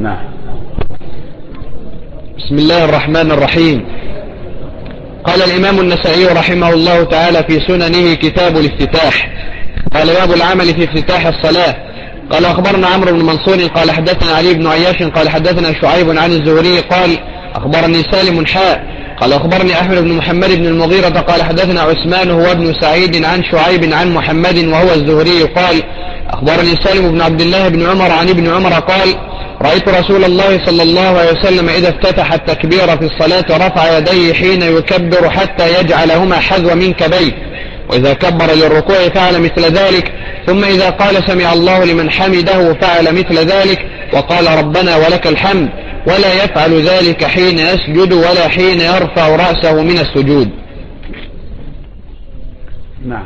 نعم. بسم الله الرحمن الرحيم. قال الإمام النسائي رحمه الله تعالى في سننه كتاب الافتتاح. قال باب العمل في افتتاح الصلاة. قال أخبرنا عمرو بن منصور قال حدثنا علي بن عياش قال حدثنا شعيب عن الزهري قال أخبرني سالم حاء قال أخبرني أحمد بن محمد بن المغيرة قال حدثنا عثمان هو ابن سعيد عن شعيب عن محمد وهو الزهري قال أخبرني سالم بن عبد الله بن عمر عن ابن عمر قال رأيت رسول الله صلى الله عليه وسلم إذا افتتح التكبير في الصلاة رفع يديه حين يكبر حتى يجعلهما حذو منكبيه، وإذا كبر للركوع فعل مثل ذلك، ثم إذا قال سمع الله لمن حمده فعل مثل ذلك وقال ربنا ولك الحمد، ولا يفعل ذلك حين يسجد ولا حين يرفع رأسه من السجود. نعم.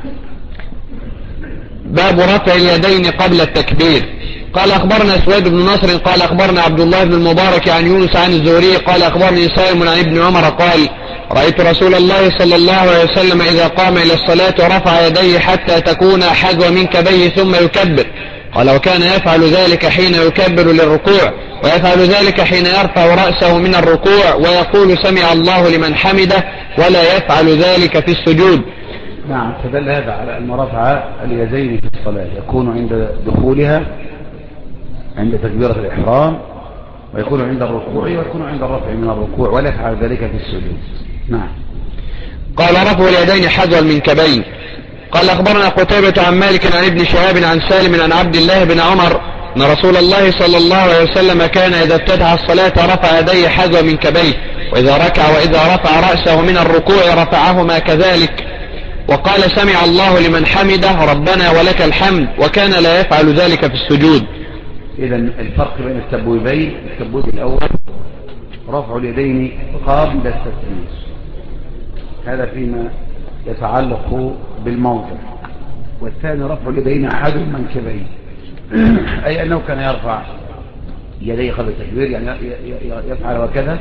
باب رفع اليدين قبل التكبير. قال أخبرنا سويد بن نصر قال أخبرنا عبد الله بن المبارك عن يونس عن الزهري قال أخبرني سالم عن ابن عمر قال رأيت رسول الله صلى الله عليه وسلم إذا قام إلى الصلاة رفع يديه حتى تكون حذو منكبيه ثم يكبر. قال وكان يفعل ذلك حين يكبر للركوع، ويفعل ذلك حين يرفع رأسه من الركوع ويقول سمع الله لمن حمده، ولا يفعل ذلك في السجود. نعم. فدل هذا على أن رفع اليدين في الصلاة يكون عند دخولها عند تكبيرة الإحرام، ويكون عند الركوع، ويكون عند الرفع من الركوع، ولا يفعل ذلك في السجود. نعم. قال رفع اليدين حذو المنكبين. قال أخبرنا قتيبة عن مالك عن ابن شهاب عن سالم عن عبد الله بن عمر أن رسول الله صلى الله عليه وسلم كان إذا افتتح الصلاة رفع يديه حذو منكبيه، وإذا ركع وإذا رفع رأسه من الركوع رفعهما كذلك، وقال سمع الله لمن حمده ربنا ولك الحمد، وكان لا يفعل ذلك في السجود. إذا الفرق بين التبويبين: التبويب الأول رفع اليدين قبل التكبير، هذا فيما يتعلق بالموضع، والثاني رفع اليدين حذو المنكبين، أي أنه كان يرفع يديه قبل التكبير، يعني يفعل وكذا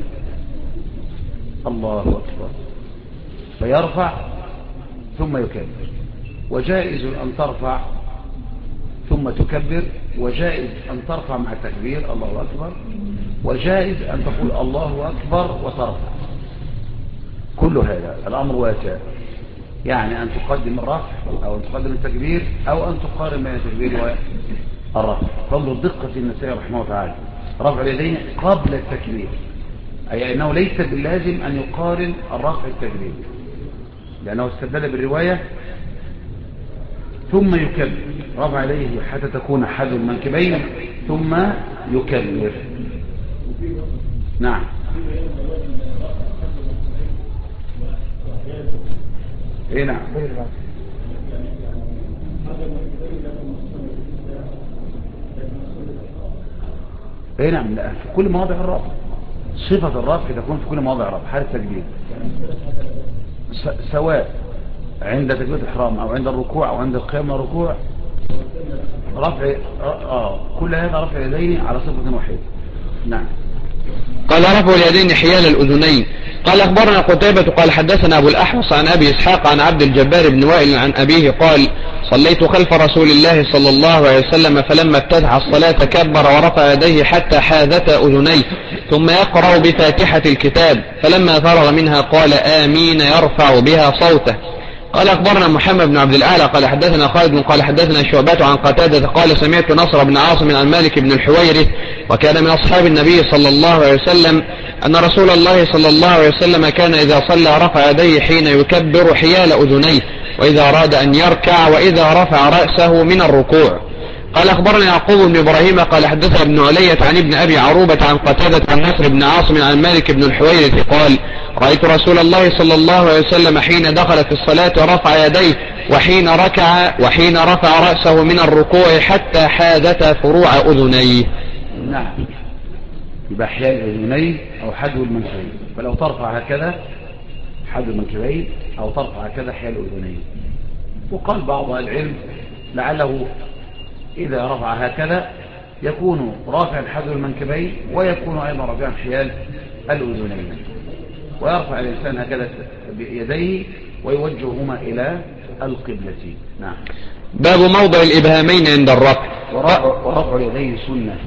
الله أكبر فيرفع ثم يكبر، وجائز أن ترفع ثم تكبر، وجائز أن ترفع مع التكبير الله أكبر، وجائز أن تقول الله أكبر وترفع. كل هذا الأمر واسع، يعني أن تقدم الرفع أو أن تقدم التكبير، أو أن تقارن بين التكبير والرفع. فانظر دقة النسائي رحمه الله تعالى: رفع اليدين قبل التكبير، أي أنه ليس باللازم أن يقارن الرفع التكبير، لأنه استدل بالرواية ثم يكبر، رفع يديه حتى تكون حذو المنكبين ثم يكبر. نعم. ايه نعم. ايه نعم. لا، في كل مواضع الرفع، صفة الرفع تكون في كل مواضع الرفع حال التكبير، سواء عند تكبيرة الإحرام أو عند الركوع أو عند القيام من الركوع، رفع كل هذا رفع اليدين على صفة واحدة. نعم. قال رفع اليدين حيال الأذنين. قال أخبرنا قتيبة قال حدثنا أبو الأحوص عن أبي إسحاق عن عبد الجبار بن وائل عن أبيه قال صليت خلف رسول الله صلى الله عليه وسلم فلما افتتح الصلاة كبر ورفع يديه حتى حاذتا أذنيه، ثم يقرأ بفاتحة الكتاب، فلما فرغ منها قال آمين يرفع بها صوته. قال أخبرنا محمد بن عبد الأعلى قال حدثنا خالد قال حدثنا شعبة عن قتادة قال سمعت نصر بن عاصم عن مالك بن الحويرث وكان من أصحاب النبي صلى الله عليه وسلم أن رسول الله صلى الله عليه وسلم كان إذا صلى رفع يديه حين يكبر حيال أذنيه، وإذا أراد أن يركع، وإذا رفع رأسه من الركوع. قال أخبرنا يعقوب بن إبراهيم قال حدثنا ابن علية عن ابن أبي عروبة عن قتادة عن نصر بن عاصم عن مالك بن الحويرث قال رأيت رسول الله صلى الله عليه وسلم حين دخل في الصلاة رفع يديه وحين ركع وحين رفع رأسه من الركوع حتى حاذتا فروع أذنيه. نعم. يبقى حيال الأذنين أو حذو المنكبين، فلو ترفع هكذا حذو المنكبين أو ترفع هكذا حيال الأذنين. وقال بعض العلم لعله إذا رفع هكذا يكون رافعا حذو المنكبين ويكون أيضا رافعا حيال الأذنين، ويرفع الإنسان هكذا بيديه ويوجههما إلى القبلة. نعم. باب موضع الإبهامين عند الرفع. ورفع اليدين سنة،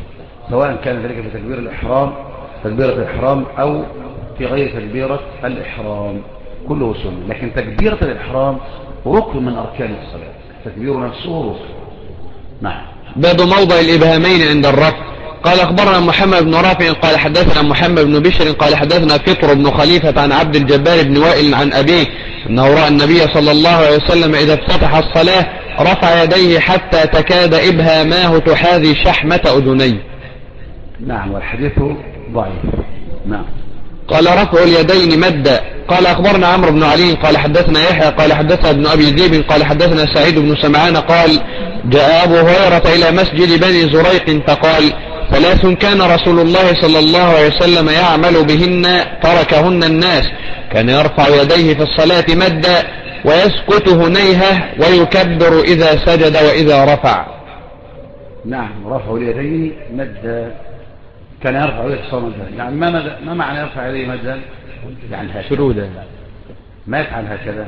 سواء كان ذلك في تكبير الإحرام أو في غير تكبيرة الإحرام، كله سنة. لكن تكبيرة الإحرام ركن من أركان الصلاة، تكبير نفسه ركن. نعم. باب موضع الإبهامين عند الرفع. قال أخبرنا محمد بن رافع قال حدثنا محمد بن بشر قال حدثنا فطر بن خليفة عن عبد الجبار بن وائل عن أبيه أنه رأى النبي صلى الله عليه وسلم إذا افتتح الصلاة رفع يديه حتى تكاد إبهاماه تحاذي شحمة أذنيه. نعم، والحديث ضعيف. نعم. قال رفع اليدين مدا. قال أخبرنا عمرو بن علي قال حدثنا يحيى قال حدثنا ابن أبي ذئب قال حدثنا سعيد بن سمعان قال جاء أبو هريرة إلى مسجد بني زريق فقال 3 كان رسول الله صلى الله عليه وسلم يعمل بهن تركهن الناس، كان يرفع يديه في الصلاة مدا ويسكت هنيهة ويكبر إذا سجد وإذا رفع. نعم، رفع اليدين مدا، كان يرفع يديه صمدا. يعني ما معنى يرفع يديه مدا؟ يعني شرودا، ما يفعل هكذا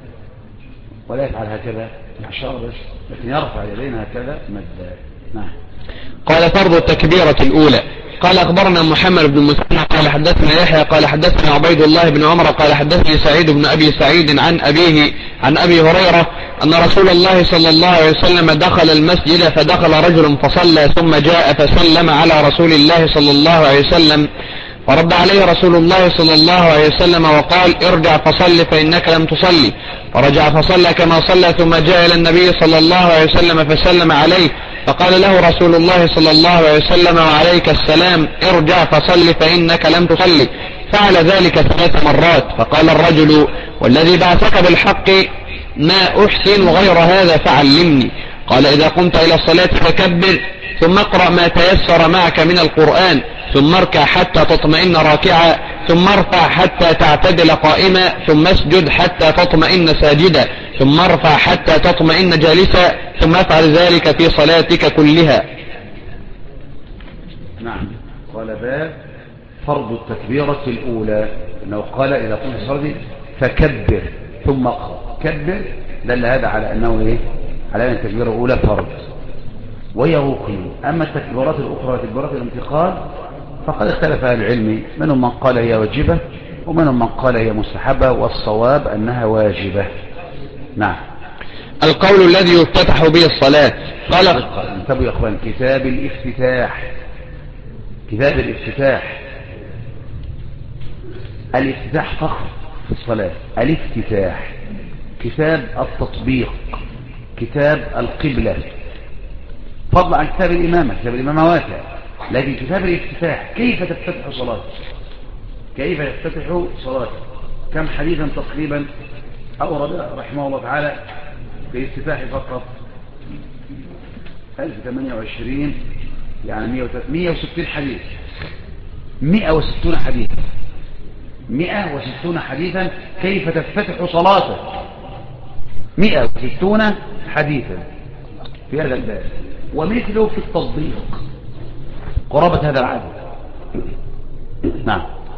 ولا يفعل هكذا إشارة بس، لكن يرفع يدين هكذا مدا. نعم. قال فرض التكبيرة الأولى. قال أخبرنا محمد بن مسلم قال حدثنا يحيى قال حدثنا عبيد الله بن عمر قال حدثني سعيد بن أبي سعيد عن أبيه عن أبي هريرة أن رسول الله صلى الله عليه وسلم دخل المسجد فدخل رجل فصلى ثم جاء فسلم على رسول الله صلى الله عليه وسلم فرد عليه رسول الله صلى الله عليه وسلم وقال ارجع فصل فإنك لم تصلي، فرجع فصلى كما صلى ثم جاء إلى النبي صلى الله عليه وسلم فسلم عليه فقال له رسول الله صلى الله عليه وسلم وعليك السلام ارجع فصل فإنك لم تصلي، فعل ذلك 3 مرات. فقال الرجل والذي بعثك بالحق ما أحسن غير هذا فعلمني. قال إذا قمت إلى الصلاة فكبر ثم اقرأ ما تيسر معك من القرآن ثم اركع حتى تطمئن راكعا ثم ارفع حتى تعتدل قائما ثم اسجد حتى تطمئن ساجدا ثم ارفع حتى تطمئن جالسا ثم افعل ذلك في صلاتك كلها. نعم. قال باب فرض التكبيرة الأولى، أنه قال إذا قمت الصلاة فكبر ثم اقرأ. كبر دل هذا على أنه إيه؟ على أن التكبيرة الأولى فرض وهي ركن. أما التكبيرات الأخرى تكبيرات الانتقال فقد اختلف أهل العلم، منهم من قال هي واجبة ومنهم من قال هي مستحبة، والصواب أنها واجبة. نعم. القول الذي يفتتح به الصلاة. قال انتبهوا يا أخوان، كتاب الافتتاح فخر في الصلاة، الافتتاح، كتاب التطبيق، كتاب القبلة، فضل عن كتاب الإمامة. كتاب الإمامة واسع، لكن كتاب الافتتاح كيف تفتتح صلاتك، كم حديثا تقريبا أورد رحمه الله تعالى في الافتتاح فقط 1028، يعني 160 حديث، 160 حديثا كيف تفتتح صلاتك، 160 حديثا في هذا الباب، ومثله في التطبيق قرابة هذا العدد. نعم.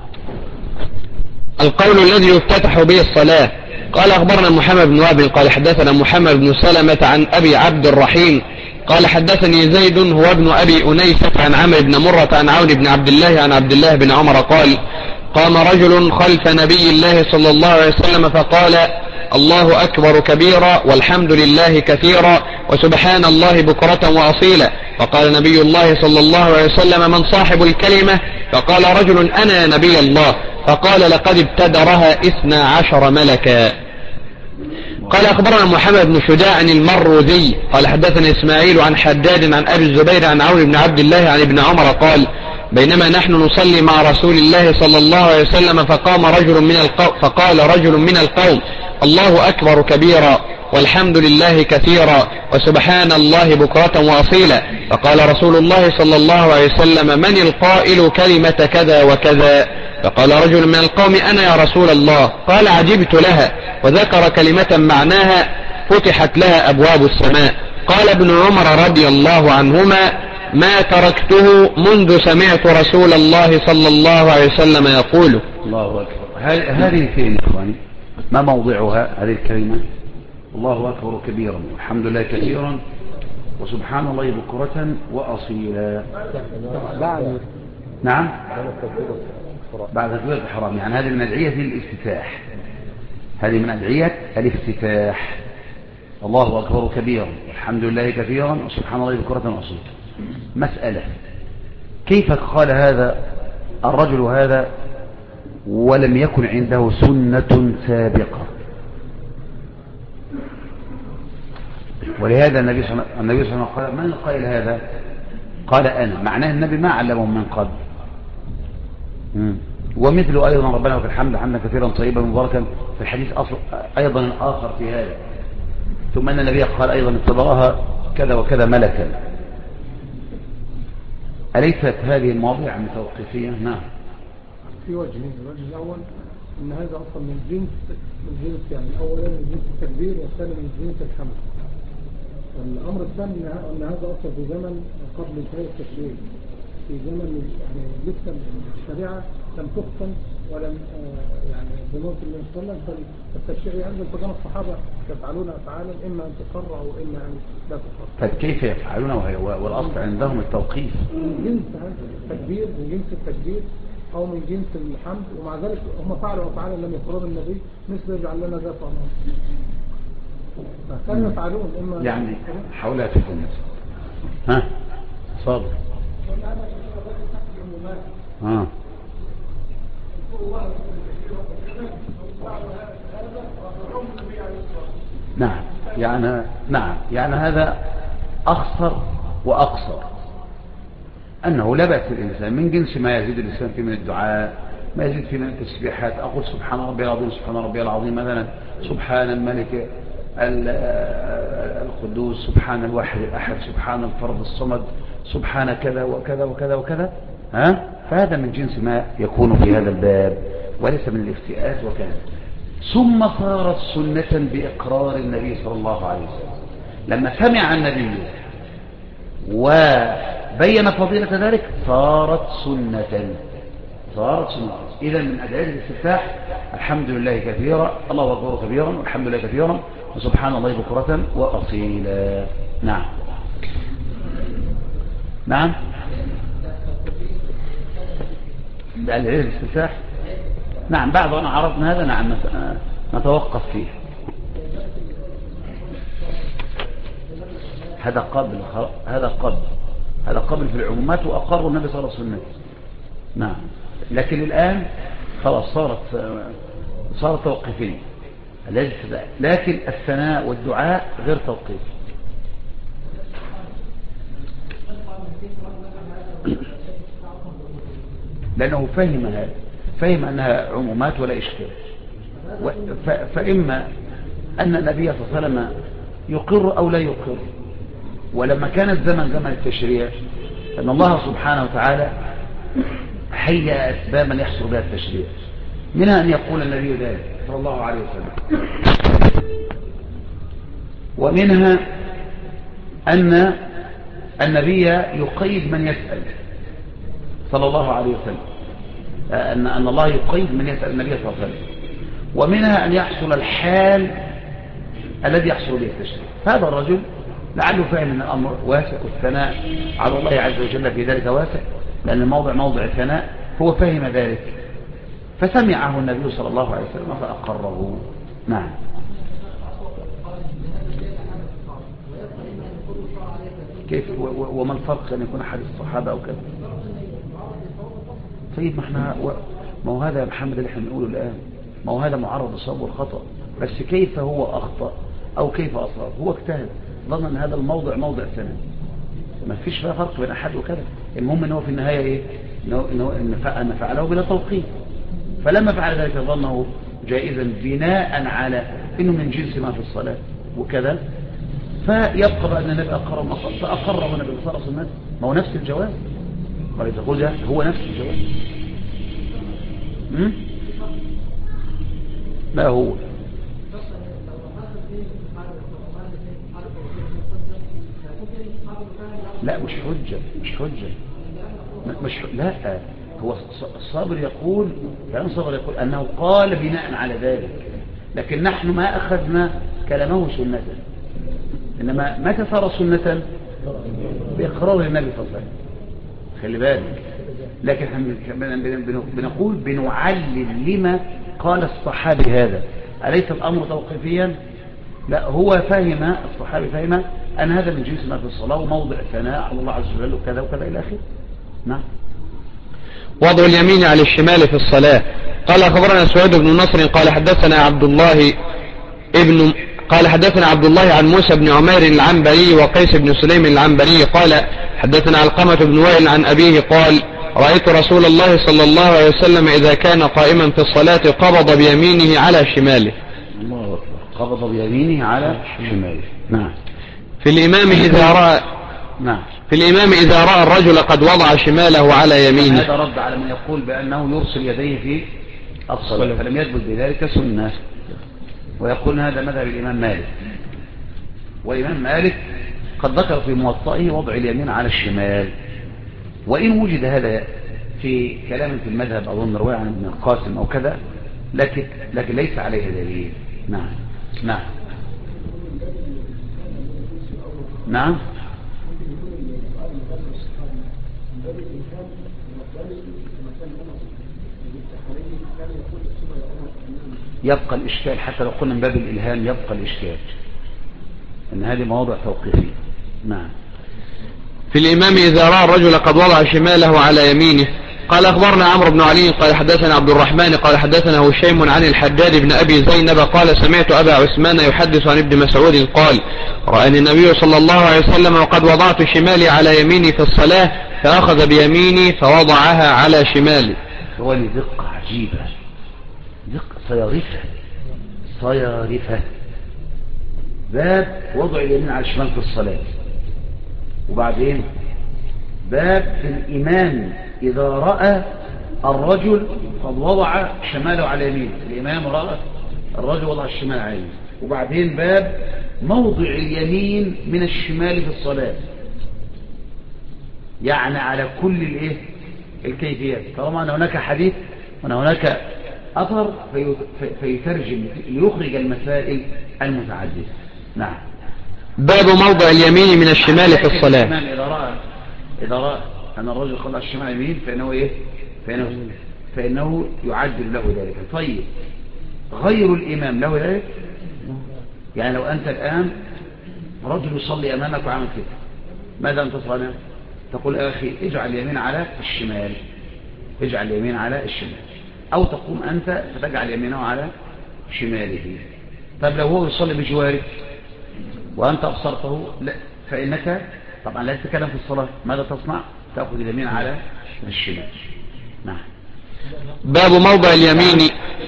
القول الذي يفتتح به الصلاة. قال أخبرنا محمد بن وهب قال حدثنا محمد بن سلمة عن أبي عبد الرحيم قال حدثني زيد هو ابن أبي أنيسة عن عمرو بن مرة عن عون بن عبد الله عن عبد الله بن عمر قال قام رجل خلف نبي الله صلى الله عليه وسلم فقال الله أكبر كبيرا والحمد لله كثيرا وسبحان الله بكرة وأصيلا. فقال نبي الله صلى الله عليه وسلم من صاحب الكلمة؟ فقال رجل أنا يا نبي الله. فقال لقد ابتدرها 12 ملكا. قال أخبرنا محمد بن شجاع المروذي قال حدثنا إسماعيل عن حداد عن أبي الزبير عن عون بن عبد الله عن ابن عمر قال بينما نحن نصلي مع رسول الله صلى الله عليه وسلم فقال رجل من القوم الله أكبر كبيرا والحمد لله كثيرا وسبحان الله بكرة وأصيلا. فقال رسول الله صلى الله عليه وسلم من القائل كلمة كذا وكذا؟ فقال رجل من القوم أنا يا رسول الله. قال عجبت لها، وذكر كلمة معناها فتحت لها أبواب السماء. قال ابن عمر رضي الله عنهما ما تركته منذ سمعت رسول الله صلى الله عليه وسلم يقول. الله أكبر. هذه فين إخواني؟ ما موضعها هذه الكلمة؟ الله أكبر كبيرا والحمد لله كثيرا وسبحان الله بكرة وأصيلا. نعم بعد تكبيرة الحرام، يعني هذه من أدعية الافتتاح، هذه من أدعية الافتتاح. الله أكبر كبيرا الحمد لله كثيرا وسبحان الله بكرة وأصيلا. مسألة، كيف قال هذا الرجل هذا ولم يكن عنده سنة سابقة؟ ولهذا النبي صلى الله عليه وسلم قال: من القائل هذا؟ قال: أنا. معناه النبي ما علمهم من قبل. ومثل أيضا ربنا ولك الحمد حمدا كثيرا طيبا مباركا في الحديث أيضا الآخر في هذا. ثم أن النبي قال أيضا: اتبعها كذا وكذا ملكا. أليست هذه المواضيع متوقفية؟ نعم. في وجهين. الوجه الأول أن هذا أصلا من جنس يعني أولا من جنس التكبير، والثاني من جنس الحمد. والأمر الثاني أن هذا أصلا في زمن قبل انتهاء التشريع، في زمن يعني لسه الشريعة لم تحكم ولم يعني بموت النبي صلى الله عليه وسلم، فالتشريع ينزل، فكان الصحابة يفعلون أفعالا إما أن تقر أو إما أن لا تقر. طيب كيف يفعلون والأصل عندهم التوقيف؟ من جنس هذا التكبير، من جنس التكبير أو من جنس الحمد، ومع ذلك هم فعلوا أفعالا لم يقرر النبي، مثل يجعل لنا ذات أمر. فكانوا يفعلون إما يعني حولها تكون ها صادق نعم يعني هذا أخصر وأقصر، أنه لا بأس الإنسان من جنس ما يزيد الإنسان فيه من الدعاء، ما يزيد فيه من التسبيحات. أقول سبحان ربي العظيم، سبحان ربي العظيم مثلا، سبحان الملك القدوس، سبحان الواحد الأحد، سبحان الفرد الصمد، سبحان كذا وكذا وكذا وكذا. فهذا من جنس ما يكون في هذا الباب وليس من الافتئات وكذا. ثم صارت سنة بإقرار النبي صلى الله عليه وسلم لما سمع النبي وبين فضيلة ذلك صارت سنة. إذا من أدعية الاستفتاح الحمد لله كثيرا، الله أكبر كبيرا والحمد لله كثيرا وسبحان الله بكرة وأصيلا. نعم بأدعية الاستفتاح. نعم بعد أن عرضنا هذا نعم نتوقف فيه. هذا قبل في العمومات وأقر النبي صلى الله عليه وسلم. نعم لكن الآن خلاص صارت توقيفية، لكن الثناء والدعاء غير توقيف. لأنه فهم أنها عمومات ولا إشكال. فإما أن النبي صلى الله عليه وسلم يقر أو لا يقر. ولما كان الزمن زمن التشريع أن الله سبحانه وتعالى هيأ أسبابا يحصل بها التشريع، منها أن يقول النبي ذلك صلى الله عليه وسلم، ومنها أن النبي يقيد من يسأل صلى الله عليه وسلم، أن الله يقيد من يسأل النبي صلى الله عليه وسلم، ومنها أن يحصل الحال الذي يحصل به التشريع. هذا الرجل لعله فهم أن الأمر واسع والثناء على الله عز وجل في ذلك واسع، لأن الموضع موضع ثناء، هو فهم ذلك فسمعه النبي صلى الله عليه وسلم فأقره. نعم كيف وما الفرق أن يكون أحد الصحابة أو كذا؟ طيب ما هو هذا يا محمد اللي احنا بنقوله الآن، ما هو هذا معرض للصواب والخطأ، بس كيف هو أخطأ أو كيف أصاب، هو اجتهد ظن أن هذا الموضع موضع ثاني، ما فيش فيها فرق بين أحد وكذا. المهم أنه في النهاية إيه؟ إن فعله بلا توقيت، فلما فعل ذلك ظنه جائزا بناء على أنه من جنس ما في الصلاة وكذا، فيبقى بأن النبي أقره فأقره النبي صلى الله عليه وسلم. ما هو نفس الجواب، وليس تقول هو نفس الجواب. ما هو لا مش حجة لا، هو الصابر يقول كلام صابر يقول أنه قال بناء على ذلك، لكن نحن ما أخذنا كلامه سنة، إنما متى صار سنة بإقرار النبي صلى الله عليه وسلم، خلي بالك. لكن بنقول بنعلم لما قال الصحابي هذا، أليس الأمر توقيفيا؟ لا، هو فهم، الصحابي فهم أن هذا من جنس ما في الصلاة وموضع ثناء على الله عز وجل وكذا وكذا إلى آخره. نعم. وضع اليمين على الشمال في الصلاة. قال أخبرنا سويد بن نصر قال حدثنا عبد الله عن موسى بن عمير العنبري وقيس بن سليم العنبري قال حدثنا علقمة بن وائل عن أبيه قال رأيت رسول الله صلى الله عليه وسلم إذا كان قائما في الصلاة قبض بيمينه على شماله. الله أكبر. قبض بيمينه على شماله. نعم. في الإمام إذا رأى الرجل قد وضع شماله على يمينه. هذا رد على من يقول بأنه يرسل يديه في الصلاة فلم يثبت بذلك سنة، ويقول هذا مذهب الإمام مالك، والإمام مالك قد ذكر في موطئه وضع اليمين على الشمال، وإن وجد هذا في كلام في المذهب أظن رواه عن ابن القاسم أو كذا، لكن ليس عليه دليل. نعم. نعم. نعم. يبقى الإشكال حتى لو قلنا من باب الإلهام، يبقى الإشكال أن هذه مواضع توقيفية. نعم. في الإمام إذا رأى الرجل قد وضع شماله على يمينه. قال أخبرنا عمرو بن علي قال حدثنا عبد الرحمن قال حدثنا هشيم عن الحجاج بن أبي زينب قال سمعت أبا عثمان يحدث عن ابن مسعود قال رأني النبي صلى الله عليه وسلم وقد وضعت شمالي على يميني في الصلاة فأخذ بيميني فوضعها على شمالي. هو دقة عجيبة، دقة صيارفة. باب وضع اليمين على الشمال في الصلاة، وبعدين باب في الإمام إذا رأى الرجل قد وضع شماله على يمين، الإمام رأى الرجل وضع الشمال على يمين، وبعدين باب موضع اليمين من الشمال في الصلاة، يعني على كل الكيفيات، طالما أن هناك حديث وأن هناك أثر فيترجم ليخرج المسائل المتعددة. نعم. باب موضع اليمين من الشمال في الصلاة. إذا رأى أن الرجل قضى الشمال يمين فإنه يعدل له ذلك. طيب، غير الإمام له ذلك؟ يعني لو أنت الآن رجل يصلي أمامك وعمل كده، ماذا أنت تصنع؟ تقول أخي اجعل اليمين على الشمال، اجعل اليمين على الشمال، أو تقوم أنت فتجعل يمينه على شماله. طيب لو هو يصلي بجوارك وأنت أبصرته، لا، فإنك طبعا لا تتكلم في الصلاة، ماذا تصنع؟ تأخذ اليمين على الشمال. نعم. باب موضع اليمين.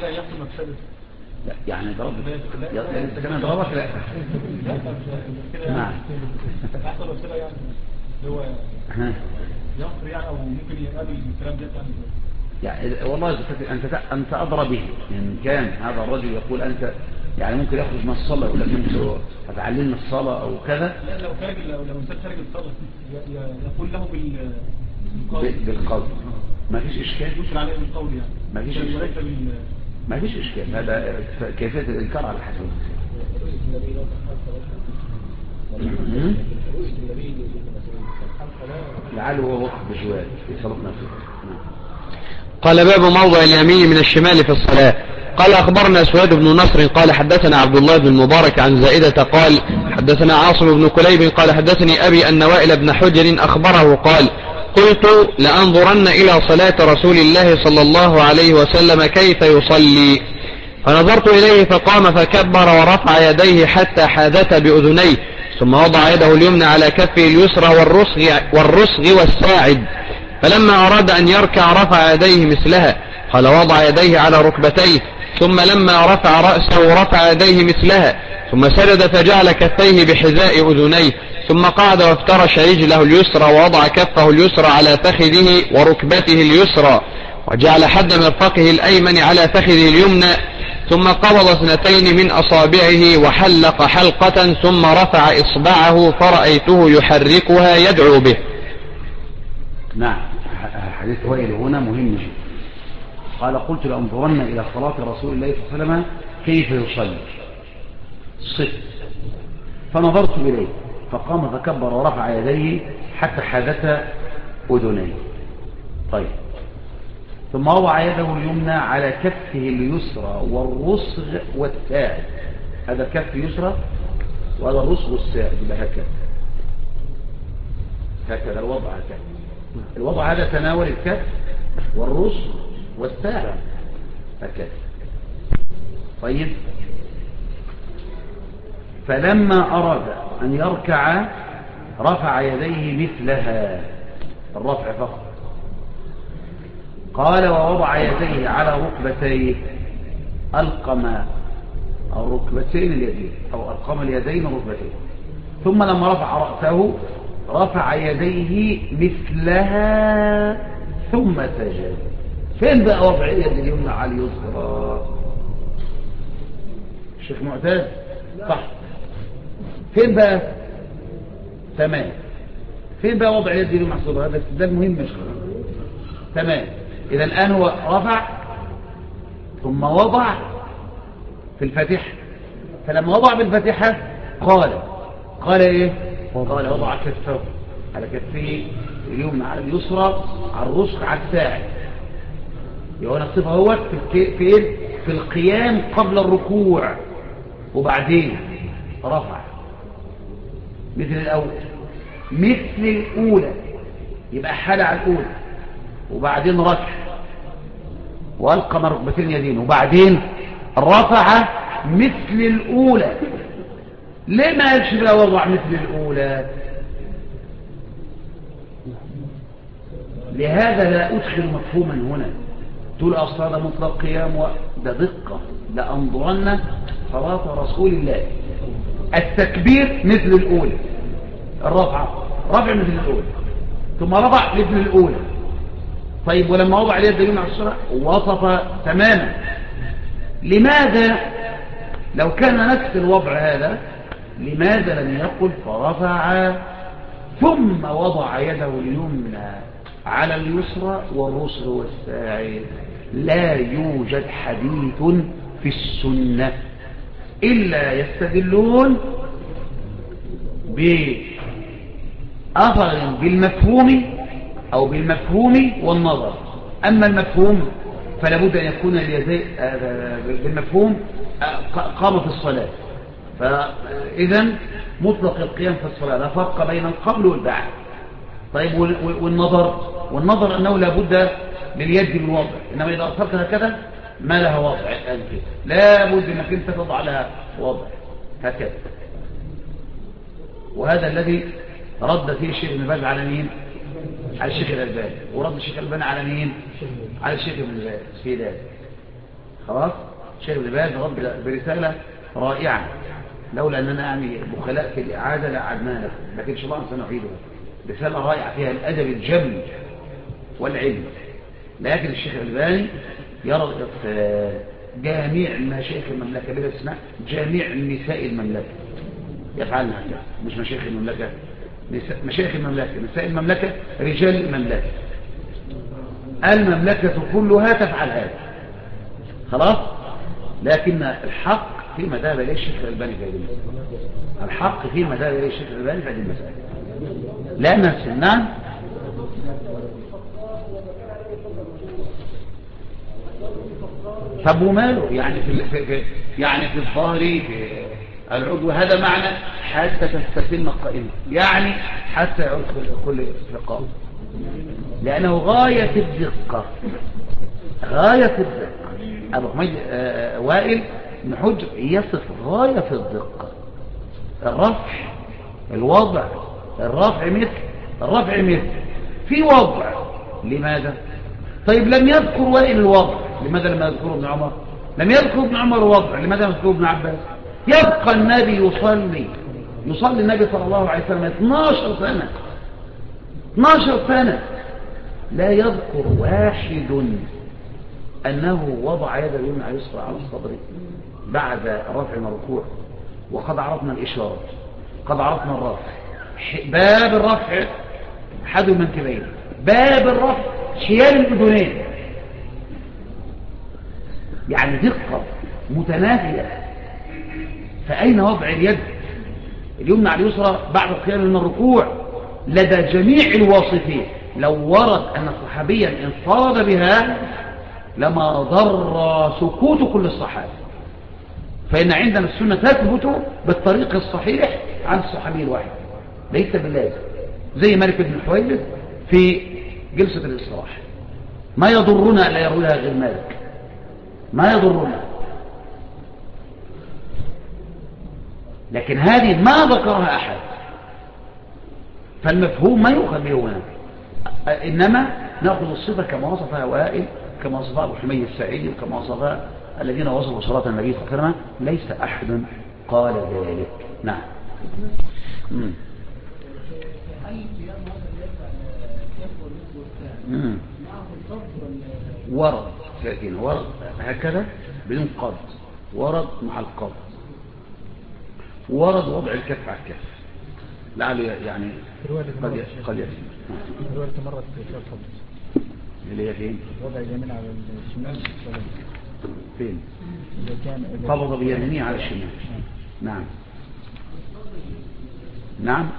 لا يعني ضرب انت كمان ضربك. لا نعم. يحصل كده يعني هو يقر يعني، او ممكن يقابل الكلام ده يعني والله انت ادرى به. ان كان هذا الرجل يقول انت يعني ممكن يخرج من الصلاة يقول لك انت هتعلمنا الصلاة او كذا. لا، لو انسان خارج الصلاة يقول له بالقول ما فيش اشكال، يشرع عليه بالقول يعني ما فيش اشكال. هذا كيفية الانكار على حسب لعله هو وقف بجوال في صلاة نفسه. قال باب موضع اليمين من الشمال في الصلاة. قال أخبرنا سويد بن نصر قال حدثنا عبد الله بن المبارك عن زائدة قال حدثنا عاصم بن كليب قال حدثني أبي أن وائل بن حجر أخبره قال قلت لأنظرن إلى صلاة رسول الله صلى الله عليه وسلم كيف يصلي، فنظرت إليه فقام فكبر ورفع يديه حتى حاذتا بأذنيه، ثم وضع يده اليمنى على كفه اليسرى والرسغ والساعد، فلما أراد أن يركع رفع يديه مثلها، قال وضع يديه على ركبتيه، ثم لما رفع رأسه رفع يديه مثلها، ثم سجد فجعل كفيه بحذاء أذنيه، ثم قعد وافترش رجله اليسرى ووضع كفه اليسرى على فخذه وركبته اليسرى، وجعل حد مرفقه الأيمن على فخذه اليمنى، ثم قبض 2 من أصابعه وحلق حلقة، ثم رفع إصبعه فرأيته يحركها يدعو به. نعم. حديث وائل هنا مهم جدا. قال قلت لأنظرن إلى صلاة رسول الله صلى الله عليه وسلم كيف يصلي، صفر، فنظرت إليه فقام فكبر ورفع يديه حتى حدث أذنيه. طيب، ثم وضع يده اليمنى على كفه اليسرى والرسغ والساعد. هذا كف يسرى وهذا الرسغ والساعد، يبقى هكذا الوضع. هكذا الوضع هذا تناول الكف والرسغ والساعد هكذا. طيب، فلما أراد أن يركع رفع يديه مثلها، الرفع فقط. قال ووضع يديه على ركبتيه، ألقم الركبتين اليدين أو ألقم اليدين الركبتين. ثم لما رفع رأسه رفع يديه مثلها ثم سجد. فين بقى وضع اليد اليمنى على اليسرى؟ الشيخ معتز صح. فين بقى؟ تمام. فين بقى وضع اليد اليمنى على اليسرى؟ هذا ده المهم مش تمام. إذا الآن هو رفع ثم وضع في الفاتحة. فلما وضع بالفاتحة قال إيه؟ قال وضع كفه على كفه اليمنى على اليسرى، على الرسغ على الساعد. يبقى الصفة هو في القيام قبل الركوع، وبعدين رفع مثل الأولى، يبقى حال على الأولى، وبعدين ركع وألقم ركبتين يدين، وبعدين رفع مثل الأولى. ليه ما قالش بقى وضع مثل الأولى؟ لهذا لا أدخل مفهوما هنا تقول أصلا ده مطلق قيام ده دقة لأنظرن صلاة رسول الله. التكبير مثل الأولى، الرفع مثل الأولى، ثم رفع مثل الأولى. طيب، ولما وضع اليد اليمنى على اليسرى وصف تماما. لماذا لو كان نفس الوضع هذا لماذا لم يقل فرفع ثم وضع يده اليمنى على اليسرى والرسغ والساعد؟ لا يوجد حديث في السنة إلا يستدلون بأثر بالمفهوم أو بالمفهوم والنظر. أما المفهوم فلا بد أن يكون بالمفهوم قامت الصلاة. فإذا مطلق القيام في الصلاة لا فرق بين القبل والبعد. طيب، والنظر أنه لا بد لليد من وضع، إنما إذا أصبت هكذا ما لها وضع الآن كده، لا بد أنك أنت تضع لها وضع هكذا. وهذا الذي رد فيه الشيخ ابن باز على مين؟ على الشيخ الألباني. ورد الشيخ الألباني على مين؟ على الشيخ ابن باز في ذلك. خلاص، الشيخ ابن باز رد برسالة رائعة، لولا أننا يعني بخلاء في الإعادة لأعدناها لكم، لكن إن شاء الله سنعيدها. رسالة رائعة فيها الأدب الجم والعلم. لكن الشيخ الألباني يرى جميع مشايخ المملكة بلا استثناء، جميع نساء المملكة يفعلن هكذا، مش مشايخ المملكة، مشايخ المملكة، نساء المملكة، رجال المملكة، المملكة كلها تفعل هذا. خلاص، لكن الحق فيما ذهب إليه الشيخ الألباني في هذه المسألة. الحق فيما ذهب إليه الشيخ الألباني في هذه المسألة، لأن السنان طب وماله يعني في الظاهر في العضو، هذا معنى حتى تستتم القائمة، يعني حتى يعود كل استقامة، لأنه غاية الدقة. أبو حميد وائل بن حجر يصف غاية الدقة. الوضع الرفع مثل في وضع. لماذا؟ طيب، لم يذكر وائل الوضع، لماذا لم يذكره ابن عمر؟ لم يذكر ابن عمر الوضع، لماذا لم يذكره ابن عباس؟ يبقى النبي يصلي النبي صلى الله عليه وسلم 12 سنة لا يذكر واحد أنه وضع يد اليمنى على اليسرى على الصدر بعد رفع من الركوع. وقد عرفنا الإشارة، قد عرفنا الرفع، باب الرفع حد المنكبين، باب الرفع شيال الأذنين، يعني دقة متناهية. فأين وضع اليد اليمنى على اليسرى بعد القيام من الركوع؟ لدى جميع الواصفين. لو ورد أن صحابيا انفرد بها لما ضر سكوت كل الصحابة، فإن عندنا السنة تثبت بالطريق الصحيح عن الصحابي الواحد ليس باللازم، زي مالك بن حويرث في جلسة الاستراحة، ما يضرنا لا يرويها غير مالك، ما يضرنا، لكن هذه ما ذكرها أحد، فالمفهوم ما يؤخذ به هنا، إنما نأخذ الصفة كما وصفها وائل، كما وصفها أبو حميد الساعدي، وكما وصفها الذين وصفوا صلاة النبي صلى الله عليه وسلم، ليس أحد قال ذلك. نعم. ورد لكن ورد هكذا بدون قبض، ورد مع القبض، ورد وضع الكف على الكف لعله يعني قد يفهم. رواية مرة في القبض اللي هي فين؟ وضع اليمين على الشمال فين؟ قبض بيمينه على الشمال. نعم نعم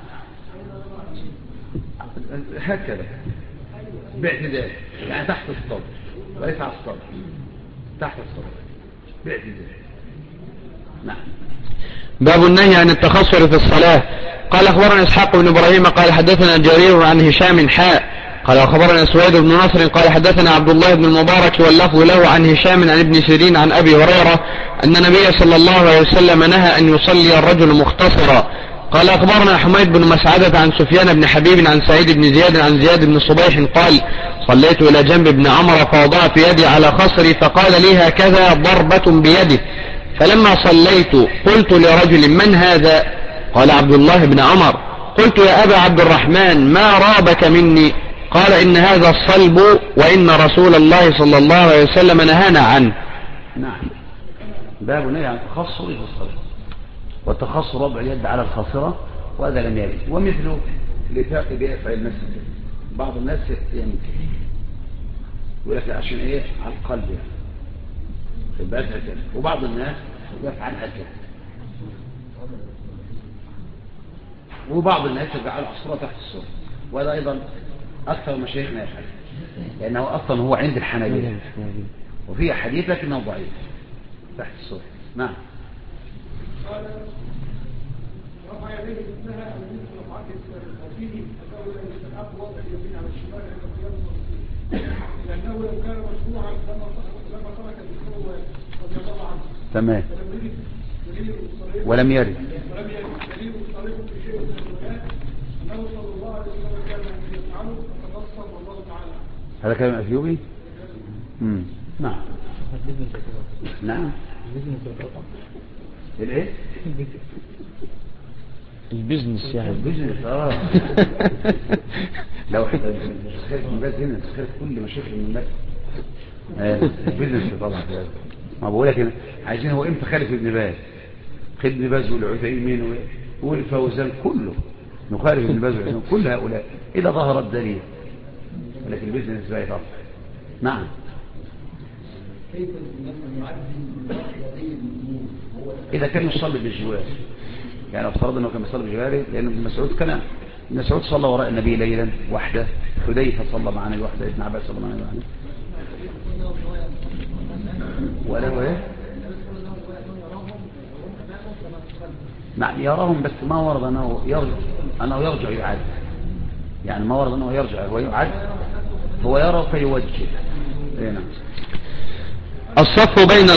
هكذا باعتدال، يعني تحت الصدر وليس على الصدر، تحت الصدر باعتدال. نعم. باب النهي عن التخصر في الصلاة. قال أخبرنا إسحاق بن إبراهيم قال حدثنا جرير عن هشام قال أخبرنا سويد بن نصر قال حدثنا عبد الله بن المبارك واللفظ له عن هشام عن ابن سيرين عن أبي هريرة أن النبي صلى الله عليه وسلم نهى أن يصلي الرجل مختصرا. قال أخبرنا حميد بن مسعدة عن سفيان بن حبيب عن سعيد بن زياد عن زياد بن صبيح قال صليت إلى جنب ابن عمر فوضعت يدي على خصري فقال لي هكذا ضربة بيده، فلما صليت قلت لرجل من هذا؟ قال عبد الله بن عمر. قلت يا أبا عبد الرحمن ما رابك مني؟ قال إن هذا الصلب وإن رسول الله صلى الله عليه وسلم نهانا عنه. نعم. باب نهي عن التخصر في الصلاة، والتخصر وضع اليد على الخاصرة وهذا لم يرد، ومثله بيفعل نفسه بعض الناس يمكن يقول لك عشان ايه على القلب يعني يبقى هكذا، وبعض الناس يفعل هكذا، وبعض الناس يجعل الصورة تحت الصورة، وهذا ايضا اكثر مشايخنا يفعل لانه اصلا هو عند الحنابلة وفيه حديث لكنه ضعيف تحت الصورة. نعم. قال رفع يديه مثلها أن يمكن رفعته وفيه أنه لا يستحق وضع اليمين على الشمال عند قيام المصلين، لأنه لو كان مشروعا لما ترك الدخول رضي الله عنه. تمام. ولم يرد دليل صريح في شيء من الروايات أنه صلى الله عليه وسلم كان يفعله فتبصر والله تعالى. هذا كلام أثيوبي؟ نعم. نعم. الايه؟ البيزنس يعني البيزنس. لو خير من بس هنا خير كل مشاكل من بس البيزنس طبعا. ما بقول لك عايزين هو امتى خالف ابن باز؟ خالف ابن باز والعثيمين والفوزان كله نخالف ابن باز والعثيمين كل هؤلاء اذا ظهر الدليل، ولكن البيزنس لا يطلع. نعم. إذا كان يصلي بالجوار، يعني لو افترض أنه كان يصلي بالجوار، لأن ابن مسعود صلى وراء النبي ليلا وحده، حذيفة صلى معنا وحده، ابن عباس صلى معنا وحده، وله ايه؟ نعم يراهم، بس ما ورد أنه يرجع يعاد، يعني ما ورد أنه يرجع ويعاد، هو يرى فيوجه. ايه نعم. الصف بين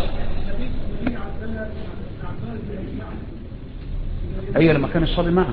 أيوة لما كان يصلي معه.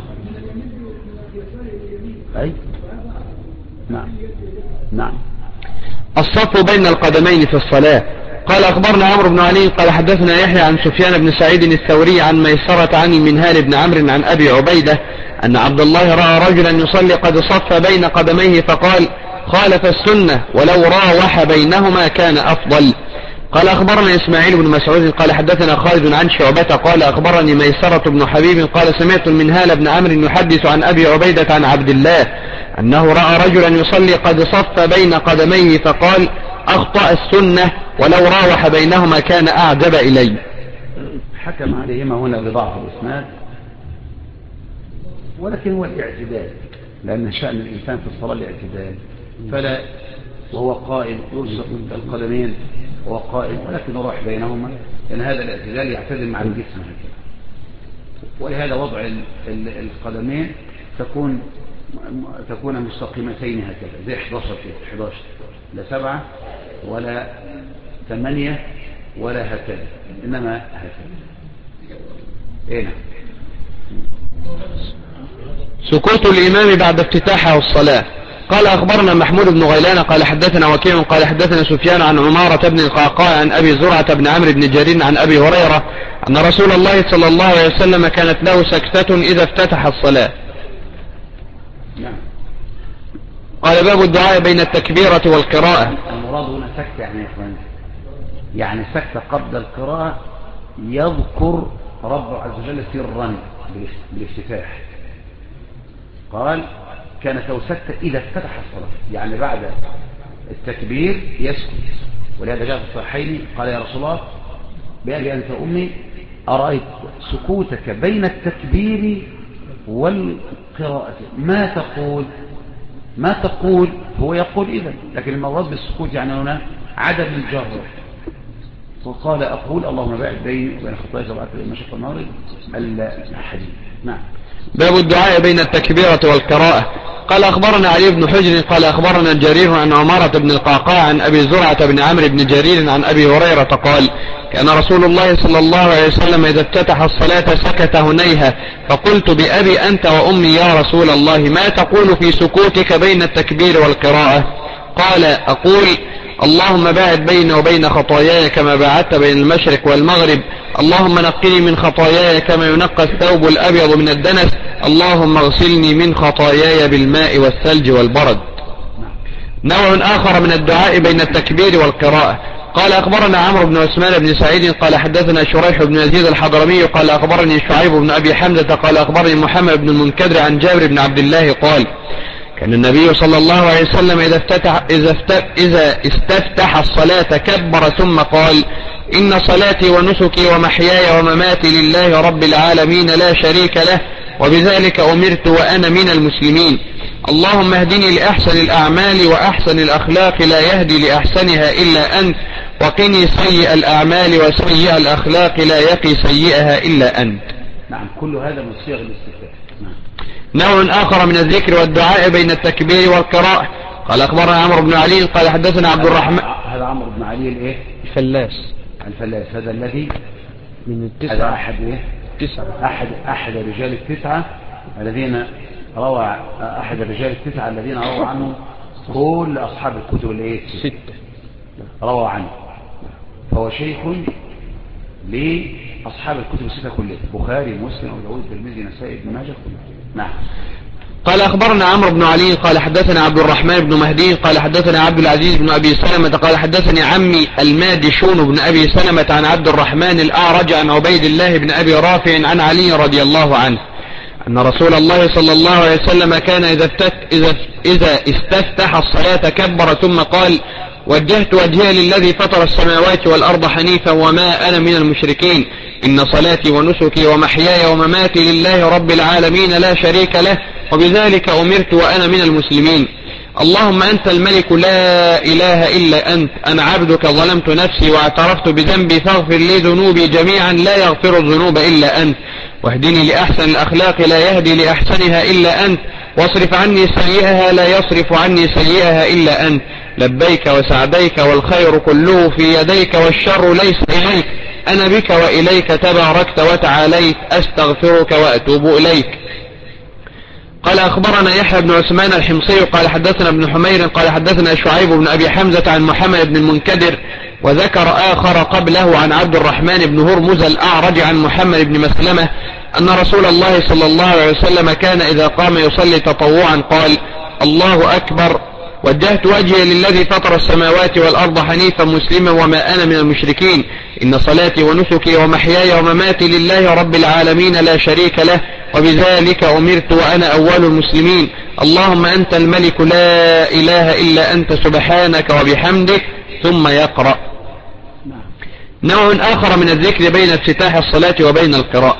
أي نعم. نعم. الصف بين القدمين في الصلاة. قال أخبرنا عمرو بن علي قال حدثنا يحيى عن سفيان بن سعيد الثوري عن ميسرة عن المنهال بن عمرو عن أبي عبيدة أن عبد الله رأى رجلا يصلي قد صف بين قدميه فقال خالف السنة ولو راوح بينهما كان أفضل. قال أخبرنا إسماعيل بن مسعود قال حدثنا خالد عن شعبة قال أخبرني ميسرة بن حبيب قال سمعت المنهال بن عمرو يحدث عن أبي عبيدة عن عبد الله أنه رأى رجلا يصلي قد صف بين قدميه فقال أخطأ السنة ولو راوح بينهما كان أعجب إلي. حكم عليهما هنا بضعف الإسناد، ولكن هو الاعتدال لأن شأن الإنسان في الصلاة الاعتدال، فلا وهو قائم يلصق القدمين وهو قائم، ولكن يروح بينهما، لأن هذا الاعتدال يعتدل مع الجسم هكذا. ولهذا وضع القدمين تكون مستقيمتين هكذا، زي 11 كده، 11 لا 7 ولا 8 ولا هكذا، إنما هكذا. إيه نعم. سكوت الإمام بعد افتتاحه الصلاة. قال أخبرنا محمود بن غيلان قال حدثنا وكيع قال حدثنا سفيان عن عمارة بن القعقاع عن أبي زرعة بن عمرو بن جرير عن أبي هريرة أن رسول الله صلى الله عليه وسلم كانت له سكتة إذا افتتح الصلاة. قال باب الدعاء بين التكبيرة والقراءة. المراد هنا سكتة يعني يا إخوان، يعني سكتة قبل القراءة يذكر رب عز وجل سرا بالافتتاح. قال كانت له سكتة إذا افتتح الصلاة، يعني بعد التكبير يسكت. ولهذا جاء في الصحيحين قال يا رسول الله بأبي أنت أمي أرأيت سكوتك بين التكبير والقراءة ما تقول هو يقول إذا، لكن المراد بالسكوت يعني هنا عدم الجر. وقال أقول اللهم باعد بيني وبين خطاياي سبعة المشق والمغرب الحديث. نعم. باب الدعاء بين التكبيرة والقراءة. قال أخبرنا علي بن حجر قال أخبرنا جرير عن عمارة بن القعقاع عن أبي زرعة بن عمرو بن جرير عن أبي هريرة قال كان رسول الله صلى الله عليه وسلم إذا افتتح الصلاة سكت هنيها، فقلت بأبي أنت وأمي يا رسول الله ما تقول في سكوتك بين التكبير والقراءة؟ قال أقول اللهم باعد بيني وبين خطاياي كما باعدت بين المشرق والمغرب، اللهم نقني من خطاياي كما ينقى الثوب الأبيض من الدنس، اللهم اغسلني من خطاياي بالماء والثلج والبرد. نوع آخر من الدعاء بين التكبير والقراءة. قال أخبرنا عمرو بن عثمان بن سعيد قال حدثنا شريح بن يزيد الحضرمي قال أخبرني شعيب بن أبي حمزة قال أخبرني محمد بن المنكدر عن جابر بن عبد الله قال كان النبي صلى الله عليه وسلم إذا استفتح الصلاة كبر ثم قال إن صلاتي ونسكي ومحياي ومماتي لله رب العالمين لا شريك له وبذلك أمرت وأنا من المسلمين، اللهم اهدني لأحسن الأعمال وأحسن الأخلاق لا يهدي لأحسنها إلا أنت، وقني سيء الأعمال وسيء الأخلاق لا يقي سيئها إلا أنت. نعم، كل هذا من صيغ الاستفتاح. نوع آخر من الذكر والدعاء بين التكبير والقراءة. قال أخبرنا عمرو بن علي قال حدثنا عبد الرحمن. هذا عمرو بن علي الايه؟ الفلاس. هذا الذي من التسعة. هذا أحد ايه؟ أحد رجال التسعة الذين روى أحد الرجال التسعة الذين روى عنه كل أصحاب الكتب الايه؟ 6 روى عنه، فهو شيخ لأصحاب الكتب 6 كلها، بخاري مسلم وداود الترمذي النسائي ابن ماجه كلها. نعم. قال أخبرنا عمرو بن علي قال حدثنا عبد الرحمن بن مهدي قال حدثنا عبد العزيز بن أبي سلمة قال حدثني عمي المادشون بن أبي سلمة عن عبد الرحمن الأعرج عن عبيد الله بن أبي رافع عن علي رضي الله عنه أن رسول الله صلى الله عليه وسلم كان إذا استفتح الصلاة كبر ثم قال وجهت وجهي للذي فطر السماوات والأرض حنيفا وما أنا من المشركين، إن صلاتي ونسكي ومحياي ومماتي لله رب العالمين لا شريك له وبذلك أمرت وأنا من المسلمين، اللهم أنت الملك لا إله إلا أنت، أنا عبدك ظلمت نفسي واعترفت بذنبي فاغفر لي ذنوبي جميعا لا يغفر الذنوب إلا أنت، واهدني لأحسن الأخلاق لا يهدي لأحسنها إلا أنت، واصرف عني سيئها لا يصرف عني سيئها إلا أنت، لبيك وسعديك والخير كله في يديك والشر ليس إليك، أنا بك وإليك تباركت وتعاليت، أستغفرك وأتوب إليك. قال أخبرنا يحيى بن عثمان الحمصي قال حدثنا ابن حمير قال حدثنا شعيب بن أبي حمزة عن محمد بن المنكدر وذكر آخر قبله عن عبد الرحمن بن هرمز الأعرج عن محمد بن مسلمة أن رسول الله صلى الله عليه وسلم كان إذا قام يصلي تطوعا قال الله أكبر وجهت وجهي للذي فطر السماوات والأرض حنيفا مسلما وما أنا من المشركين، إن صلاتي ونسكي ومحياي ومماتي لله رب العالمين لا شريك له وبذلك أمرت وأنا أول المسلمين، اللهم أنت الملك لا إله إلا أنت سبحانك وبحمدك، ثم يقرأ. نوع آخر من الذكر بين افتتاح الصلاة وبين القراءة.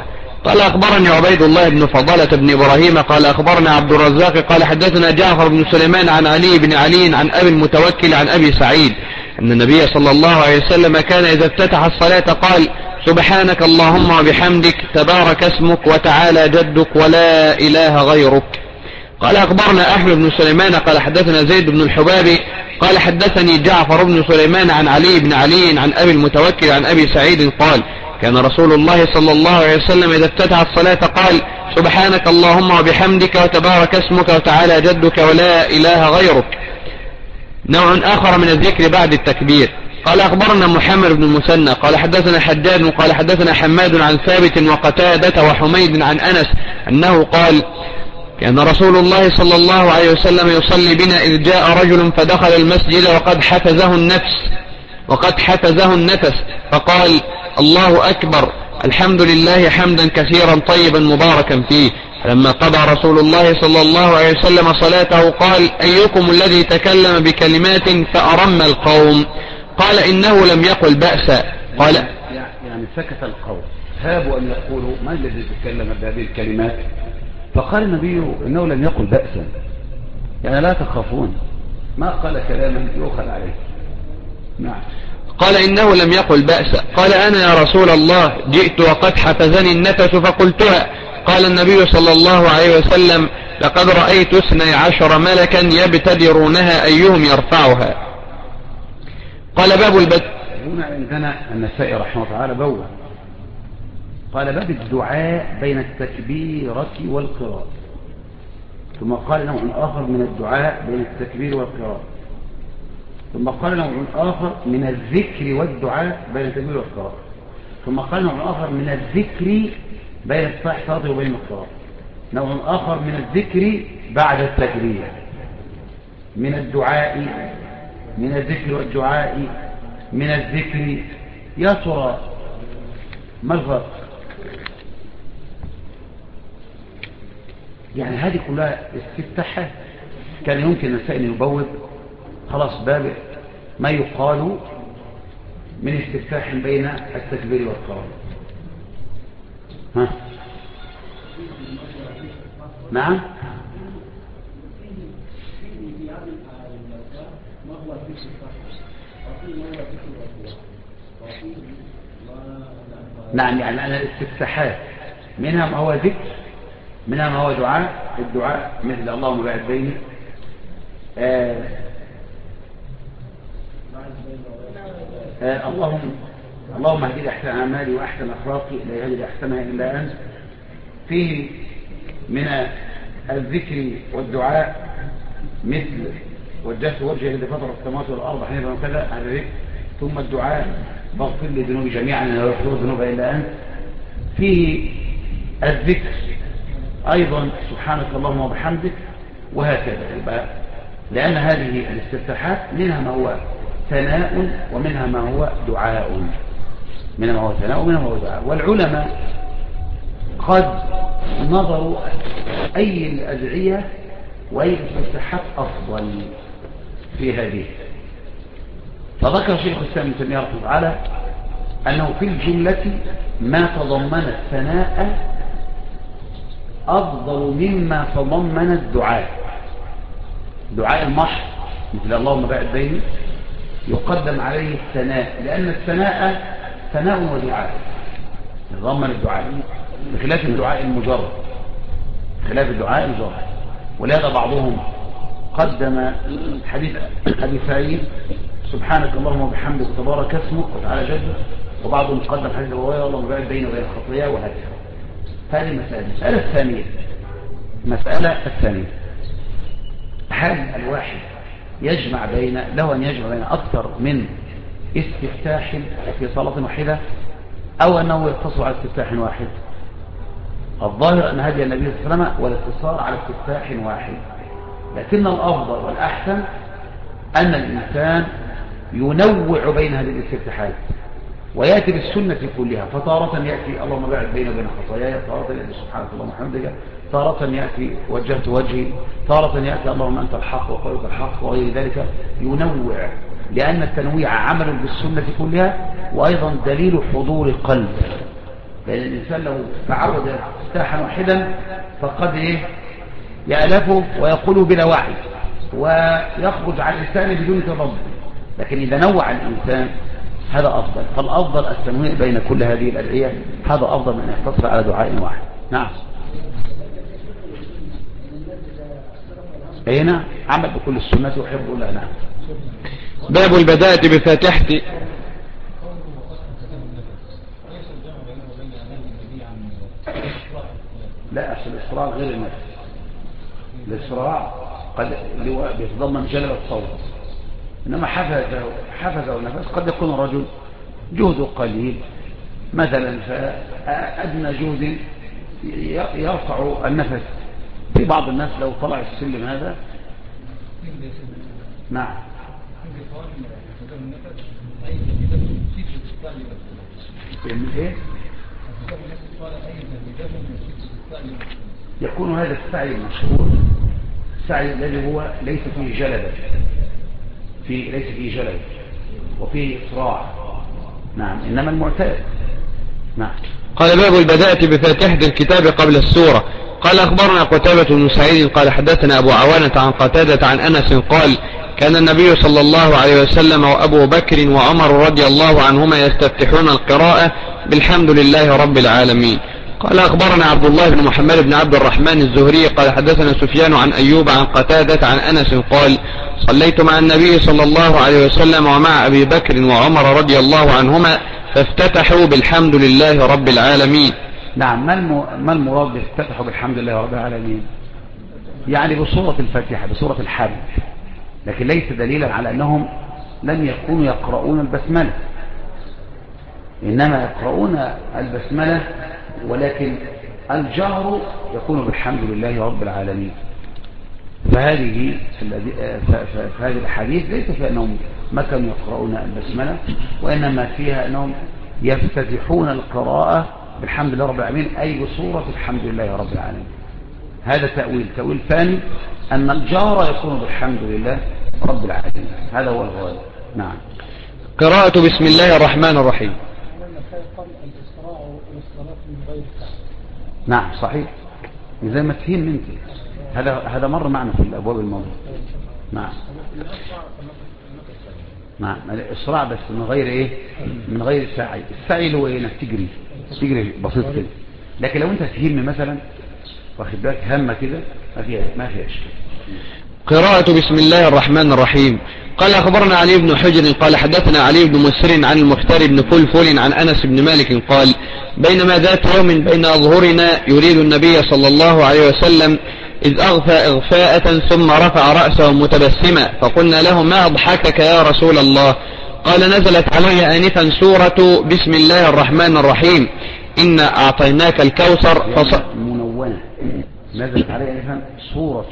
قال أخبرني عبيد الله بن فضالة بن إبراهيم قال أخبرنا عبد الرزاق قال حدثنا جعفر بن سليمان عن علي بن علي عن أبي المتوكل عن أبي سعيد أن النبي صلى الله عليه وسلم كان إذا افتتح الصلاة قال سبحانك اللهم وبحمدك تبارك اسمك وتعالى جدك ولا إله غيرك. قال أخبرنا أحمد بن سليمان قال حدثنا زيد بن الحبابي قال حدثني جعفر بن سليمان عن علي بن علي عن أبي المتوكل عن أبي سعيد قال كان رسول الله صلى الله عليه وسلم إذا افتتح الصلاة قال سبحانك اللهم وبحمدك وتبارك اسمك وتعالى جدك ولا إله غيرك. نوع آخر من الذكر بعد التكبير. قال أخبرنا محمد بن المثنى قال حدثنا حجاج قال حدثنا حماد عن ثابت وقتادة وحميد عن أنس أنه قال كان رسول الله صلى الله عليه وسلم يصلي بنا إذ جاء رجل فدخل المسجد وقد حفزه النفس فقال الله أكبر الحمد لله حمدا كثيرا طيبا مباركا فيه. لما قضى رسول الله صلى الله عليه وسلم صلاته قال أيكم الذي تكلم بكلمات فأرم القوم؟ قال إنه لم يقل بأسا. قال يعني سكت القوم هابوا أن يقولوا ما الذي تكلم بهذه الكلمات؟ فقال النبي إنه لم يقل بأسا، يعني لا تخافون، ما قال كلاما يؤخذ عليه. نعم. قال إنه لم يقل بأسا. قال أنا يا رسول الله جئت وقد حفزني النفس فقلتها. قال النبي صلى الله عليه وسلم لقد رأيت 12 ملكا يبتدرونها أيهم يرفعها. قال باب البدء. هنا عندنا النسائي رحمه الله تعالى بوّن قال باب الدعاء بين التكبيرة والقراءة، ثم قال نوع آخر من الدعاء بين التكبير والقراءة، ثم قال نوع آخر من الذكر والدعاء بين التكبير والقراءة، ثم قال نوع آخر من الذكر بين الصلاة وبين القراءة، نوع آخر من الذكر بعد التكبير، من الدعاء، من الذكر والدعاء، من الذكر. يا ترى ما الفرق؟ يعني هذه كلها استفتاحات كان يمكن الإنسان أن يبوب خلاص باب ما يقال من استفتاح بين التكبير والقراءة. ها نعم. نعم، يعني أنا الاستفتاحات منها ما هو ذكر، منها ما هو دعاء. الدعاء مثل اللهم باعد بيني، اللهم اهدني احسن اعمالي واحسن اخلاقي لا يهدي احسنها الا انت. فيه من الذكر والدعاء مثل وجهت وجهي الذي فطر السماوات والارض حنيفا وكذا، هذا ذكر. ثم الدعاء فاغفر لي ذنوبي جميعا لا يغفر الذنوب الا انت. فيه الذكر ايضا سبحانك اللهم وبحمدك وهكذا. يبقى لان هذه الاستفتاحات منها ما هو ثناء ومنها ما هو دعاء، منها ما هو ثناء ومنها ما هو دعاء. والعلماء قد نظروا اي الادعيه واي الاستفتاحات افضل في هذه، فذكر شيخ الاسلام ابن تيميه رحمه الله تعالى انه في الجمله ما تضمن الثناء افضل مما تضمن الدعاء. دعاء المحض مثل اللهم باعد بيني يقدم عليه الثناء، لان الثناء ثناء ودعاء يتضمن الدعاء بخلاف الدعاء المجرد، خلاف الدعاء المجرد. ولهذا بعضهم قدم حديث ابي سعيد سبحانك اللهم وبحمدك تبارك اسمك وتعالى جدك، وبعضهم قدم حديث ابي هريره اللهم باعد بيني وبين الخطايا وهكذا. هذه المسألة الثانية، المسألة الثانية هل الواحد يجمع بين له أن يجمع بين أكثر من استفتاح في صلاة واحدة أو أنه يقتصر على استفتاح واحد؟ الظاهر أن هدي النبي صلى الله عليه وسلم والاقتصار على استفتاح واحد، لكن الأفضل والأحسن أن الإنسان ينوع بين هذه الاستفتاحات ويأتي بالسنة كلها. فتارة يأتي اللهم باعد بيني وبين خطاياي، تارة يأتي سبحانك اللهم وبحمدك، تارة يأتي وجهت وجهي، تارة يأتي اللهم أنت الحق وقولك الحق وغير ذلك. ينوع لأن التنويع عمل بالسنة كلها، وأيضا دليل حضور القلب، لأن الإنسان لو تعود افتتاحا واحدا فقد يألفه ويقوله بلا وعي ويخرج عن لسانه بدون تضبط. لكن إذا نوع الإنسان هذا أفضل. فالأفضل التنويع بين كل هذه الأدعية، هذا أفضل من أن يقتصر على دعاء واحد. نعم. نعم، عمل بكل السنة وحفظ الله. نعم. باب البداءة بفاتحة. لا، أصل الإسراع غير النفس. الإسراع قد بيتضمن جلب الصوت، إنما حفظ النفس قد يكون الرجل جهده قليل مثلا، فأدنى جهد يرفع النفس. في بعض الناس لو طلع السلم هذا. نعم. ايه يكون هذا السعي المشهور، السعي الذي هو ليس فيه جلد، ليس فيه جلد وفيه إسراع. نعم، إنما المعتاد. نعم. قال باب البداءة بفاتحة الكتاب قبل السورة. قال أخبرنا قتيبة بن سعيد قال حدثنا أبو عوانة عن قتادة عن أنس قال كان النبي صلى الله عليه وسلم وأبو بكر وعمر رضي الله عنهما يستفتحون القراءة بالحمد لله رب العالمين. قال أخبرنا عبد الله بن محمد بن عبد الرحمن الزهري قال حدثنا سفيان عن أيوب عن قتادة عن أنس قال صليت مع النبي صلى الله عليه وسلم ومع أبي بكر وعمر رضي الله عنهما فافتتحوا بالحمد لله رب العالمين. نعم. ما المراد افتتحوا بالحمد لله رب العالمين؟ يعني بصورة الفاتحة، بصورة الحمد، لكن ليس دليلا على أنهم لم يكونوا يقرؤون البسملة، إنما يقرؤون البسملة، ولكن الجهر يكون بالحمد لله رب العالمين. فهذه الحديث ليس فيها أنهم ما كانوا يقرؤون البسملة، وإنما فيها أنهم يفتتحون القراءة بالحمد لله رب العالمين، أي بصورة الحمد لله رب العالمين. هذا تأويل ثاني، أن الجهر يكون بالحمد لله رب العالمين، هذا هو الغالب. نعم. قراءة بسم الله الرحمن الرحيم. نعم صحيح، زي ما تفهم انت، هذا مر معنا في الأبواب الماضية. نعم. نعم، الإسراع بس من غير من غير السعي. السعي اللي هو انك تجري بسيط كده، لكن لو انت تهم مثلا واخد بالك همه كده ما فيها اشكال. قراءة بسم الله الرحمن الرحيم. قال أخبرنا علي بن حجر قال حدثنا علي بن مسر عن المختار بن فلفل عن أنس بن مالك قال بينما ذات يوم بين أظهرنا يريد النبي صلى الله عليه وسلم إذ أغفى إغفاءة ثم رفع رأسه متبسما فقلنا له ما أضحكك يا رسول الله؟ قال نزلت علي آنفا سورة بسم الله الرحمن الرحيم إنا أعطيناك الكوثر منونة. نزلت علي آنفا سورة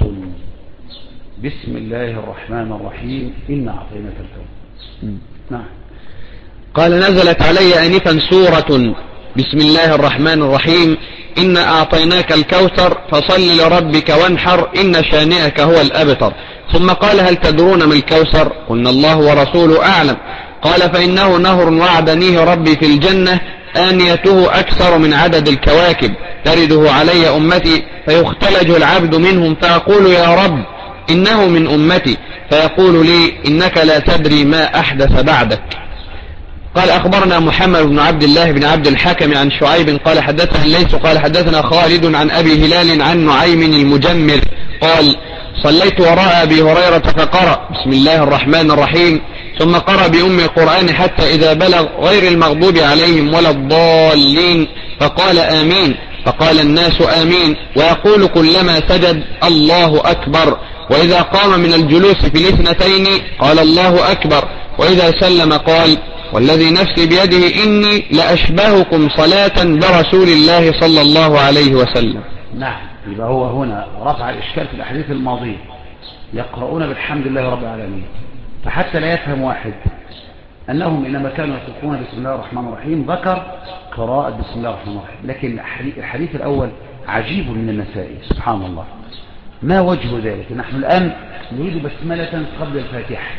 بسم الله الرحمن الرحيم إنا أعطيناك الكوثر. نعم. قال نزلت علي آنفا سورة بسم الله الرحمن الرحيم إنا أعطيناك الكوثر فصل لربك وانحر إن شانئك هو الأبتر. ثم قال هل تدرون ما الكوثر؟ قلنا الله ورسوله أعلم. قال فإنه نهر وعدنيه ربي في الجنة آنيته أكثر من عدد الكواكب ترده علي أمتي فيختلج العبد منهم فأقول يا رب إنه من أمتي فيقول لي إنك لا تدري ما أحدث بعدك. قال أخبرنا محمد بن عبد الله بن عبد الحكم عن شعيب قال حدثنا الليث قال حدثنا خالد عن أبي هلال عن نعيم المجمر قال صليت وراء أبي هريرة فقرأ بسم الله الرحمن الرحيم ثم قرأ بأم القرآن حتى إذا بلغ غير المغضوب عليهم ولا الضالين فقال آمين فقال الناس آمين ويقول كلما سجد الله أكبر وإذا قام من الجلوس في الاثنتين قال الله أكبر وإذا سلم قال والذي نفسي بيده إني لأشبهكم صلاة برسول الله صلى الله عليه وسلم. نعم. يبقى هو هنا رفع الإشكال في الأحاديث الماضية يقرؤون بالحمد لله رب العالمين، فحتى لا يفهم واحد أنهم إنما كانوا يقرؤون بسم الله الرحمن الرحيم ذكر قراءة بسم الله الرحمن الرحيم. لكن الحديث الأول عجيب من النسائي سبحان الله. ما وجه ذلك؟ نحن الآن نريد بسملة قبل الفاتحة،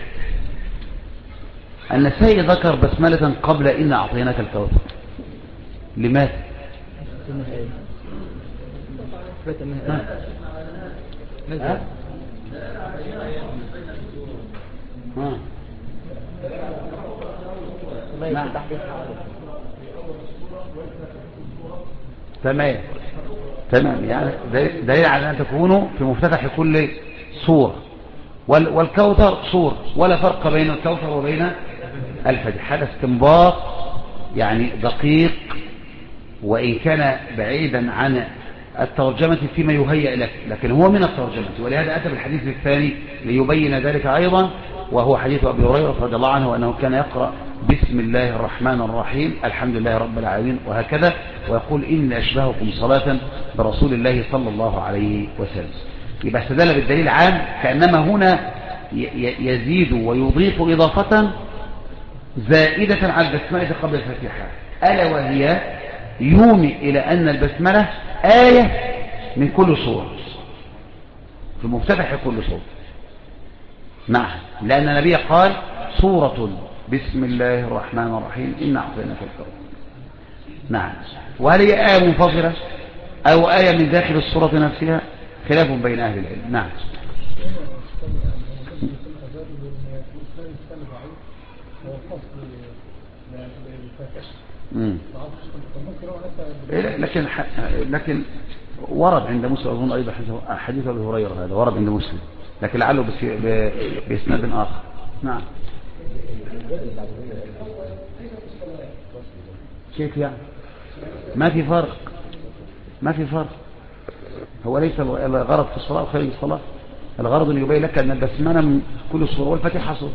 النسائي ذكر بسملة قبل إن أعطيناك الكوثر. لماذا؟ تمام يعني دليل على أن تكونوا في مفتتح كل سورة، والكوثر سورة، ولا فرق بين الكوثر وبين الفجر. هذا استنباط يعني دقيق، وإن كان بعيدا عن الترجمة فيما يهيأ لك، لكن هو من الترجمة، ولهذا أتى بالحديث الثاني ليبين ذلك أيضا، وهو حديث أبي هريرة رضي الله عنه أنه كان يقرأ بسم الله الرحمن الرحيم الحمد لله رب العالمين وهكذا، ويقول إن أشبهكم صلاة برسول الله صلى الله عليه وسلم. يبقى استدل بالدليل عام، كأنما هنا يزيد ويضيف إضافة زائدة على البسملة قبل الفاتحة، ألا وهي يومي إلى أن البسملة آية من كل سورة، في مفتتح كل سورة. نعم، لأن النبي قال سورة بسم الله الرحمن الرحيم إن أعطيناك الكوثر. نعم، وهل هي آية منفصلة أو آية من داخل السورة نفسها؟ خلاف بين أهل العلم. نعم. لكن ورد عند مسلم أظن أيضا حديث أبي هريرة، هذا ورد عند مسلم، لكن لعله بإسناد آخر. نعم. كيف يعني؟ ما في فرق. هو ليس الغرض في الصلاة وخارج الصلاة، الغرض أن يبين لك أن البسملة من كل الصورة والفاتحة صورة.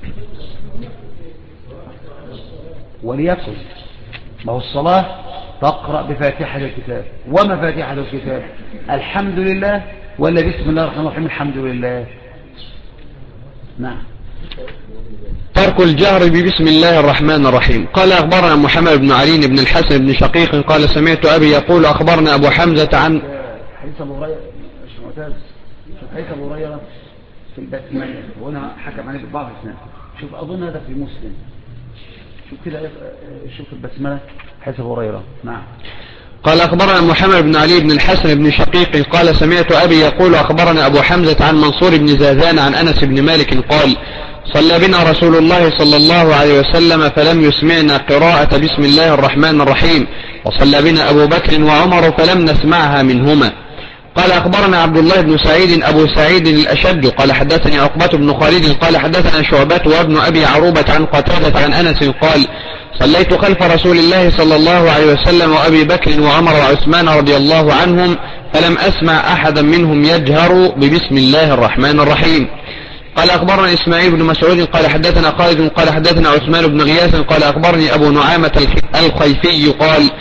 وليكن ما هو الصلاة تقرأ بفاتحة الكتاب، وما فاتحة الكتاب؟ الحمد لله، ولا بسم الله الرحمن الرحيم الحمد لله؟ نعم. ترك الجهر ببسم الله الرحمن الرحيم. قال أخبرنا محمد بن علي بن الحسن بن شقيق قال سمعت أبي يقول أخبرنا أبو حمزة عن حديث أبو هريرة حديث أبو هريرة في البسملة، وهنا حكم عليه ببعض الإسناد. شوف أظن هذا في مسلم، شوف كده، شوف البسملة حديث أبو هريرة. نعم. قال أخبرنا محمد بن علي بن الحسن بن شقيق قال سمعت أبي يقول أخبرنا أبو حمزة عن منصور بن زازان عن أنس بن مالك قال صلى بنا رسول الله صلى الله عليه وسلم فلم يسمعنا قراءة بسم الله الرحمن الرحيم، وصلى بنا أبو بكر وعمر فلم نسمعها منهما. قال أخبرنا عبد الله بن سعيد أبو سعيد الأشد قال حدثني عقبة بن خالد قال حدثنا شعبة وابن أبي عروبة عن قتادة عن أنس قال صليت خلف رسول الله صلى الله عليه وسلم وأبي بكر وعمر وعثمان رضي الله عنهم فلم أسمع أحدا منهم يجهر ببسم الله الرحمن الرحيم. قال أخبرنا إسماعيل بن مسعود قال حدثنا خالد قال حدثنا عثمان بن غياث قال أخبرني أبو نعامة الخيفي قال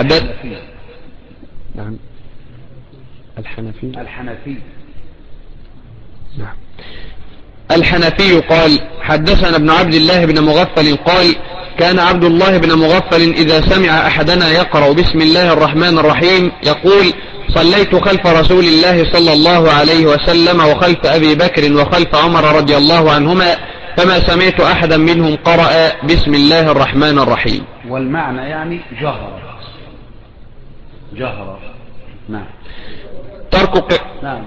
نعم الحنفي قال حدثنا ابن عبد الله بن مغفل قال كان عبد الله بن مغفل إذا سمع أحدنا يقرأ بسم الله الرحمن الرحيم يقول صليت خلف رسول الله صلى الله عليه وسلم وخلف أبي بكر وخلف عمر رضي الله عنهما فما سمعت أحدا منهم قرأ بسم الله الرحمن الرحيم. والمعنى يعني جهر. نعم. نعم.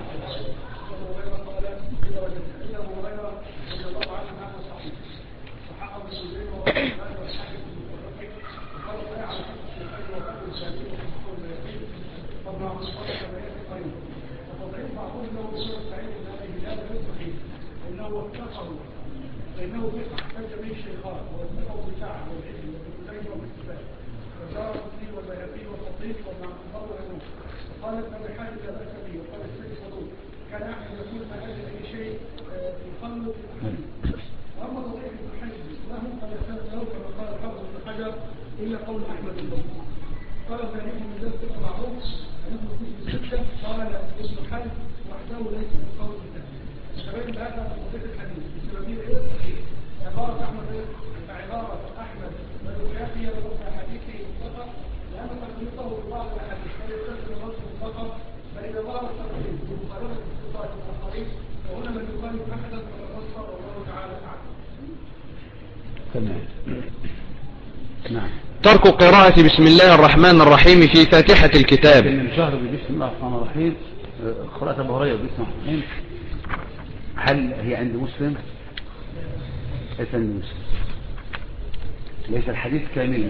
إلا قول أحمد الله قال ذلك من ذلك المعروف أنه في الستة قال ابن حزم وحده ليس من قول الله فبين هذا في صحيح الحديث بسببين غير صحيح عبارة أحمد والكافية وفي حديثه مطلقة لأن تقليده ببعض الأحاديث قد يستلزم الرجل مطلقة فإذا ظهر التقليد بمخالفة الصفات والآخرين وهنا من يخالف أحدا فالنصر والله تعالى أعلم. تمام. نعم. ترك قراءة بسم الله الرحمن الرحيم في فاتحة الكتاب. إن الجهر بسم الله الرحمن الرحيم قراءة أبو هريرة بسم الله الرحمن الرحيم هل هي عند مسلم؟ ليس عند مسلم، ليس الحديث كاملا.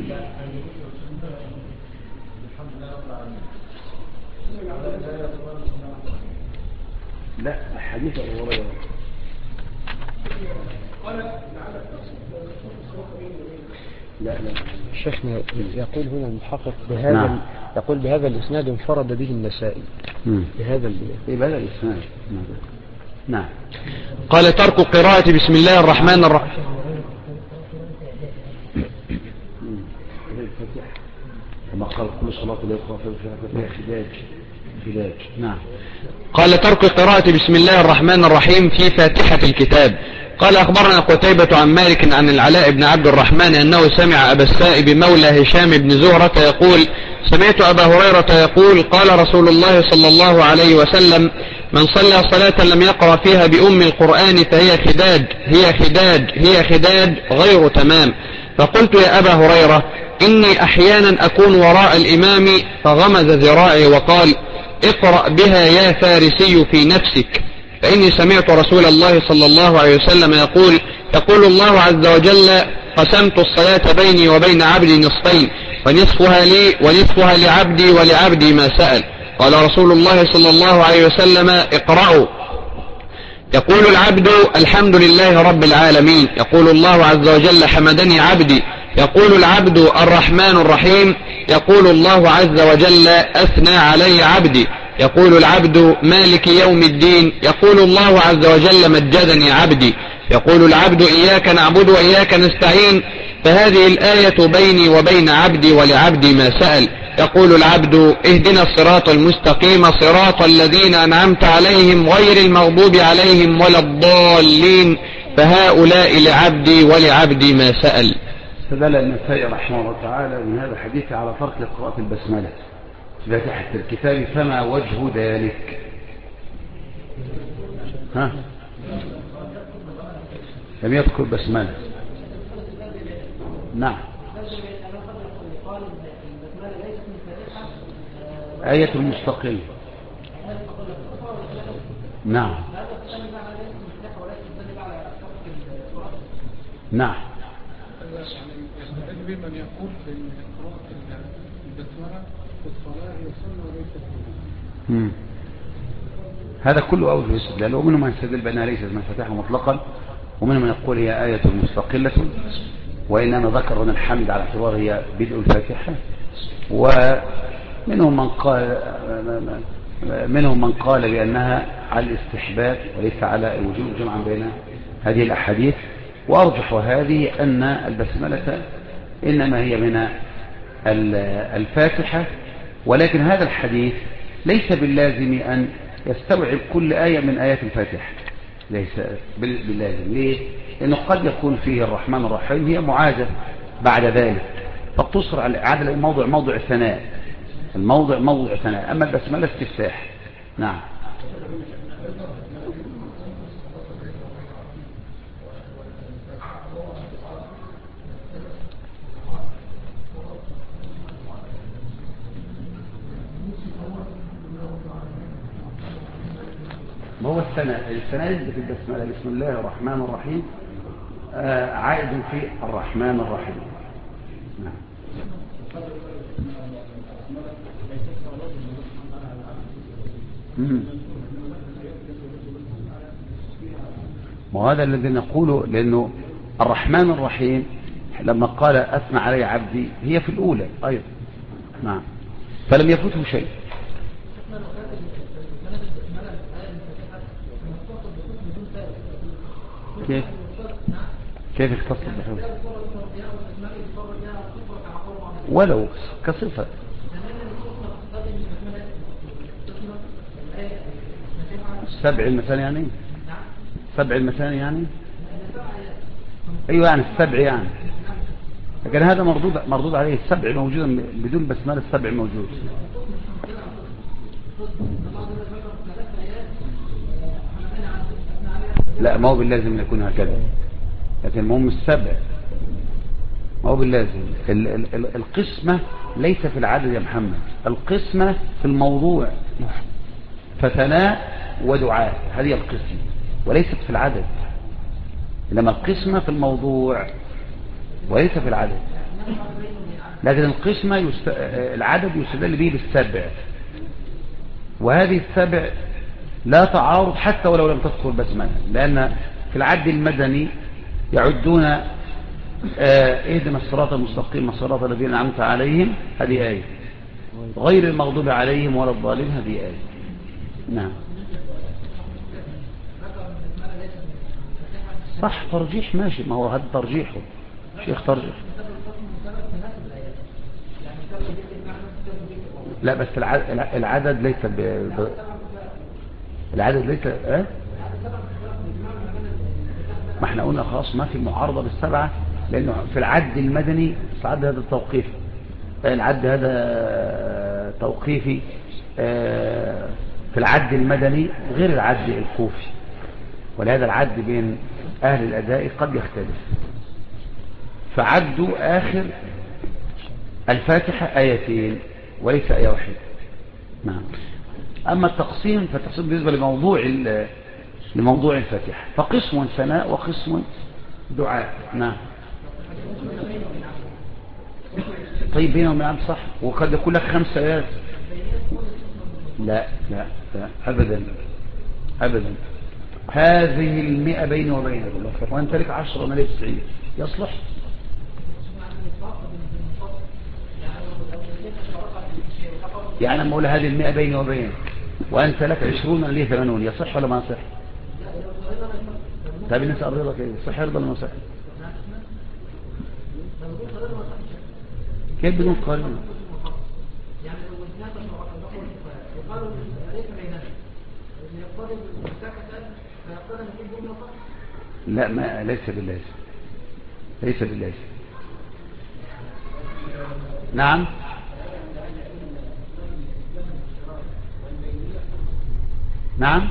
لا حديث أبو هريرة لا شيخنا يقول هنا المحقق بهذا نعم. يقول بهذا الإسناد انفرد به النسائي بهذا بهذا الإسناد. نعم. قال ترك قراءة بسم الله الرحمن الرحيم. كما قال كل صلاة لا يقرأ فيها خداج. نعم. قال ترك قراءة بسم الله الرحمن الرحيم في فاتحة الكتاب. قال أخبرنا قتيبة عن مالك عن العلاء بن عبد الرحمن أنه سمع أبا السائب مولى هشام بن زهرة يقول سمعت أبا هريرة يقول قال رسول الله صلى الله عليه وسلم من صلى صلاة لم يقرأ فيها بأم القرآن فهي خداج غير تمام. فقلت يا أبا هريرة إني أحيانا أكون وراء الإمام، فغمز ذراعي وقال اقرأ بها يا فارسي في نفسك، فإني سمعت رسول الله صلى الله عليه وسلم يقول الله عز وجل قسمت الصلاة بيني وبين عبدي نصفين، ونصفها لي ونصفها لعبدي ولعبدي ما سأل. قال رسول الله صلى الله عليه وسلم اقرأوا. يقول العبد الحمد لله رب العالمين، يقول الله عز وجل حمدني عبدي، يقول العبد الرحمن الرحيم، يقول الله عز وجل أثنى علي عبدي، يقول العبد مالك يوم الدين، يقول الله عز وجل مجدني عبدي، يقول العبد إياك نعبد وإياك نستعين، فهذه الآية بيني وبين عبدي ولعبدي ما سأل. يقول العبد اهدنا الصراط المستقيم صراط الذين أنعمت عليهم غير المغضوب عليهم ولا الضالين، فهؤلاء لعبدي ولعبدي ما سأل. استدل النسائي رحمه الله تعالى من هذا الحديث على ترك قراءة البسملة في فاتحة الكتاب، فما وجه ذلك؟ لم يذكر بسملة. نعم. آية المستقل. نعم. نعم. من يقول بأن قراءة البسملة في الصلاة هي سنة وليست. هذا كله أوجه الاستدلال، ومنهم من يستدل بأنها ليست من فتحها مطلقا، ومنهم من يقول هي آية مستقلة، وإنما ذكر هنا الحمد على اعتبار هي بدء الفاتحة، منهم من قال بأنها على الاستحباب وليس على الوجوب، جمعا بين هذه الأحاديث. وأرجح هذه أن البسملة إنما هي من الفاتحة، ولكن هذا الحديث ليس باللازم أن يستوعب كل آية من آيات الفاتحة، ليس باللازم. ليه؟ لأنه قد يكون فيه الرحمن الرحيم هي معاذة بعد ذلك، فتصر على عدل الموضع موضع ثناء، الموضع موضع ثناء، أما البسملة استفتاح. نعم. ما هو الثناء يثبت البسملة بسم الله الرحمن الرحيم عائد في الرحمن الرحيم. نعم. وهذا الذي نقوله، لأنه الرحمن الرحيم لما قال أثنى علي عبدي هي في الأولى أيضا. نعم. فلم يفوته شيء. كيف اختص بحوث ولو كصفة؟ السبع المثاني يعني؟ سبع المثاني يعني؟ ايوه يعني السبع يعني، لكن هذا مردود عليه. السبع موجودا بدون بسمله، السبع موجود. لا ما هو باللازم يكون هكذا، لكن المهم السبع هو باللازم. القسمة ليس في العدد يا محمد، القسمة في الموضوع. فثناء ودعاء هذه القسمة وليست في العدد، إنما القسمة في الموضوع وليس في العدد. لكن القسمة العدد يستدل به بالسبع، وهذه السبع لا تعارض حتى ولو لم تذكر بسملة، لأن في العد المدني يعدون اهدنا الصراط المستقيم الصراط الذين أنعمت عليهم، هذه آية، غير المغضوب عليهم ولا الضالين، هذه آية. نعم صح، ترجيح ماشي، ما هو هذا ترجيحه شيخ ترجيح. لا بس العدد ليس العدد ليس ما احنا قلنا خلاص ما في معارضة بالسبعة، لأنه في العد المدني العد هذا التوقيفي، العد هذا توقيفي في العد المدني غير العد الكوفي، ولهذا العد بين أهل الأداء قد يختلف. فعدوا آخر الفاتحة آيتين وليس آية واحدة. نعم. أما التقسيم فالتقسيم بالنسبة لموضوع الفاتحة، فقسم ثناء وقسم دعاء. نعم. طيب بينهم يا عم صح، وقد يكون لك 5 آيات. لا لا لا أبدا أبدا، هذه 100 بيني وبينك، وأنت لك 10 وأنا لك 90 يصلح. يعني لما أقول هذه 100 بيني وبينك وأنت لك 20 وأنا لي 80، يصح ولا ما يصح؟ طيب الناس أرضى كيف صح يرضى ولا ما صح؟ كيف بدون قارنة؟ لا ما ليس باللازم، ليس باللازم. نعم نعم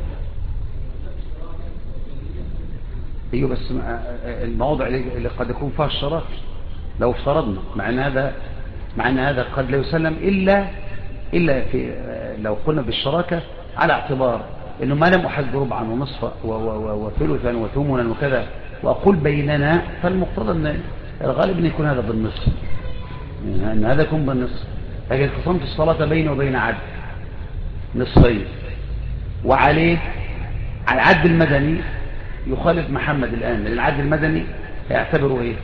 ايوه، بس المواضع اللي قد يكون فيها الشراك لو افترضنا، مع ان هذا قد لا يسلم الا في لو قلنا بالشراكه على اعتبار انه ما لم احد ربعا ونصفا وثلثا وثمنا وكذا واقول بيننا، فالمقتضى ان الغالب ان يكون هذا بالنصف، يعني ان هذا يكون بالنصف. لكن قسمت الصلاه بيني وبين عبد نصفين، وعليه على العد المدني يخالف محمد الآن، لأن العد المدني يعتبره ايه؟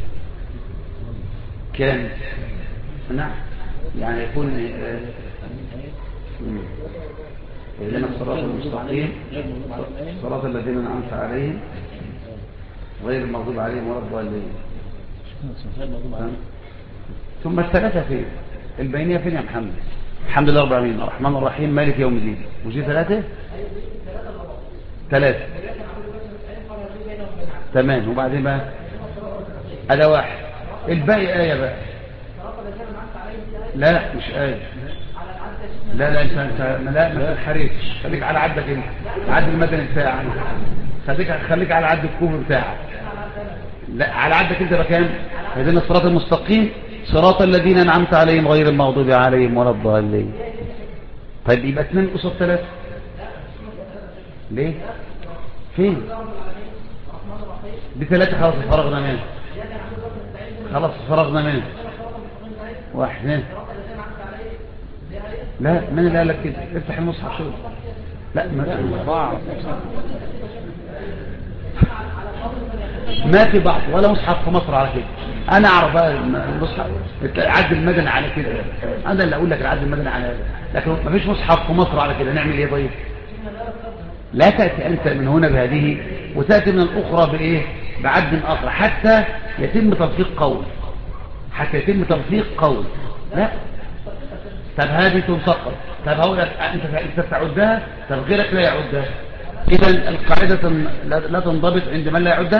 كان نعم، يعني يكون لنا الصراط المستقيم صراط الذين أنعمت عليهم غير المغضوب عليهم ولا الضالين. ثم الثلاثة فين؟ البينية فين يا محمد؟ الحمد لله رب العالمين الرحمن الرحيم مالك يوم الدين، وجي 3 تمام. وبعدين بقى هذا 1، الباقي آية بقى. لا مش آية، لا انت لا ما تنحرفش، خليك على عدك انت، العد المدني بتاعك، خليك على عد الكوفي بتاعك. لا على عدك انت بكام؟ هذين الصراط المستقيم صراط الذين انعمت عليهم غير المغضوب عليهم ولا الضالين. طيب يبقى 2 قصاد 3 ليه؟ فين؟ دي 3 خلاص فرغنا منه، خلاص فرغنا منه. 1 2 لا من اللي قال لك كده؟ افتح المصحف شوف. لا ما في بعض ولا مصحف في مصر على كده. انا اعرف المصحف العد المدني على كده، انا اللي اقول لك العد المدني على هذا، لكن ما فيش مصحف في مصر على كده. نعمل ايه طيب؟ لا تأتي انت من هنا بهذه وتأتي من الاخرى بايه؟ بعد اخر حتى يتم تلفيق قول، لا. طب هذه تنتقل، طب هقول لك انت تعدها، طب غيرك لا يعدها. اذا القاعده لا تنضبط عند من لا يعدها.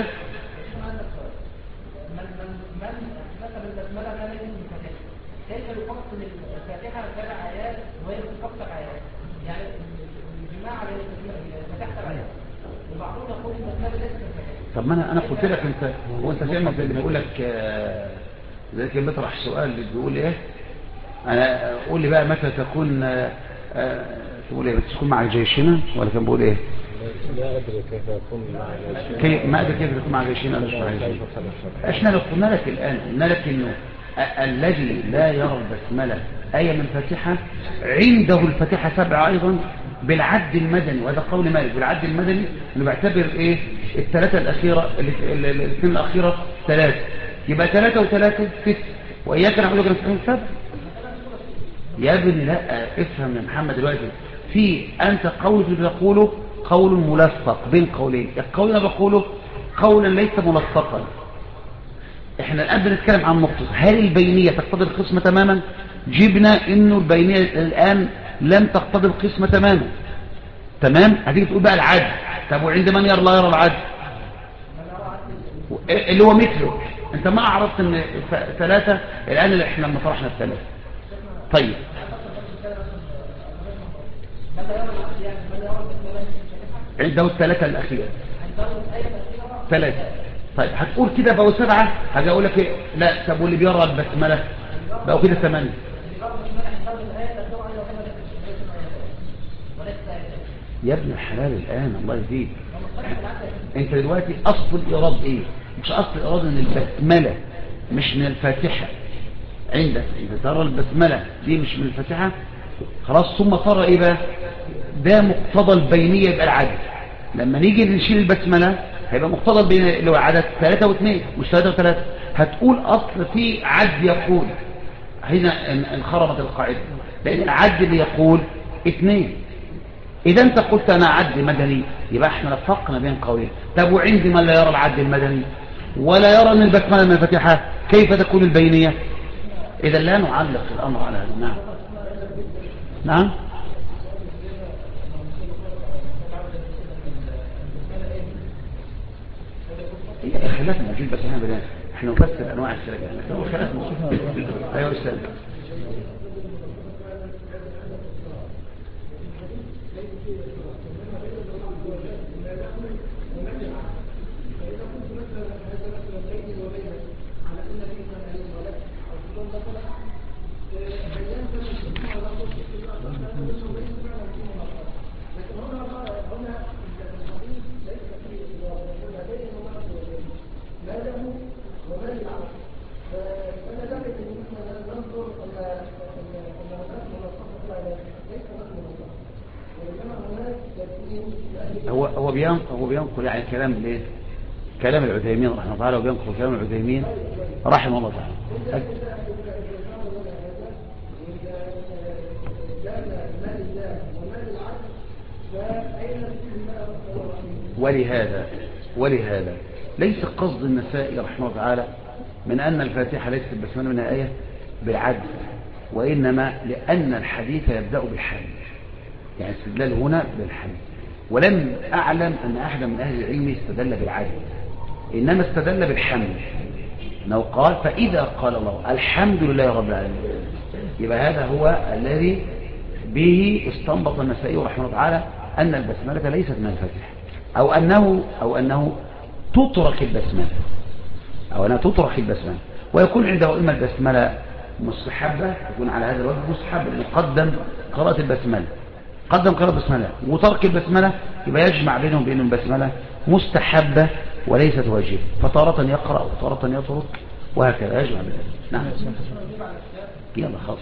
كيف يفصل الفاتحه 7 آيات وهي بتفصل آيات؟ يعني الجماعه الفاتحه 7 آيات، وبعضهم يقول ان الكتاب ليس طب ما انا قلت لك انت، وانت تعمل زي اللي بيقول لك زي كده بيطرح سؤال اللي بيقول ايه، انا قول لي بقى متى تكون تقول ايه، تكون مع جيشنا ولا كان بيقول ايه؟ لا ادري كيف اكون مع جيشنا. ما ادري كيف تكون مع جيشنا ولا مش مع جيشنا. احنا لو قلنا لك الان، قلنا لك انه الذي لا يرى البسمله ايه من الفاتحه عنده الفاتحه 7 ايضا بالعد المدني، وهذا قول مالك بالعد المدني، انه بيعتبر ايه الثلاثه الاخيره، الاثنين الاخيره 3، يبقى 3 و3 6، واياك نعبد ونستعين 7. يا ابني لا افهم يا محمد دلوقتي، في انت قول بتقوله قول ملصق بين قولين، القول اللي بقوله قولا ليس ملصقا. احنا الان بنتكلم عن نقطه، هل البينيه تقتضي القسمه تماما؟ جبنا انه البينيه الان لم تقتضي القسمه تماما. تمام، هتيجي تقول بقى العدل، طب وعند من يرى لا يرى العدل اللي هو مثله؟ انت ما عرفت ان 3 الان اللي احنا لما طرحنا 3. طيب عنده 3 الأخيرة 3. طيب هتقول كده بقوا 7، هاجي اقول لك ايه؟ لا طب واللي بيقرا البسمله بقوا كده 8. يا ابن الحلال الان الله يهديك، انت دلوقتي اصل الايراد ايه؟ مش اصل الايراد ان البسمله مش من الفاتحه عندك، اذا ترى البسمله دي مش من الفاتحه خلاص، ثم ترى ايه بقى؟ ده مقتضى البينيه يبقى العدد. لما نيجي نشيل البسمله هيبقى مقتضى البينيه اللي هو عدد 3 و2 مش 3 و3. هتقول اصل في عد يقول، هنا انخرمت القاعده، لان العد اللي يقول 2. اذا انت قلت انا عد مدني يبقى احنا لفقنا بين قولين. طب وعندي من لا يرى العد المدني ولا يرى ان البسمله من الفاتحه، كيف تكون البينيه؟ اذا لا نعلق الامر على هذا. نعم نعم خلاف موجود، بس احنا نفسر انواع السلك. خلاف موجود. ايوه استاذ. هو بينقل يعني كلام الايه؟ كلام العثيمين رحمه الله تعالى، وبينقل كلام العثيمين رحمه الله تعالى. ولهذا ليس قصد النسائي رحمه الله تعالى من أن الفاتحة ليست البسمله منها آية بالعدل، وإنما لأن الحديث يبدأ بالحمد، يعني استدلال هنا بالحمد. ولم أعلم أن أحد من أهل العلم استدل بالعدل، إنما استدل بالحمد، أنه قال فإذا قال الله الحمد لله رب العالمين، يبقى هذا هو الذي به استنبط النسائي رحمه الله تعالى أن البسملة ليست من الفاتحة، أو أنه تترك البسملة، أو أنها تترك البسملة، ويكون عنده إما البسملة مستحبة، يكون على هذا الوجه مستحب أن يقدم قراءة البسملة، قدم قراءة البسملة، وترك البسملة يبقى يجمع بينهم بأن البسملة مستحبة وليست واجبة، فتارة يقرأ وتارة يترك وهكذا يجمع بينهم. نعم يلا خلاص.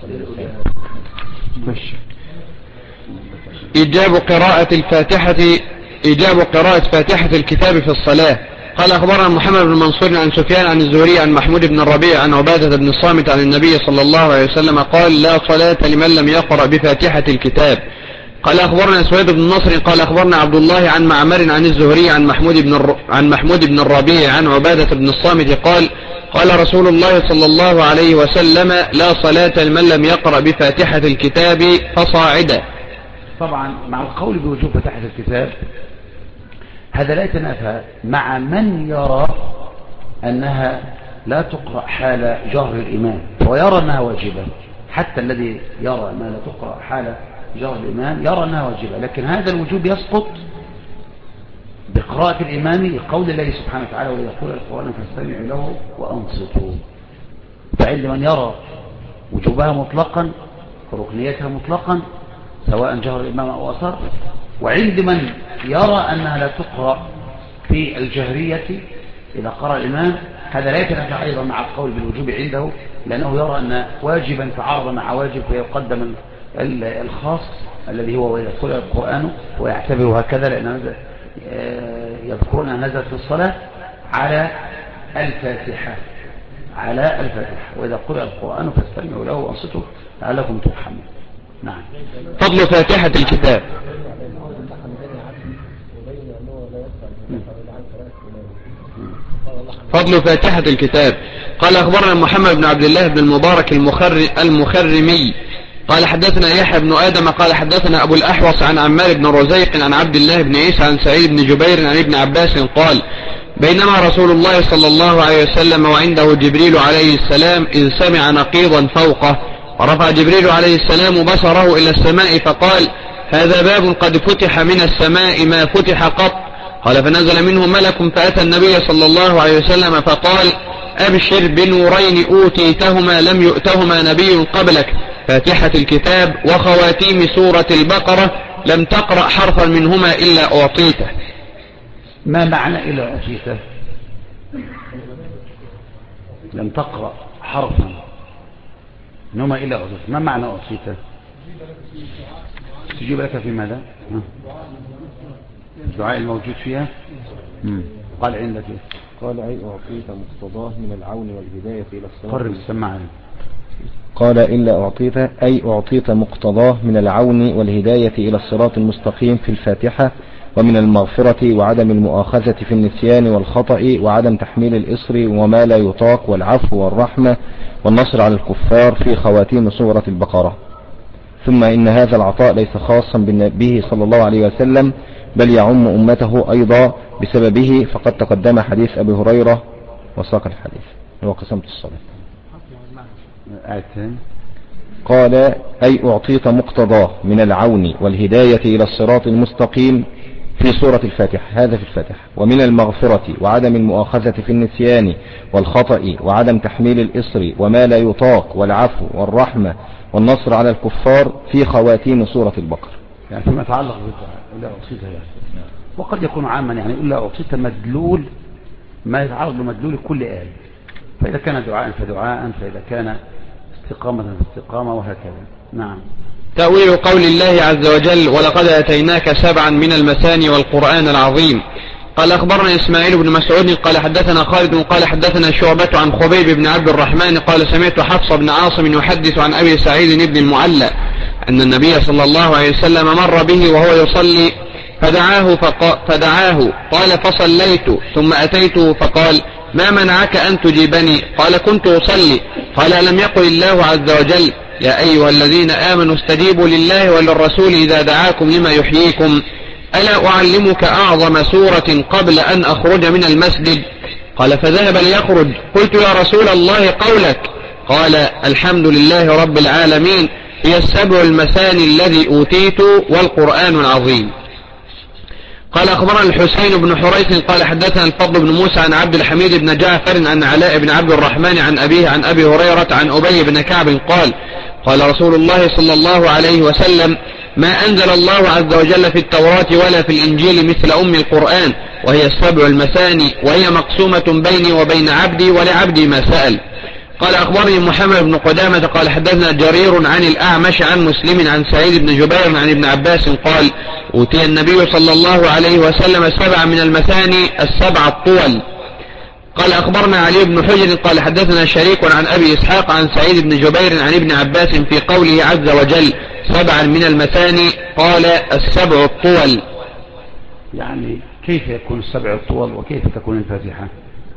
إيجاب قراءة فاتحة الكتاب في الصلاة. قال أخبرنا محمد بن منصور عن سفيان عن الزهري عن محمود بن الربيع عن عبادة بن الصامت عن النبي صلى الله عليه وسلم قال لا صلاة لمن لم يقرأ بفاتحة الكتاب. قال أخبرنا سويد بن نصر قال أخبرنا عبد الله عن معمر عن الزهري عن محمود بن الربيع عن عبادة بن الصامت قال قال رسول الله صلى الله عليه وسلم لا صلاة لمن لم يقرأ بفاتحة الكتاب فصاعدا. طبعا مع القول بوجوب فاتحة الكتاب هذا لا يتنافى مع من يرى أنها لا تقرأ حال جهر الإمام ويرى أنها واجبة. حتى الذي يرى أنها لا تقرأ حال جهر الإمام يرى أنها واجبة، لكن هذا الوجوب يسقط بقراءة الإمام قول الله سبحانه وتعالى وإذا قرئ القرآن فاستمعوا له وأنصتوا. فعند من يرى وجوبها مطلقا وركنيتها مطلقا سواء جهر الإمام أو أسر، وعند من يرى أنها لا تقرأ في الجهرية إذا قرأ الإمام، هذا لا يتنافى أيضا مع القول بالوجوب عنده، لأنه يرى أن واجبا تعارض مع واجب فيقدم الخاص الذي هو وإذا قرأ القرآن، ويعتبر هكذا لأن يذكرون أن نزلت في الصلاة على الفاتحة وإذا قرأ القرآن فاستمعوا له وأنصتوا لعلكم ترحمون. نعم. فضل فاتحة الكتاب. فضل فاتحة الكتاب. قال أخبرنا محمد بن عبد الله بن المبارك المخرمي قال حدثنا يحيى بن آدم قال حدثنا أبو الأحوص عن عمار بن رزيق عن عبد الله بن عيسى عن سعيد بن جبير عن ابن عباس قال بينما رسول الله صلى الله عليه وسلم وعنده جبريل عليه السلام إذ سمع نقيضا فوقه، ورفع جبريل عليه السلام بصره إلى السماء فقال هذا باب قد فتح من السماء ما فتح قط. قال فنزل منه ملك فأتى النبي صلى الله عليه وسلم فقال أبشر بنورين أوتيتهما لم يؤتهما نبي قبلك، فاتحة الكتاب وخواتيم سورة البقرة، لم تقرأ حرفا منهما إلا أعطيته. ما معنى إلا أعطيته؟ لم تقرأ حرفا منهما إلا أعطيته، ما معنى أعطيته؟ تجيب لك في ماذا؟ الدعاء الموجود فيها. قال عندك قال أي أعطيت مقتضاه من العون والهداية إلى الصراط. قرب السماعة. قال إلا أعطيت أي أعطيت مقتضاه من العون والهداية إلى الصراط المستقيم في الفاتحة، ومن المغفرة وعدم المؤاخذة في النسيان والخطأ وعدم تحميل الإصر وما لا يطاق والعفو والرحمة والنصر على الكفار في خواتيم سورة البقرة. ثم إن هذا العطاء ليس خاصا به صلى الله عليه وسلم، بل يعم أمته أيضا بسببه، فقد تقدم حديث أبي هريرة وساق الحديث هو قسمة الصلاة. قال أي أعطيت مقتضاه من العون والهداية إلى الصراط المستقيم في سورة الفاتحة، هذا في الفاتحة، ومن المغفرة وعدم المؤاخذة في النسيان والخطأ وعدم تحميل الإصر وما لا يطاق والعفو والرحمة والنصر على الكفار في خواتيم سورة البقرة. يعني فيما يتعلق بالدعاء إلا أعطيت يعني. وقد يكون عاما يعني إلا أعطيت مدلول ما يتعلق بمدلول كل آية، فإذا كان دعاء فدعاء، فإذا كان استقامة فاستقامة، وهكذا. نعم. تأويل قول الله عز وجل ولقد أتيناك سبعا من المثاني والقرآن العظيم. قال أخبرنا إسماعيل بن مسعود قال حدثنا خالد قال حدثنا شعبة عن خبيب بن عبد الرحمن قال سمعت حفص بن عاصم يحدث عن أبي سعيد بن المعلى أن النبي صلى الله عليه وسلم مر به وهو يصلي فدعاه قال فصليت ثم أتيته فقال ما منعك أن تجيبني؟ قال كنت أصلي. قال لم يقل الله عز وجل يا أيها الذين آمنوا استجيبوا لله وللرسول إذا دعاكم لما يحييكم؟ ألا أعلمك أعظم سورة قبل أن أخرج من المسجد؟ قال فذهب ليخرج. قلت يا رسول الله قولك. قال الحمد لله رب العالمين هي السبع المثاني الذي أوتيت والقرآن العظيم. قال أخبرنا الحسين بن حريث قال حدثنا الفضل بن موسى عن عبد الحميد بن جعفر عن علاء بن عبد الرحمن عن أبيه عن أبي هريرة عن أبي بن كعب قال قال رسول الله صلى الله عليه وسلم ما أنزل الله عز وجل في التوراة ولا في الإنجيل مثل أم القرآن، وهي السبع المثاني، وهي مقسومة بيني وبين عبدي ولعبدي ما سأل. قال أخبرني محمد بن قدامة قال حدثنا جرير عن الأعمش عن مسلم عن سعيد بن جبير عن ابن عباس قال أوتي النبي صلى الله عليه وسلم سبع من المثاني السبع الطول. قال أخبرنا علي بن حجر قال حدثنا شريك عن أبي إسحاق عن سعيد بن جبير عن ابن عباس في قوله عز وجل سبعا من المثاني قال السبع الطول. يعني كيف يكون السبع الطول وكيف تكون الفاتحة؟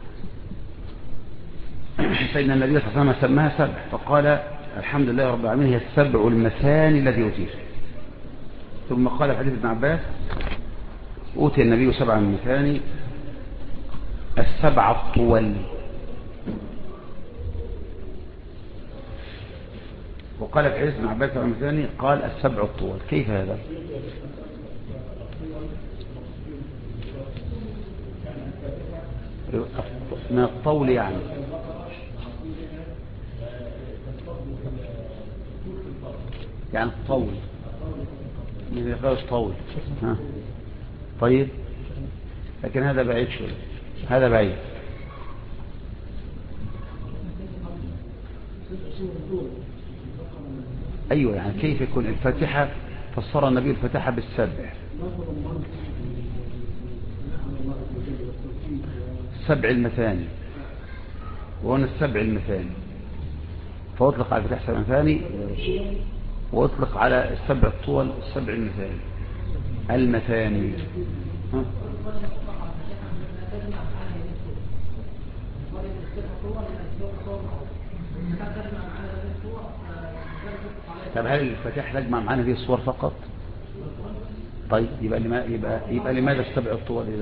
فإن النبي صلى الله عليه وسلم سماها سبع فقال الحمد لله رب العالمين هي السبع المثاني الذي أوتيه، ثم قال في حديث ابن عباس أوتي النبي سبع المثاني السبع الطول، وقال في حديث ابن عباس سبع المثاني قال السبع الطول. كيف هذا؟ من الطول يعني. يعني الطول من غير الطول. ها. طيب لكن هذا بعيد شوي، هذا بعيد. أيوة يعني كيف يكون الفاتحة؟ فسر النبي الفاتحة بالسبع، سبع المثاني، وهنا السبع المثاني، فأطلق على الفتح سبع مثاني وأطلق على السبع الطول السبع المثاني المثاني. ها؟ طب هل الفاتحة تجمع معانا هذه الصور فقط؟ طيب يبقى لماذا السبع الطول إذا؟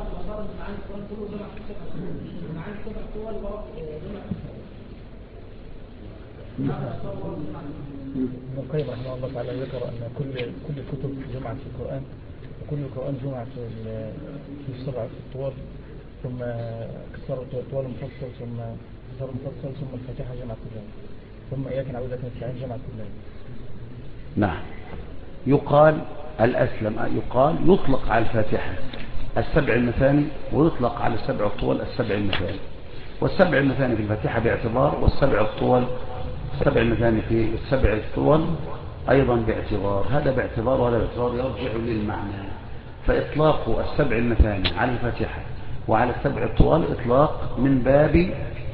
ابن القيم رحمه الله تعالى ذكر أن كل الكتب جمعت في القرآن، وكل القرآن جمع في السبع الطوال، ثم كسر الطوال المفصل، ثم كسر المفصل، ثم الفاتحة جمعت كلها، ثم إياك نعبد وإياك نستعين جمعت كلها. نعم. يقال الأسلم يقال يطلق على الفاتحة السبع المثاني، ويطلق على السبع الطول السبع المثاني، والسبع المثاني في الفاتحة باعتبار، والسبع الطول السبع المثاني في السبع الطول أيضا باعتبار. هذا باعتبار وهذا باعتبار يرجع للمعنى. فإطلاق السبع المثاني على الفاتحة وعلى السبع الطوال إطلاق من باب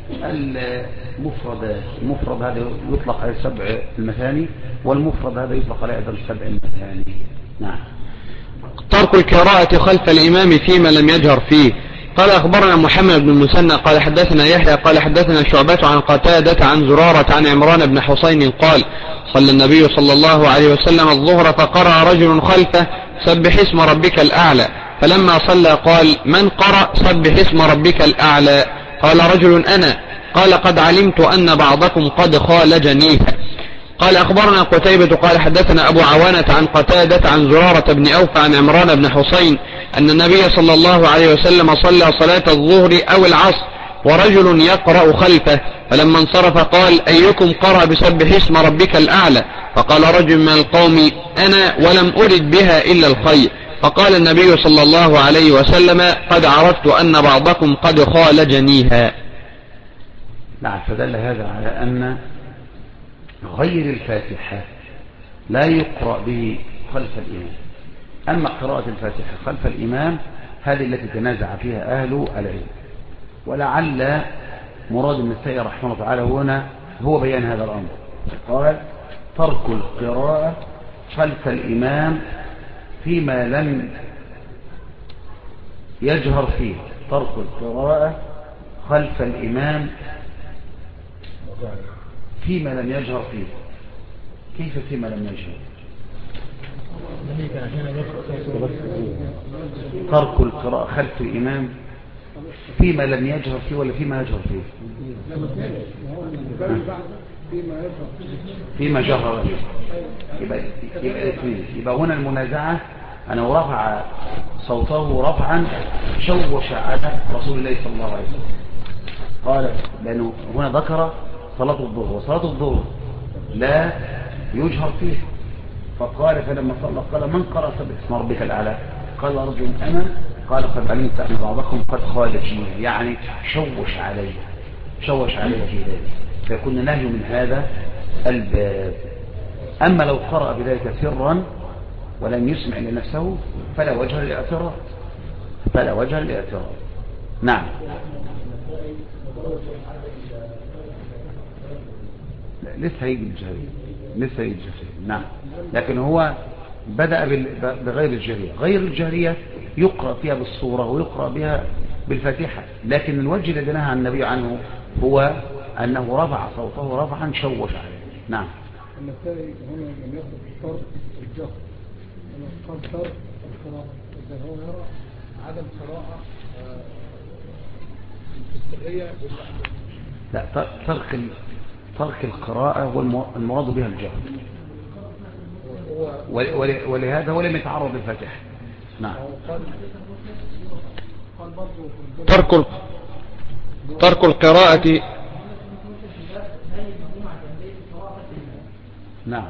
المفردات. المفرد هذا يطلق على السبع المثاني، والمفرد هذا يطلق على أيضا السبع المثاني. نعم. ترك القراءة خلف الإمام فيما لم يجهر فيه. قال أخبرنا محمد بن المثنى قال حدثنا يحيى قال حدثنا شعبة عن قتادة عن زرارة عن عمران بن حسين قال صلى النبي صلى الله عليه وسلم الظهر فقرأ رجل خلفه سبح اسم ربك الأعلى، فلما صلى قال من قرأ سبح اسم ربك الأعلى؟ قال رجل أنا. قال قد علمت أن بعضكم قد خالجنيها. قال أخبرنا قتيبة قال حدثنا أبو عوانة عن قتادة عن زرارة بن أوفى عن عمران بن حسين أن النبي صلى الله عليه وسلم صلى صلاة الظهر أو العصر ورجل يقرأ خلفه، فلما انصرف قال أيكم قرأ بسبح اسم ربك الأعلى؟ فقال رجل من القوم أنا، ولم أرد بها إلا الخير. فقال النبي صلى الله عليه وسلم قد عرفت أن بعضكم قد خالجنيها. نعم. فدل هذا على أن غير الفاتحة لا يقرأ به خلف الإمام. أما قراءة الفاتحة خلف الإمام هذه التي تنازع فيها أهل العلم، ولعل مراد النسائي رحمه الله تعالى هنا هو بيان هذا الأمر. قال ترك القراءة خلف الإمام فيما لم يجهر فيه. ترك القراءة خلف الإمام فيما لم يجهر فيه. كيف فيما لم يجهر؟ ترك القراءة خلف الإمام فيما لم يجهر فيه ولا فيما يجهر فيه؟ فيما جهر فيه. يبقى هنا المنازعة أنه رفع صوته رفعا شوش على رسول الله صلى الله عليه وسلم. قال لأنه هنا ذكر صلاة الظهر، وصلاة الظهر لا يجهر فيه، فقال فلما صلى قال من قرأ سبح اسم ربك الأعلى؟ قال رجل أنا. قال قد علمت أن بعضكم قد خالجني، يعني شوش عليه في ذلك، فيكون نهي من هذا الباب. أما لو قرأ بذلك سرا ولم يسمع لنفسه فلا وجه للاعتراض. نعم. لسه هيجي الجهرية. نعم. لكن هو بدأ بغير الجهرية. غير الجهرية يقرأ فيها بالصورة ويقرأ بها بالفاتحة، لكن الوجه الذي نهى النبي عنه هو أنه رفع صوته رفعا شوش عليه. نعم. النسائي هنا لم يخرج شرط الجهر، قال شرط القراءة، إذا هو يرى عدم قراءة السرية. لا، ترك القراءة والمراد بها الجهر، ولهذا هو لم يتعرض للفاتحة. نعم. ترك القراءة. نعم.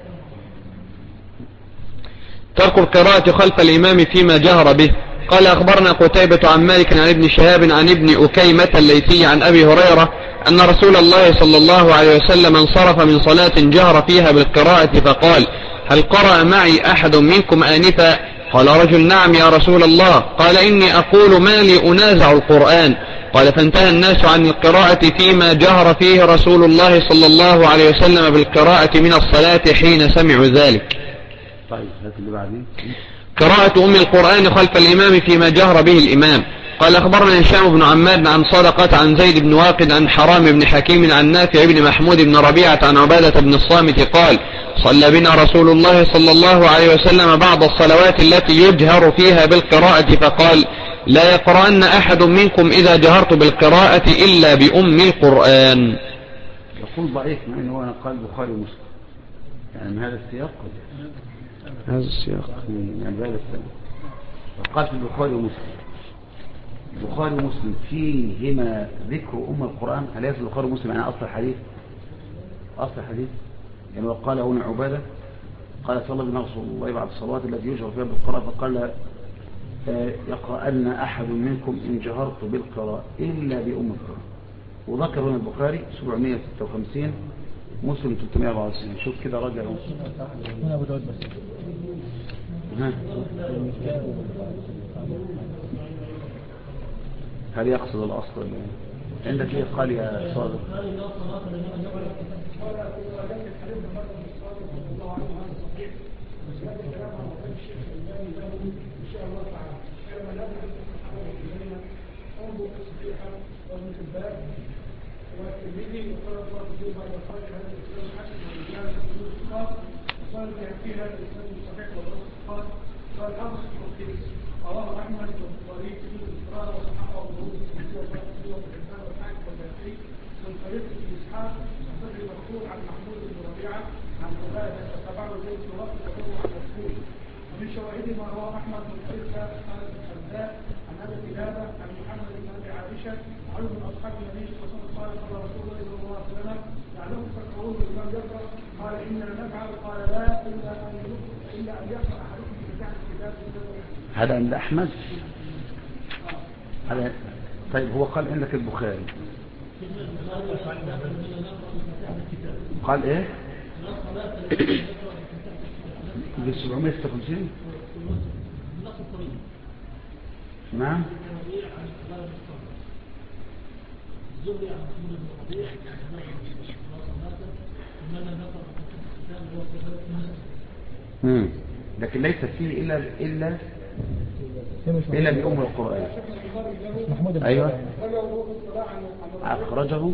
ترك القراءة خلف الإمام فيما جهر به. قال أخبرنا قتيبة عن مالك عن ابن شهاب عن ابن أكيمة الليثي عن أبي هريرة أن رسول الله صلى الله عليه وسلم انصرف من صلاة جهر فيها بالقراءة فقال: هل قرأ معي أحد منكم آنفا؟ قال رجل: نعم يا رسول الله. قال: إني أقول ما لي أنازع القرآن. قال: فانتهى الناس عن القراءة فيما جهر فيه رسول الله صلى الله عليه وسلم بالقراءة من الصلاة حين سمعوا ذلك. طيب هات اللي بعدين. قراءة أم القرآن خلف الإمام فيما جهر به الإمام. قال أخبرنا هشام بن عماد عن صدقة عن زيد بن واقد عن حرام بن حكيم عن نافع بن محمود بن ربيعة عن عبادة بن الصامت قال: صلى بنا رسول الله صلى الله عليه وسلم بعض الصلوات التي يجهر فيها بالقراءة فقال: لا يقرأن أحد منكم إذا جهرت بالقراءة إلا بأم القرآن. يقول ضعيف مع أنه هو قال البخاري ومسلم، يعني من هذا السياق هذا السياق يعني بهذا السياق قال في البخاري ومسلم. البخاري ومسلم فيهما ذكر أم القرآن. أليس البخاري ومسلم يعني أصل الحديث؟ أصل الحديث يعني وقال هنا عبادة قال صلى بنا رسول الله بعد الصلوات التي يجهر فيها بالقراءة فقال: يقرأن أحد منكم إن جهرت بالقراءة إلا بأم القرآن. وذكر هنا البخاري 756 مسلم 394. شوف كده راجع هنا أبو داود بس. هل يقصد الأصل عندك إيه؟ قال يا صادق هذا عند أحمد هذا. طيب هو قال عندك البخاري قال ايه ب 756 نعم لكن ليس فيه إلا بأم القرآن. أيوة أخرجه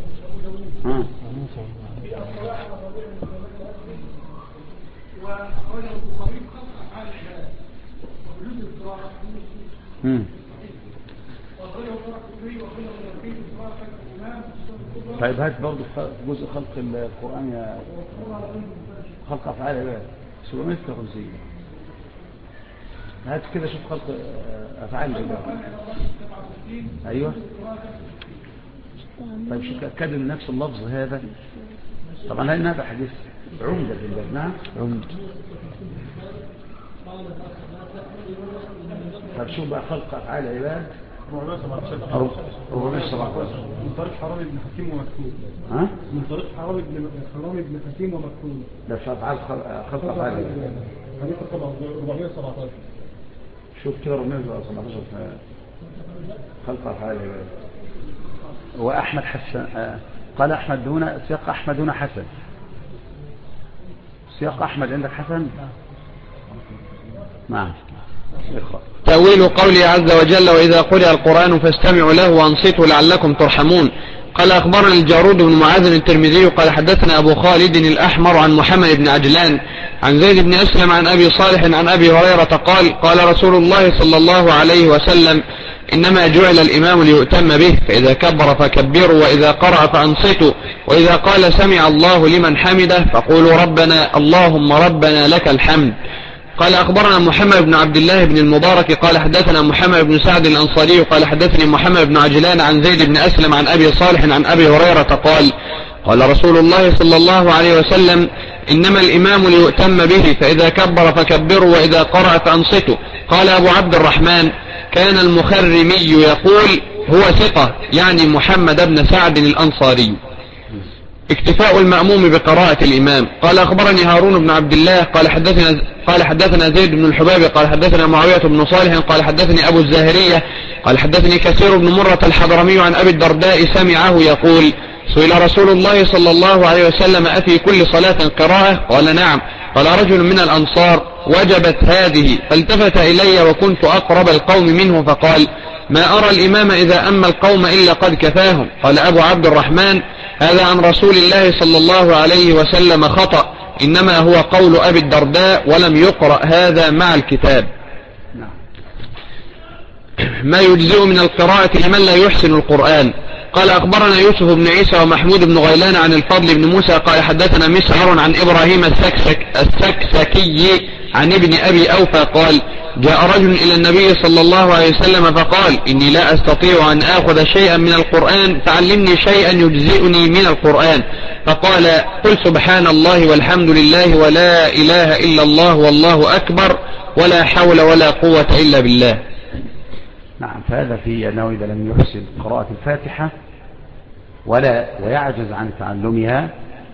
طيب هات برضه جزء خلق القرآن يا خلق أفعال عباد 756. هات كده شوف خلق أفعال العباد. أيوة طيب شوف أكد من نفس اللفظ هذا طبعا لأن هذا حديث عمدة في الباب. نعم عمدة. طيب شوف بقى خلق أفعال العباد 417 من طريق حرام بن حكيم ومكتوب. ها؟ من طريق حرام بن حكيم ومكتوب. ده في أفعال خلق أفعال العباد حديث 417. شوف كده 417 في خلق أفعال العباد. وأحمد حسن قال أحمد دون سياق أحمد دون حسن. سياق أحمد عندك حسن؟ نعم. تأويل قوله عز وجل: وإذا قرئ القرآن فاستمعوا له وانصتوا لعلكم ترحمون. قال أخبرنا الجارود بن معاذ الترمذي قال حدثنا أبو خالد الأحمر عن محمد بن عجلان عن زيد بن أسلم عن أبي صالح عن أبي هريرة قال: قال رسول الله صلى الله عليه وسلم: إنما جعل الإمام ليؤتم به، فإذا كبر فكبروا، وإذا قرأ فأنصتوا، وإذا قال سمع الله لمن حمده فقولوا ربنا اللهم ربنا لك الحمد. قال أخبرنا محمد بن عبد الله بن المبارك قال حدثنا محمد بن سعد الأنصاري قال حدثني محمد بن عجلان عن زيد بن أسلم عن أبي صالح عن أبي هريرة قال قال رسول الله صلى الله عليه وسلم إنما الإمام ليؤتم به فإذا كبر فكبروا وإذا قرأ فأنصتوا. قال أبو عبد الرحمن كان المخرمي يقول هو ثقة يعني محمد بن سعد الأنصاري. اكتفاء المأموم بقراءة الإمام. قال أخبرني هارون بن عبد الله قال حدثنا زيد بن الحباب قال حدثنا معاوية بن صالح قال حدثني أبو الزاهرية قال حدثني كثير بن مرة الحضرمي عن أبي الدرداء سمعه يقول سئل رسول الله صلى الله عليه وسلم أفي كل صلاة قراءة؟ قال نعم. قال رجل من الأنصار وجبت هذه فالتفت إلي وكنت أقرب القوم منه فقال ما أرى الإمام إذا أما القوم إلا قد كفاهم. قال أبو عبد الرحمن هذا عن رسول الله صلى الله عليه وسلم خطأ إنما هو قول أبي الدرداء ولم يقرأ هذا مع الكتاب. ما يجزئ من القراءة لمن لا يحسن القرآن. قال أخبرنا يوسف بن عيسى ومحمود بن غيلان عن الفضل بن موسى قال حدثنا مسعر عن إبراهيم السكسكي عن ابن أبي أوفى قال جاء رجل إلى النبي صلى الله عليه وسلم فقال إني لا أستطيع أن آخذ شيئا من القرآن فعلمني شيئا يجزئني من القرآن. فقال قل سبحان الله والحمد لله ولا إله إلا الله والله أكبر ولا حول ولا قوة إلا بالله. نعم. فهذا في أنه إذا لم يحسن قراءة الفاتحة ويعجز عن تعلمها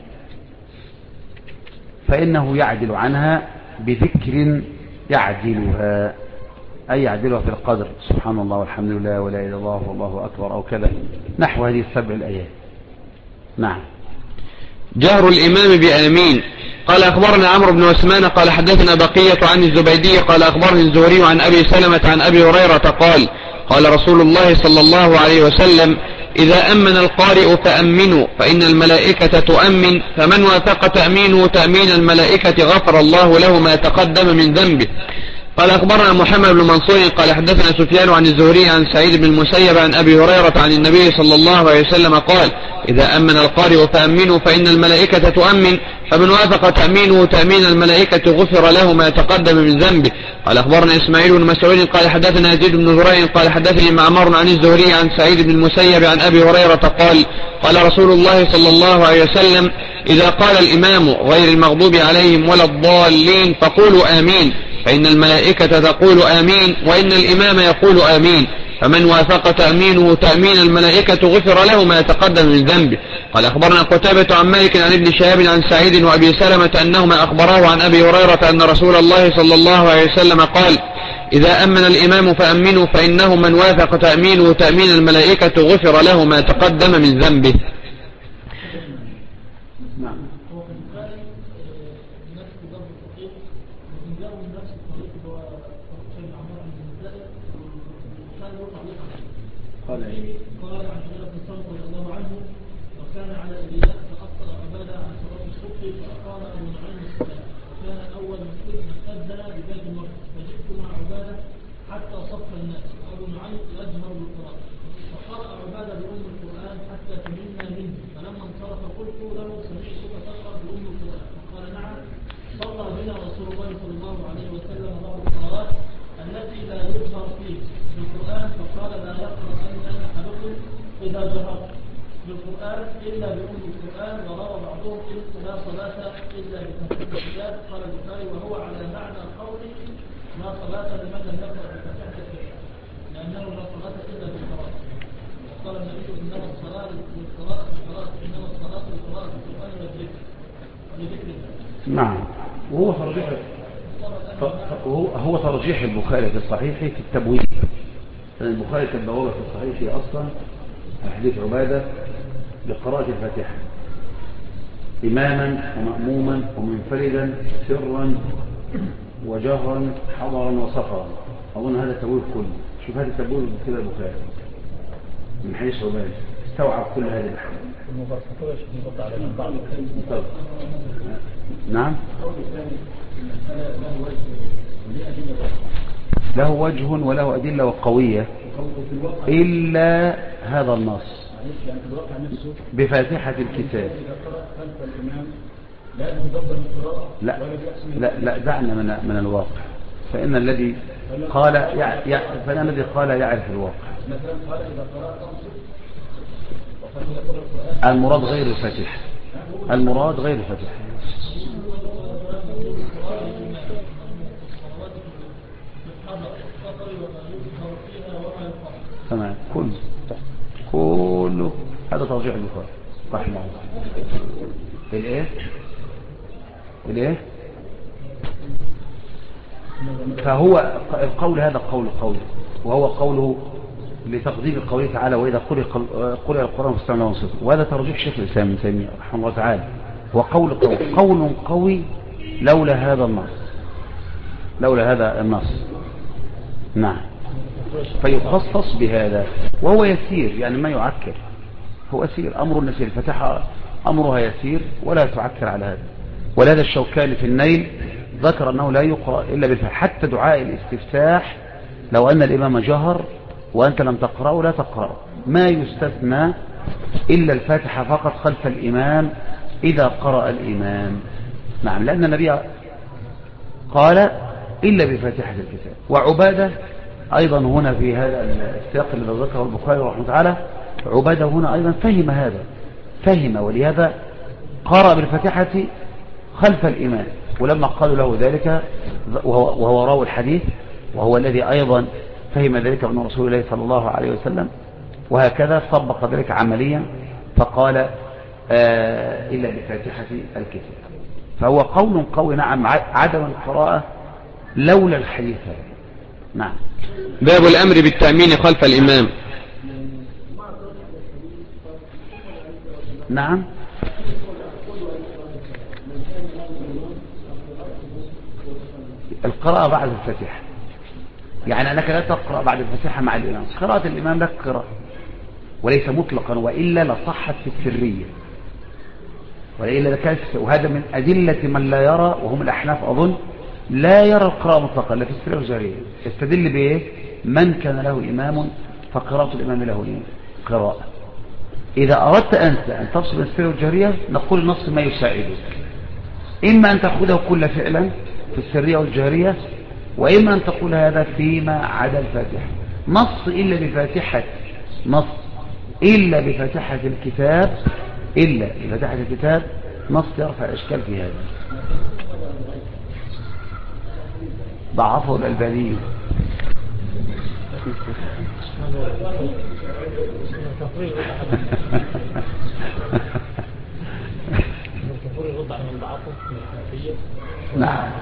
فإنه يعدل عنها بذكر يعدلها أي يعدلها في القدر سبحان الله والحمد لله ولا إله إلا الله والله أكبر أو كذا نحو هذه السبع الآيات. نعم. جهر الإمام بآمين. قال أخبرنا عمرو بن عثمان قال حدثنا بقية عن الزبيدي قال أخبرني الزهري عن أبي سلمة عن أبي هريرة قال قال رسول الله صلى الله عليه وسلم إذا أمن القارئ فأمنوا فإن الملائكة تؤمن فمن وافق تأمينه تأمين الملائكة غفر الله له ما تقدم من ذنبه. قال أخبرنا محمد بن منصور قال حدثنا سفيان عن الزهري عن سعيد بن المسيب عن أبي هريرة عن النبي صلى الله عليه وسلم قال إذا أمن القارئ فأمنوا فإن الملائكة تؤمن فمن وافق تأمينه تأمين الملائكة غفر له ما تقدم من ذنبه. قال أخبرنا إسماعيل بن مسعود قال حدثنا يزيد بن زريع قال حدثني معمر عن الزهري عن سعيد بن المسيب عن أبي هريرة قال قال رسول الله صلى الله عليه وسلم إذا قال الإمام غير المغضوب عليهم ولا الضالين فقولوا آمين فإن الملائكة تقول آمين وإن الإمام يقول آمين فمن وافق تأمينه تأمين الملائكة غفر له ما يتقدم من ذنبه. قال أخبرنا قتيبة عن مالك عن ابن شهاب عن سعيد وأبي سلمة أنهما أخبراه عن أبي هريرة أن رسول الله صلى الله عليه وسلم قال إذا أمن الإمام فأمنوا فإنه من وافق تأمينه تأمين الملائكة غفر له ما تقدم من ذنبه. قال عن حذيفة بن سمرة رضي الله عنه وكان على الإياس فأبطأ عبادة عن صلاة الصبح فأقام أبو نعيم الصلاة وكان أول من أذن ببيت المقدس فجئت مع عبادة حتى صف الناس وأبو نعيم يجهر بالقراءة فقرأ عبادة بأم القرآن حتى تمنا منه فلما انصرف قلت له سمعتك تقرأ بأم القرآن فقال نعم صلى بنا رسول الله صلى الله عليه وسلم بعض الصلوات التي لا يجهر فيه بالقرآن فقال لا يقرأ إذا جهر بالقرآن إلا بأم القرآن وروى بعضهم لا صلاة إلا بتفسير الكتاب. قال البخاري وهو على معنى قوله لا صلاة لمن لم يقرأ بفاتحة الكتاب لأنه لا صلاة إلا بالقراءة. وقال النبي إنما الصلاة للقراءة إنما الصلاة للقراءة بالقرآن والذكر لذكر الله. نعم. وهو ترجيح البخاري في الصحيح في التبويب. البخاري كان بوابة في الصحيح أصلا حديث عبادة لقراءة الفاتحة إماما ومأموما ومنفردا سرا وجهرا حضرا وسفرا. أظن هذا التبويب كله. شوف هذا التبويب كده البخاري من حديث عبادة استوعب كل هذه الأحوال. نعم. له وجه وله أدلة وقوية إلا هذا النص بفاتحة الكتاب لا لا لا، دعنا من الواقع، فإن الذي قال فإن الذي قال يعرف الواقع. المراد غير الفاتحة، المراد غير الفاتحة. تمام، كله هذا ترجيح البخاري رحمه الله. الايه فهو القول هذا قول، وهو قوله لتقديم قوله تعالى وإذا قرئ القرآن فاستمعوا له وانصتوا، وهذا ترجيح شيخ الإسلام ابن تيمية رحمه الله تعالى. هو قول قوي لولا هذا النص. نعم، فيخصص بهذا، وهو يسير، يعني ما يعكر، هو يسير، أمر النسير الفتحة أمرها يسير ولا تعكر على هذا. ولهذا الشوكاني في النيل ذكر أنه لا يقرأ إلا بالفتح، حتى دعاء الاستفتاح لو أن الإمام جهر وأنت لم تقرأه لا تقرأه، ما يستثنى إلا الفاتحة فقط خلف الإمام إذا قرأ الإمام. نعم، لأن النبي قال إلا بفاتحة الكتاب. وعبادة أيضا هنا في هذا السياق الذي ذكره البخاري رحمه الله تعالى، عبادة هنا أيضا فهم هذا، ولهذا قرأ بالفاتحة خلف الإمام. ولما قالوا له ذلك وهو راوي الحديث، وهو الذي أيضا فهم ذلك من رسول الله صلى الله عليه وسلم، وهكذا طبق ذلك عمليا فقال إلا بفاتحة الكتاب. فهو قول قوي. نعم، عدم القراءة لولا الحديث. نعم. باب الأمر بالتأمين خلف الإمام. نعم، القراءة بعد الفاتحة، يعني أنك لا تقرأ بعد الفاتحة مع الإمام. قراءة الإمام لك قراءة وليس مطلقا، وإلا لصحت في السرية، وإلا لكاس. وهذا من أدلة من لا يرى، وهم الأحناف أظن، لا يرى القراءة مطلقا لا في السرية والجهرية. يستدل بإيه؟ من كان له إمام فقراءة الإمام له قراءة. إذا أردت أنت أن تفصل السرية والجهرية نقول النص ما يساعدك، إما أن تأخذه كل فعلا في السرية والجهرية، وإما أن تقول هذا فيما عدا الفاتحة. نص إلا بفاتحة الكتاب، نص يرفع إشكال في هذا. ضعفه الألباني. نعم.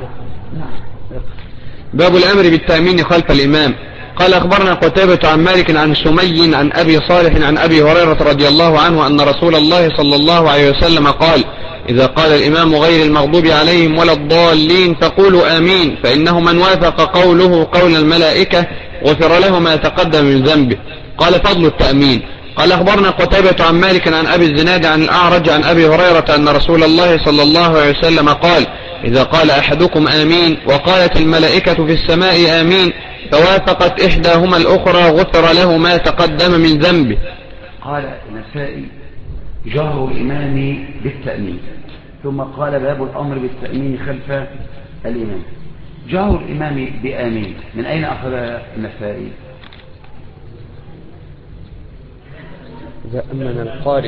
باب الأمر بالتأمين خلف الإمام. قال أخبرنا قتيبة عن مالك عن سمي عن أبي صالح عن أبي هريرة رضي الله عنه أن رسول الله صلى الله عليه وسلم قال: إذا قال الإمام غير المغضوب عليهم ولا الضالين فقولوا آمين، فإنه من وافق قوله قول الملائكة غفر له ما تقدم من ذنبه. قال: فضل التأمين. قال أخبرنا قتيبة عن مالك عن أبي الزناد عن الأعرج عن أبي هريرة أن رسول الله صلى الله عليه وسلم قال: إذا قال أحدكم آمين وقالت الملائكة في السماء آمين فوافقت إحداهما الأخرى غفر له ما تقدم من ذنبه. قال النسائي: جهر الإمام بالتأمين، ثم قال: باب الأمر بالتأمين خلف الإمام. جهر الإمام بآمين من أين أخذ النسائي؟ إذا أمن القارئ.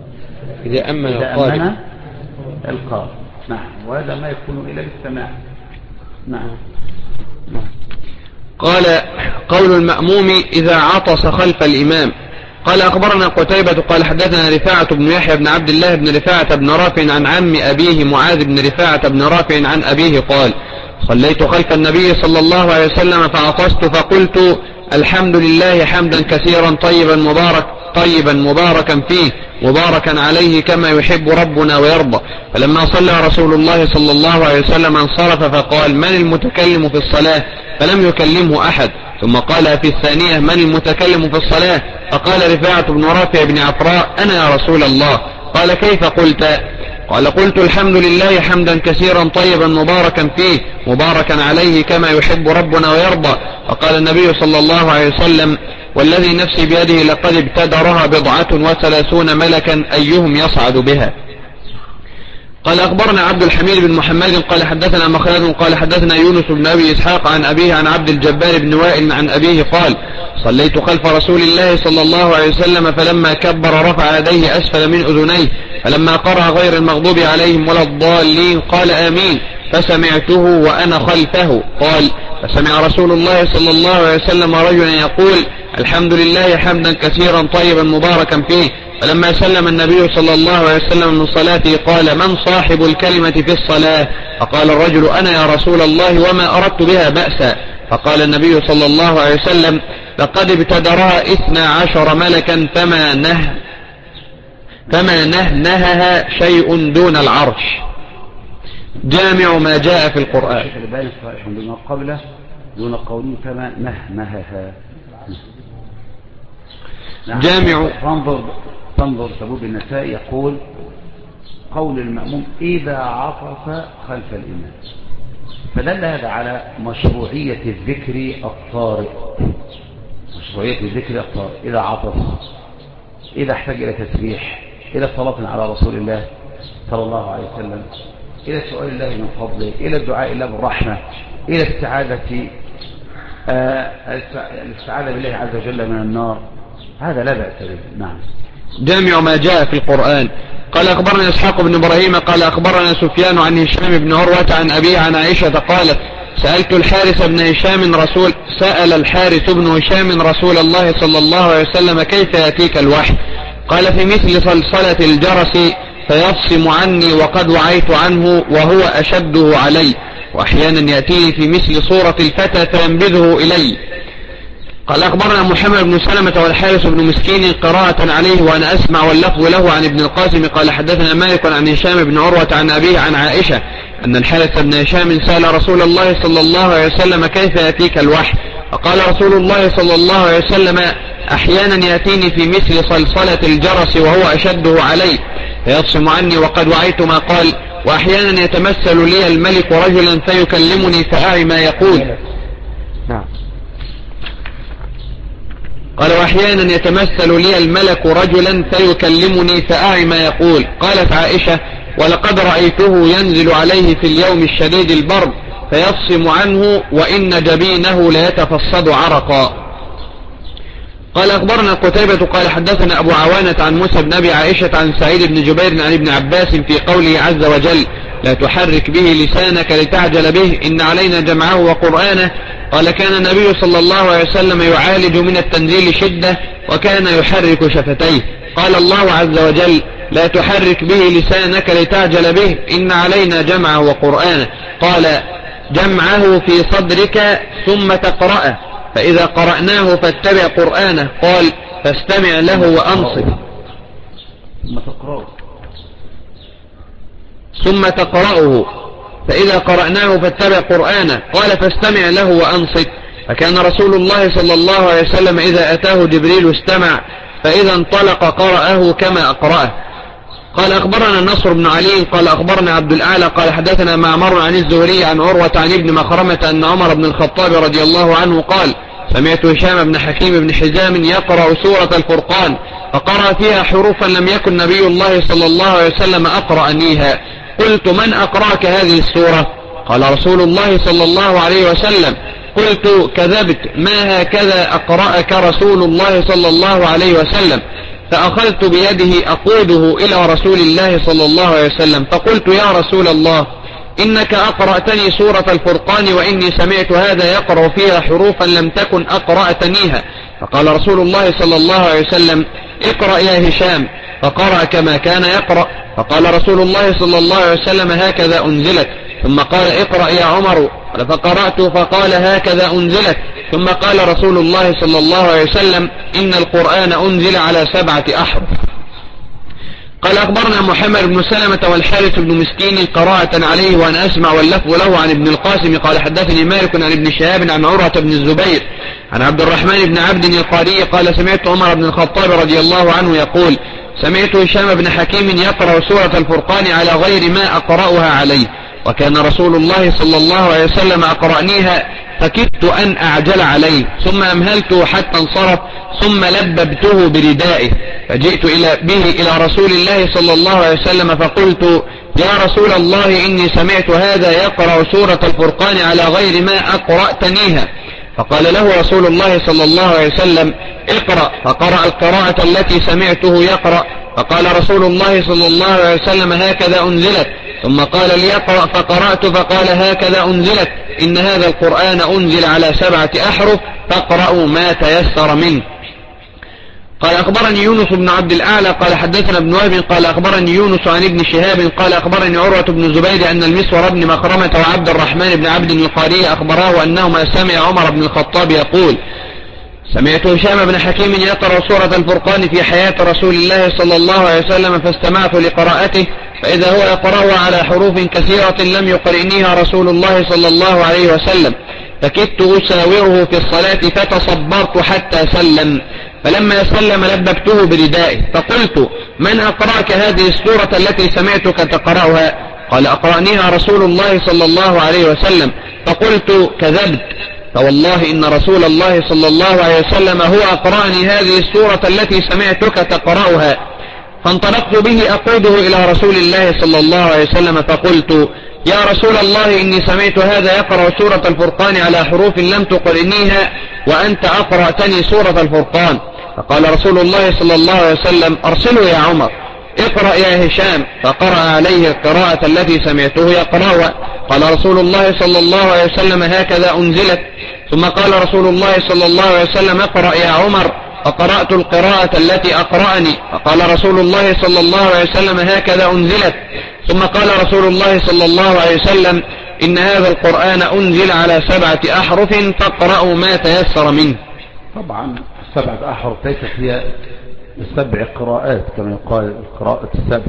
نعم، وهذا ما يكون إلا بالسماع. نعم. قال: قول المأموم إذا عطس خلف الإمام. قال أخبرنا قتيبة قال حدثنا رفاعة بن يحيى بن عبد الله بن رفاعة بن رافع عن عم أبيه معاذ بن رفاعة بن رافع عن أبيه قال: صليت خلف النبي صلى الله عليه وسلم فعطست فقلت: الحمد لله حمدا كثيرا طيبا مباركا فيه مباركا عليه كما يحب ربنا ويرضى. فلما صلى رسول الله صلى الله عليه وسلم انصرف فقال: من المتكلم في الصلاة؟ فلم يكلمه أحد. ثم قال في الثانية: من المتكلم في الصلاة؟ فقال رفاعة بن رافع بن عفراء: أنا يا رسول الله. قال: كيف قلت؟ قال: قلت: الحمد لله حمدا كثيرا طيبا مباركا فيه مباركا عليه كما يحب ربنا ويرضى. فقال النبي صلى الله عليه وسلم: والذي نفسي بيده لقد ابتدرها 37 ملكا أيهم يصعد بها. قال أخبرنا عبد الحميد بن محمد قال حدثنا مخلد قال حدثنا يونس بن أبي إسحاق عن أبيه عن عبد الجبار بن وائل عن أبيه قال صليت خلف رسول الله صلى الله عليه وسلم فلما كبر رفع يديه أسفل من أذنيه فلما قرأ غير المغضوب عليهم ولا الضالين قال آمين فسمعته وأنا خلفه قال فسمع رسول الله صلى الله عليه وسلم رجلا يقول الحمد لله حمدا كثيرا طيبا مباركا فيه فلما سلم النبي صلى الله عليه وسلم من صلاته قال من صاحب الكلمة في الصلاة فقال الرجل أنا يا رسول الله وما أردت بها بأسا فقال النبي صلى الله عليه وسلم لقد ابتدرها 12 ملكا فما نهنهها شيء دون العرش. جامع ما جاء في القرآن. قبله دون قوله فما نهنهها. جامع. تنظر تبوب النساء يقول قول المأموم إذا عطف خلف الإمام، فدل هذا على مشروعية الذكر الطارئ، مشروعية الذكر الطارئ إذا عطف، إذا احتاج إلى تسبيح، إلى صلاة على رسول الله صلى الله عليه وسلم، إلى سؤال الله من فضله، إلى الدعاء الله بالرحمة، إلى الاستعاذة بالله عز وجل من النار، هذا لا بأس به. نعم. جامع ما جاء في القرآن. قال أخبرنا إسحاق بن إبراهيم قال أخبرنا سفيان عن هشام بن عروة عن أبيه عن عائشة قالت سأل الحارث بن هشام رسول الله صلى الله عليه وسلم كيف يأتيك الوحي؟ قال في مثل صلصلة الجرس فيفصم عني وقد وعيت عنه وهو أشده علي، وأحيانا يأتيه في مثل صورة الفتى فينبذه إلي. قال أخبرنا محمد بن سلمة والحارث بن مسكين قراءة عليه وأنا أسمع واللفظ له عن ابن القاسم قال حدثنا مالك عن هشام بن عروة عن أبيه عن عائشة أن الحارث بن هشام سأل رسول الله صلى الله عليه وسلم كيف يأتيك الوحي؟ فقال رسول الله صلى الله عليه وسلم أحيانا يأتيني في مثل صلصلة الجرس وهو أشده علي فيفصم عني وقد وعيت ما قال، وأحيانا يتمثل لي الملك رجلا فيكلمني فأعي ما يقول. نعم. قال وأحيانا يتمثل لي الملك رجلا فيكلمني فأعي ما يقول. قالت عائشة ولقد رأيته ينزل عليه في اليوم الشديد البرد فيفصم عنه وإن جبينه ليتفصد عرقا. قال أخبرنا قتيبة قال حدثنا أبو عوانة عن موسى بن أبي عائشة عن سعيد بن جبير عن ابن عباس في قوله عز وجل لا تحرك به لسانك لتعجل به إن علينا جمعه وقرآنه. قال كان النبي صلى الله عليه وسلم يعالج من التنزيل شدة وكان يحرك شفتيه. قال الله عز وجل لا تحرك به لسانك لتعجل به إن علينا جمعه وقرآنه. قال جمعه في صدرك ثم تقرأه فإذا قرأناه فاتبع قرآنه. قال فاستمع له وأنصت ثم تقرأه فإذا قرأناه فاتبع قرآنه. قال فاستمع له وأنصت. فكان رسول الله صلى الله عليه وسلم إذا أتاه جبريل استمع فإذا انطلق قرأه كما أقرأه. قال أخبرنا نصر بن علي قال أخبرنا عبد الأعلى قال حدثنا معمر عن الزهري عن عروة عن ابن مخرمة أن عمر بن الخطاب رضي الله عنه قال سمعت هشام بن حكيم بن حزام يقرأ سورة الفرقان فقرأ فيها حروفا لم يكن نبي الله صلى الله عليه وسلم أقرأنيها. قلت من أقرأك هذه السورة؟ قال رسول الله صلى الله عليه وسلم. قلت كذبت ما هكذا أقرأك رسول الله صلى الله عليه وسلم. فأخذت بيده أقوده إلى رسول الله صلى الله عليه وسلم فقلت يا رسول الله إنك أقرأتني سورة الفرقان وإني سمعت هذا يقرأ فيها حروفا لم تكن أقرأتنيها. فقال رسول الله صلى الله عليه وسلم اقرأ يا هشام. فقرأ كما كان يقرأ. فقال رسول الله صلى الله عليه وسلم هكذا أنزلت. ثم قال اقرأ يا عمر. فقرأت فقال هكذا أنزلت. ثم قال رسول الله صلى الله عليه وسلم إن القرآن أنزل على 7 أحرف. قال أخبرنا محمد بن سلمة والحارث بن مسكين قراءة عليه وأنا أسمع واللفظ له عن ابن القاسم قال حدثني مالك عن ابن شهاب عن عروة بن الزبير عن عبد الرحمن بن عبد القاري قال سمعت عمر بن الخطاب رضي الله عنه يقول سمعت هشام بن حكيم يقرأ سورة الفرقان على غير ما أقرأها عليه وكان رسول الله صلى الله عليه وسلم أقرأنيها فكدت أن أعجل عليه ثم أمهلته حتى انصرف ثم لببته بردائه فجئت به إلى رسول الله صلى الله عليه وسلم فقلت يا رسول الله إني سمعت هذا يقرأ سورة الفرقان على غير ما أقرأتنيها. فقال له رسول الله صلى الله عليه وسلم اقرأ، فقرأ القراءة التي سمعته يقرأ. فقال رسول الله صلى الله عليه وسلم هكذا أنزلت. ثم قال ليقرأ فقرأت فقال هكذا أنزلت، إن هذا القرآن أنزل على 7 أحرف فاقرأوا ما تيسر منه. قال أخبرني يونس بن عبد الأعلى قال حدثنا ابن وهب قال أخبرني يونس عن ابن شهاب قال أخبرني عروة بن الزبير أن المسور بن مخرمة وعبد الرحمن بن عبد القاري أخبراه أنهما سمع عمر بن الخطاب يقول سمعت هشام بن حكيم يقرأ سورة الفرقان في حياة رسول الله صلى الله عليه وسلم فاستمعت لقراءته فإذا هو يقرأها على حروف كثيرة لم يقرئنيها رسول الله صلى الله عليه وسلم، فكدت أساوره في الصلاة فتصبرت حتى سلم، فلما سلم لببته بردائه فقلت من أقرأك هذه السورة التي سمعتك تقرأها؟ قال أقرأنيها رسول الله صلى الله عليه وسلم. فقلت كذبت، فوالله إن رسول الله صلى الله عليه وسلم هو أقرأني هذه السورة التي سمعتك تقرأها. فانطلقت به أقوده إلى رسول الله صلى الله عليه وسلم فقلت يا رسول الله إني سمعت هذا يقرأ سورة الفرقان على حروف لم تقرئنيها وأنت أقرأتني سورة الفرقان. فقال رسول الله صلى الله عليه وسلم أرسله يا عمر، اقرأ يا هشام، فقرأ عليه القراءة التي سمعته يقرأها. قال رسول الله صلى الله عليه وسلم هكذا أنزلت. ثم قال رسول الله صلى الله عليه وسلم اقرأ يا عمر، فقرأت القراءة التي أقرأني. فقال رسول الله صلى الله عليه وسلم هكذا أنزلت. ثم قال رسول الله صلى الله عليه وسلم إن هذا القرآن أنزل على 7 أحرف فاقرأوا ما تيسر منه. طبعا 7 أحرف ليست هي 7 قراءات كما يقال القراءة 7،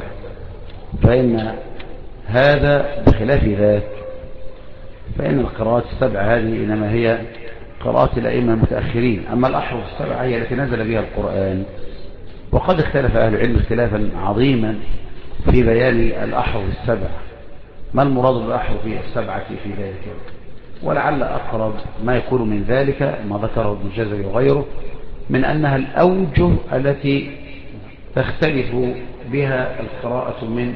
فإن هذا بخلاف ذاك، فإن القراءات 7 هذه إنما هي قراءات الأئمة المتأخرين، أما الأحرف 7 هي التي نزل بها القرآن. وقد اختلف أهل العلم اختلافا عظيما في بيان الأحرف 7، ما المراد بالأحرف 7 في ذلك، ولعل أقرب ما يكون من ذلك ما ذكره ابن الجزري وغيره من أنها الأوجه التي تختلف بها القراءة من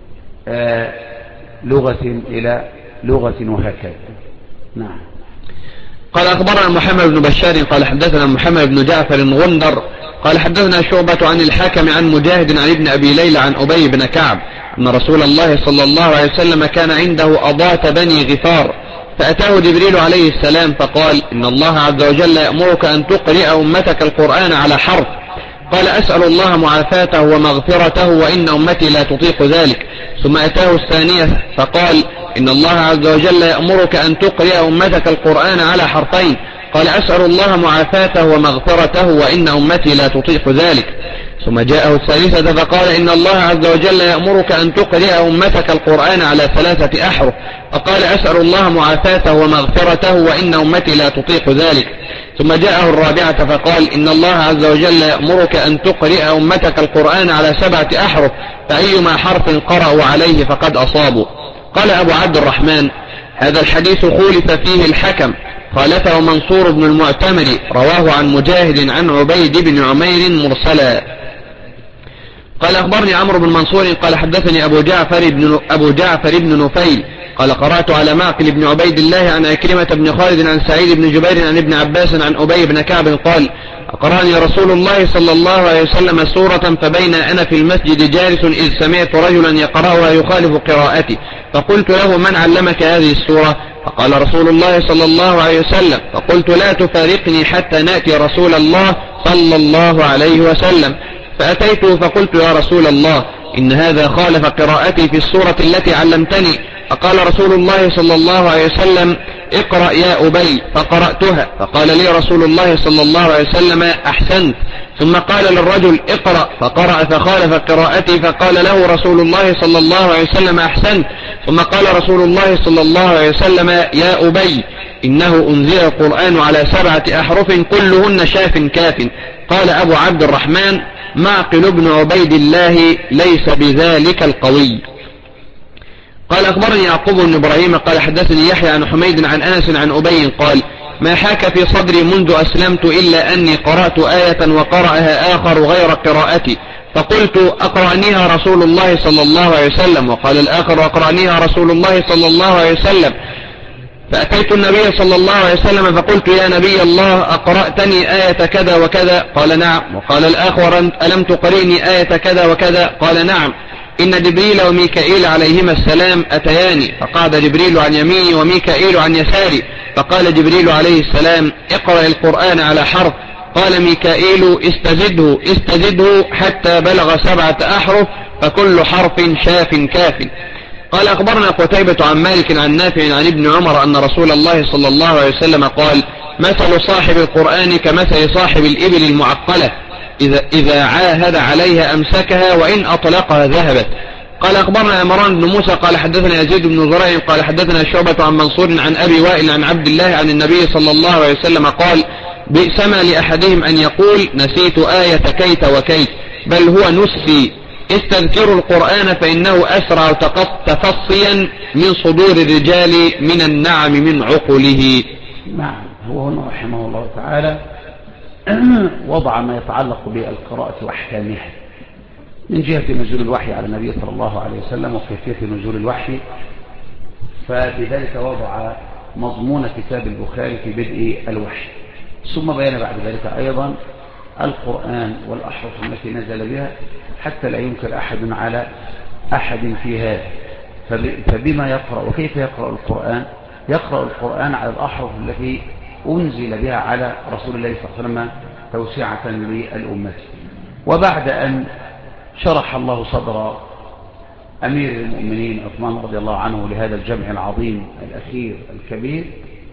لغة إلى لغة وهكذا. نعم. قال أخبرنا محمد بن بشار قال حدثنا محمد بن جعفر غندر قال حدثنا شعبة عن الحكم عن مجاهد عن ابن أبي ليلى عن أبي بن كعب أن رسول الله صلى الله عليه وسلم كان عنده أضاة بني غفار، فأتاه جبريل عليه السلام فقال إن الله عز وجل يأمرك أن تقرئ أمتك القرآن على حرف. قال أسأل الله معافاته ومغفرته وإن أمتي لا تطيق ذلك. ثم أتاه الثانية فقال إن الله عز وجل يأمرك أن تقرئ أمتك القرآن على حرفين. قال أسأل الله معافاته ومغفرته وإن أمتي لا تطيق ذلك. ثم جاءه الثالثة فقال إن الله عز وجل يأمرك أن تقرئ أمتك القرآن على 3 أحرف. فقال أسأل الله معافاته ومغفرته وإن أمتي لا تطيق ذلك. ثم جاءه الرابعة فقال إن الله عز وجل يأمرك أن تقرئ أمتك القرآن على 7 أحرف، فأيما حرف قرأوا عليه فقد أصابوا. قال أبو عبد الرحمن هذا الحديث خولف فيه الحكم، خالفه منصور بن المعتمر، رواه عن مجاهد عن عبيد بن عمير مرسلا. قال أخبرني عمرو بن منصور قال حدثني أبو جعفر بن نفيل قال قرأت على معقل بن عبيد الله عن عكرمة بن خالد عن سعيد بن جبير عن ابن عباس عن أبي بن كعب قال أقرأني رسول الله صلى الله عليه وسلم سورة فبين أنا في المسجد جالس إذ سمعت رجلا يقرأها يخالف قراءتي، فقلت له من علمك هذه السورة؟ فقال رسول الله صلى الله عليه وسلم. فقلت لا تفارقني حتى نأتي رسول الله صلى الله عليه وسلم. فأتيته فقلت يا رسول الله إن هذا خالف قراءتي في السورة التي علمتني. فقال رسول الله صلى الله عليه وسلم اقرأ يا أبي، فقرأتها. فقال لي رسول الله صلى الله عليه وسلم أحسنت. ثم قال للرجل اقرأ، فقرأ فخالف قراءتي. فقال له رسول الله صلى الله عليه وسلم أحسنت. ثم قال رسول الله صلى الله عليه وسلم يا أبي إنه أنزل القرآن على 7 أحرف كلهن شاف كاف. قال أبو عبد الرحمن معقل بن عبيد الله ليس بذلك القوي. قال أخبرني يعقوب بن إبراهيم قال حدثني يحيى عن حميد عن أنس عن أبي قال ما حاك في صدري منذ أسلمت إلا أني قرأت آية وقرأها آخر غير قراءتي، فقلت أقرأنيها رسول الله صلى الله عليه وسلم. وقال الآخر أقرأنيها رسول الله صلى الله عليه وسلم. فأتيت النبي صلى الله عليه وسلم فقلت يا نبي الله أقرأتني آية كذا وكذا؟ قال نعم. وقال الآخر ألم تقرئني آية كذا وكذا؟ قال نعم. إن جبريل وميكائيل عليهما السلام أتياني، فقعد جبريل عن يميني وميكائيل عن يساري، فقال جبريل عليه السلام اقرأ القرآن على حرف. قال ميكائيل استزده حتى بلغ 7 أحرف، فكل حرف شاف كاف. قال أخبرنا قتيبة عن مالك عن نافع عن ابن عمر أن رسول الله صلى الله عليه وسلم قال مثل صاحب القرآن كمثل صاحب الإبل المعقلة، إذا عاهد عليها أمسكها وإن أطلقها ذهبت. قال أخبرنا عمران بن موسى قال حدثنا يزيد بن زريع قال حدثنا شعبة عن منصور عن أبي وائل عن عبد الله عن النبي صلى الله عليه وسلم قال بئس ما لأحدهم أن يقول نسيت آية كيت وكيت، بل هو نسي. استذكروا القرآن فإنه أسرع تفصيا من صدور الرجال من النعم من عقله. نعم. هو هنا رحمه الله تعالى وضع ما يتعلق بالقراءة وأحكامها من جهة نزول الوحي على النبي صلى الله عليه وسلم وكيفية نزول الوحي. فبذلك وضع مضمون كتاب البخاري في بدء الوحي، ثم بيان بعد ذلك أيضا القرآن والأحرف التي نزل بها حتى لا ينكر أحد على أحد في هذا. فبما يقرأ وكيف يقرأ القرآن؟ يقرأ القرآن على الأحرف التي أنزل بها على رسول الله صلى الله عليه وسلم توسعة للأمة. وبعد أن شرح الله صدر أمير المؤمنين عثمان رضي الله عنه لهذا الجمع العظيم الأخير الكبير،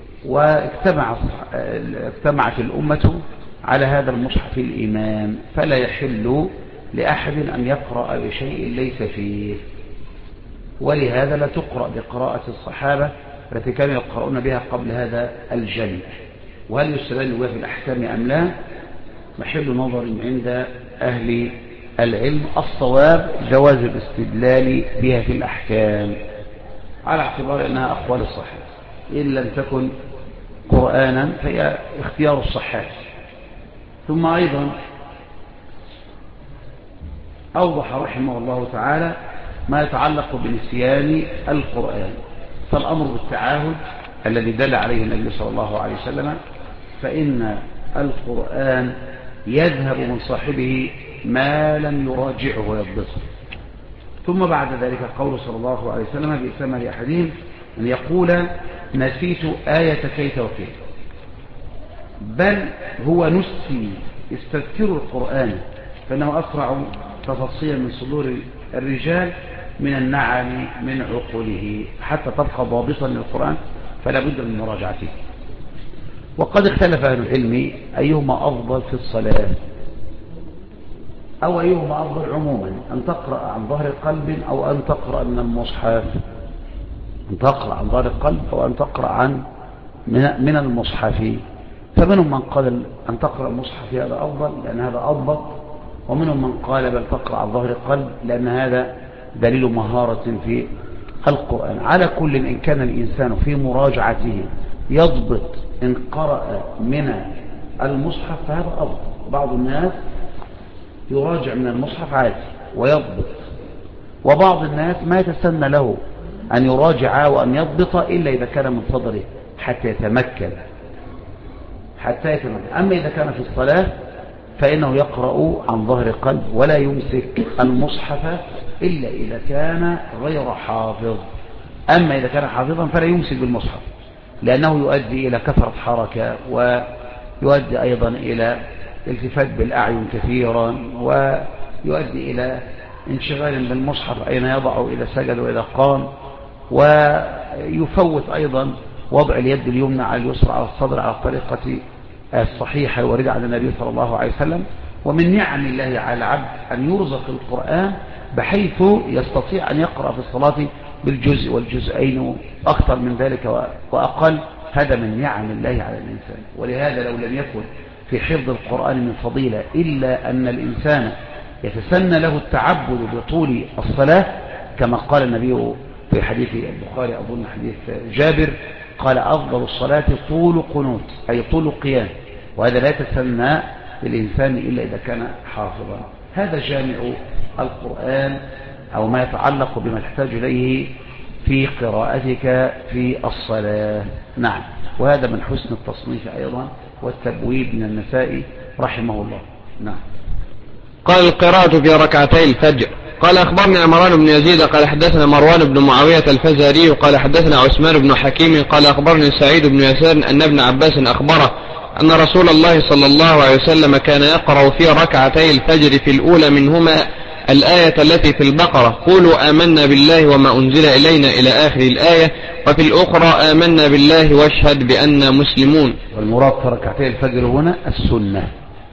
واجتمعت الأمة على هذا المصحف الإمام، فلا يحل لأحد أن يقرأ بشيء ليس فيه، ولهذا لا تقرأ بقراءة الصحابة التي كانوا يقرؤون بها قبل هذا الجمع. وهل يستدل بها في الأحكام أم لا؟ محل نظر عند أهل العلم. الصواب جواز الاستدلال بها في الأحكام على اعتبار أنها أقوال الصحابة، إن لم تكن قرآنا فهي اختيار الصحابة. ثم أيضا أوضح رحمه الله تعالى ما يتعلق بنسيان القرآن. فالأمر بالتعاهد الذي دل عليه النبي صلى الله عليه وسلم، فإن القرآن يذهب من صاحبه ما لم يراجعه ويضبطه. ثم بعد ذلك قول صلى الله عليه وسلم بئس ما لأحدهم أن يقول نسيت آية كيت وكيت، بل هو نسي. استذكروا القرآن فإنه أسرع تفصيلا من صدور الرجال من النعم من عقله، حتى تبقى ضابطا للقرآن فلا بد من مراجعته. وقد اختلف أهل العلم أيهما أفضل في الصلاة، أو أيهما أفضل عموما، أن تقرأ عن ظهر قلب أو أن تقرأ من المصحف، أن تقرأ عن ظهر القلب أو أن تقرأ من المصحف. فمنهم من قال أن تقرأ المصحف هذا أفضل لأن هذا أضبط، ومنهم من قال بل تقرأ عن ظهر القلب لأن هذا دليل مهارة في القرآن. على كل إن كان الإنسان في مراجعته يضبط إن قرأ من المصحف فهذا أفضل. بعض الناس يراجع من المصحف عادي ويضبط، وبعض الناس ما يتسنى له أن يراجع وأن يضبط إلا إذا كان من صدره حتى يتمكن. أما إذا كان في الصلاة فإنه يقرأ عن ظهر قلب ولا يمسك المصحف إلا إذا كان غير حافظ. أما إذا كان حافظا فلا يمسك بالمصحف، لأنه يؤدي إلى كثرة حركة، ويؤدي أيضا إلى التفات بالأعين كثيرا، ويؤدي إلى انشغال بالمصحف أين يضع إذا سجد وإذا قام، ويفوت أيضا وضع اليد اليمنى على اليسرى على الصدر على الطريقة الصحيحة الواردة عن النبي صلى الله عليه وسلم. ومن نعم الله على العبد أن يرزق القرآن بحيث يستطيع أن يقرأ في الصلاة بالجزء والجزئين أكثر من ذلك وأقل. هذا من نعم الله على الإنسان. ولهذا لو لم يكن في حفظ القرآن من فضيلة إلا أن الإنسان يتسنى له التعبد بطول الصلاة، كما قال النبي في حديث البخاري أظن حديث جابر قال أفضل الصلاة طول قنوت، أي طول قيام، وهذا لا يتسنى للإنسان إلا إذا كان حافظا. هذا جامع القرآن أو ما يتعلق بما تحتاج إليه في قراءتك في الصلاة. نعم، وهذا من حسن التصنيف أيضا والتبويب من النسائي رحمه الله. نعم. قال القراءة في ركعتي الفجر. قال أخبرنا عمران بن يزيد قال حدثنا مروان بن معاوية الفزاري قال حدثنا عثمان بن حكيم قال أخبرني سعيد بن يسار أن ابن عباس أخبره أن رسول الله صلى الله عليه وسلم كان يقرأ في ركعتي الفجر في الأولى منهما الآية التي في البقرة قولوا آمنا بالله وما أنزل إلينا إلى آخر الآية، وفي الأخرى آمنا بالله واشهد بأننا مسلمون. والمراد في ركعتي الفجر هنا السنة،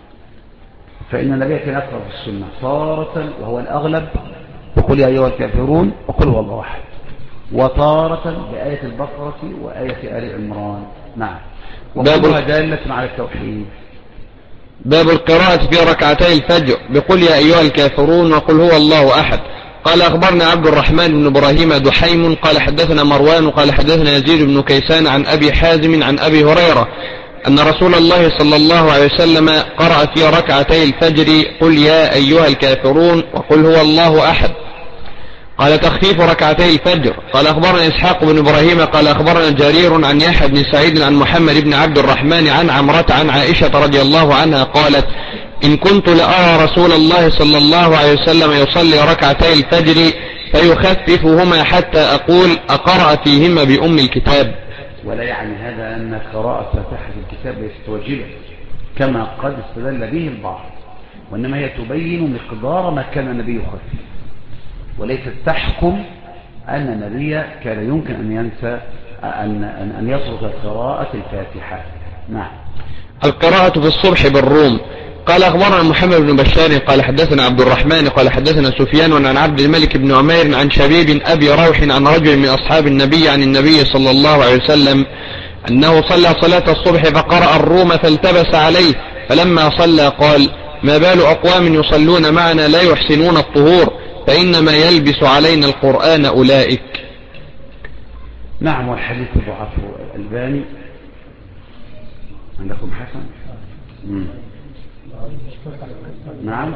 فإن النبي كان يقرأ في السنة تارة وهو الأغلب وقل يا أيها الكافرون وقل هو الله أحد، وتارة بآية البقرة وآية آل عمران. نعم، وكلها دالة على التوحيد. باب القراءة في ركعتي الفجر بقل يا أيها الكافرون وقل هو الله أحد. قال أخبرنا عبد الرحمن بن إبراهيم دحيم قال حدثنا مروان قال حدثنا يزيد بن كيسان عن أبي حازم عن أبي هريرة أن رسول الله صلى الله عليه وسلم قرأ في ركعتي الفجر قل يا أيها الكافرون وقل هو الله أحد. قال تخفيف ركعتي الفجر. قال أخبرنا إسحاق بن إبراهيم قال أخبرنا جرير عن يحيى بن سعيد عن محمد بن عبد الرحمن عن عمرة عن عائشة رضي الله عنها قالت إن كنت لأرى رسول الله صلى الله عليه وسلم يصلي ركعتي الفجر فيخففهما حتى أقول أقرأ فيهما بأم الكتاب. ولا يعني هذا أن قراءة فاتحة الكتاب ليست واجبة كما قد استدل به البعض، وإنما هي تبين مقدار ما كان النبي يخفف، وليست تحكم أن النبي كان يمكن أن ينسى أن يترك قراءة الفاتحة. نعم. القراءة في الصبح بالروم. قال أخبرنا محمد بن بشار قال حدثنا عبد الرحمن قال حدثنا سفيان عن عبد الملك بن عمير عن شبيب أبي روح عن رجل من أصحاب النبي عن النبي صلى الله عليه وسلم أنه صلى صلاة الصبح فقرأ الروم فالتبس عليه، فلما صلى قال ما بال أقوام يصلون معنا لا يحسنون الطهور فإنما يلبس علينا القرآن أولئك. نعم، والحديث ضعفه الألباني. عندكم حسن؟ نعم.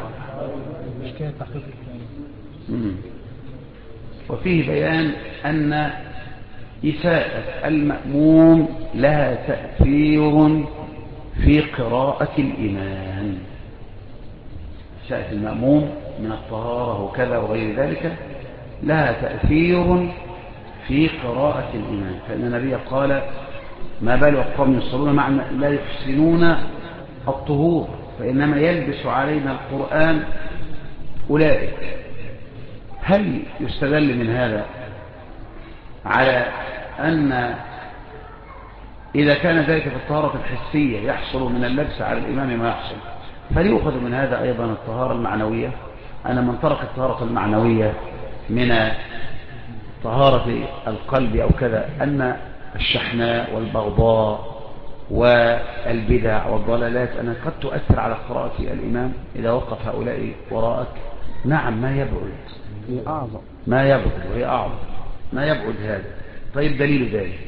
وفيه بيان أن إساءة المأموم لها تأثير في قراءة الإمام. إساءة المأموم من الطهارة وكذا وغير ذلك لها تأثير في قراءة الإمام، فإن النبي قال ما بال أقوام يصلون معنا لا يحسنون الطهور فإنما يلبس علينا القرآن أولئك. هل يستدل من هذا على أن إذا كان ذلك في الطهارة الحسية يحصل من اللبس على الإمام ما يحصل، فليؤخذ من هذا أيضا الطهارة المعنوية، أن من ترك الطهارة المعنوية من طهارة القلب أو كذا أن الشحناء والبغضاء والبدع والضلالات أنها قد تؤثر على قراءة الإمام إذا وقف هؤلاء وراءك. نعم، ما يبعد ما يبعد وهي أعظم ما يبعد هذا. طيب دليل ذلك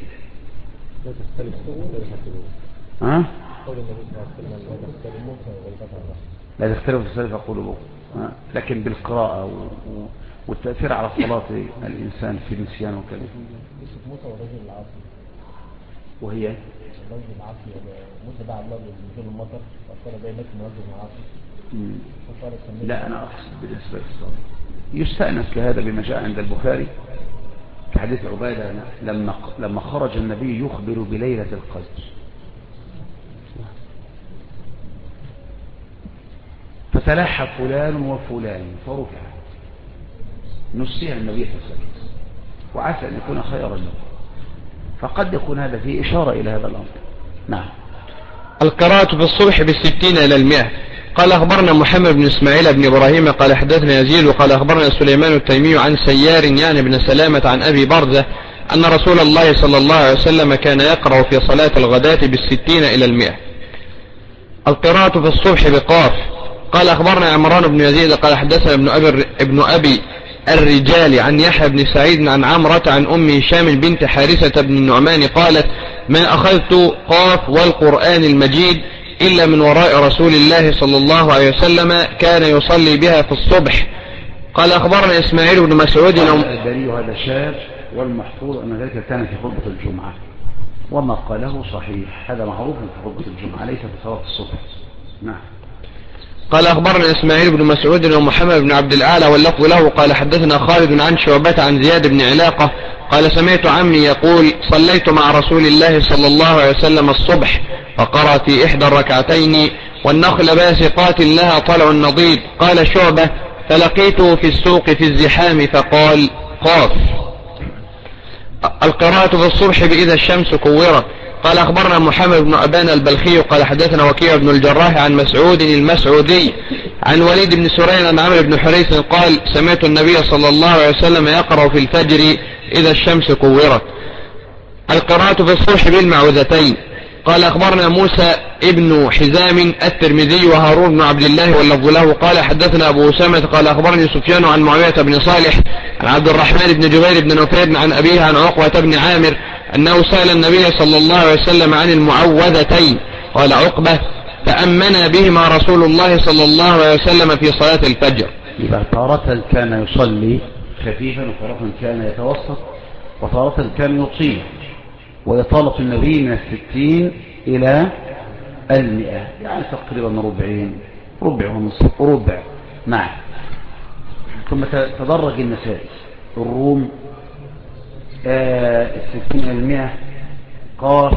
لا تختلف في السلف قلوبهم، لكن بالقراءة والتأثير على صلاة الإنسان في النسيان وكذا. وهي الرجل العاصي موسى دعا الله بنزول المطر فقال بينك الرجل العاصي. لا، أنا أقصد بالنسبة للصلاة يستأنس لهذا بما جاء عند البخاري في حديث عبادة لما خرج النبي يخبر بليلة القدر فتلاحى فلان وفلان فرفع نسيها النبي صلى الله عليه وسلم وعسى أن يكون خيرا له، فقد يكون هذا فيه إشارة إلى هذا الأمر. نعم. القراءة في الصبح بالستين إلى 100. قال أخبرنا محمد بن إسماعيل بن إبراهيم قال حدثنا يزيد وقال أخبرنا سليمان التيمي عن سيار يعني بن سلامة عن أبي برزة أن رسول الله صلى الله عليه وسلم كان يقرأ في صلاة الغداة بالستين إلى 100. القراءة في الصبح بقاف. قال أخبرنا عمران بن يزيد قال حدثنا ابن أبي الرجال عن يحيى بن سعيد عن عمرة عن أم هشام بنت حارثة بن النعمان قالت ما أخذت قاف والقرآن المجيد إلا من وراء رسول الله صلى الله عليه وسلم كان يصلي بها في الصبح. قال أخبرنا إسماعيل بن مسعود. الدليل هذا شاذ، والمحفوظ أن ذلك كان في خطبة الجمعة، وما قاله صحيح، هذا معروف في خطبة الجمعة ليس في صلاة الصبح. نعم. قال أخبرنا إسماعيل بن مسعود ومحمد بن عبد الأعلى واللفظ له قال حدثنا خالد عن شعبة عن زياد بن علاقة قال سمعت عمي يقول صليت مع رسول الله صلى الله عليه وسلم الصبح فقرأ في إحدى الركعتين والنخل باسقات لها طلع نضيد. قال شعبة فلقيته في السوق في الزحام فقال قاف. القراءة في الصبح بإذا الشمس كورت. قال أخبرنا محمد بن أبان البلخي قال حدثنا وكيع بن الجراح عن مسعود المسعودي عن وليد بن سرين عن عمرو بن حريث قال سمعت النبي صلى الله عليه وسلم يقرأ في الفجر إذا الشمس كورت. القراءة في الصبح بالمعوذتين. قال أخبرنا موسى ابن حزام الترمذي وهارون بن عبد الله واللفظ له قال حدثنا أبو أسامة قال أخبرني سفيان عن معاوية بن صالح عن عبد الرحمن بن جبير بن نفير عن أبيه عن عقبة بن عامر أنه سأل النبي صلى الله عليه وسلم عن المعوذتين. قال عقبة فأمنا بهما رسول الله صلى الله عليه وسلم في صلاة الفجر. يبقى تارة كان يصلي خفيفا وتارة كان يتوسط وتارة كان يطيل، وإطالة النبي من 60 إلى 100 يعني تقريبا ربع ونصف وربع. نعم. ثم تدرج النسائي الروم 60 إلى 100 قاف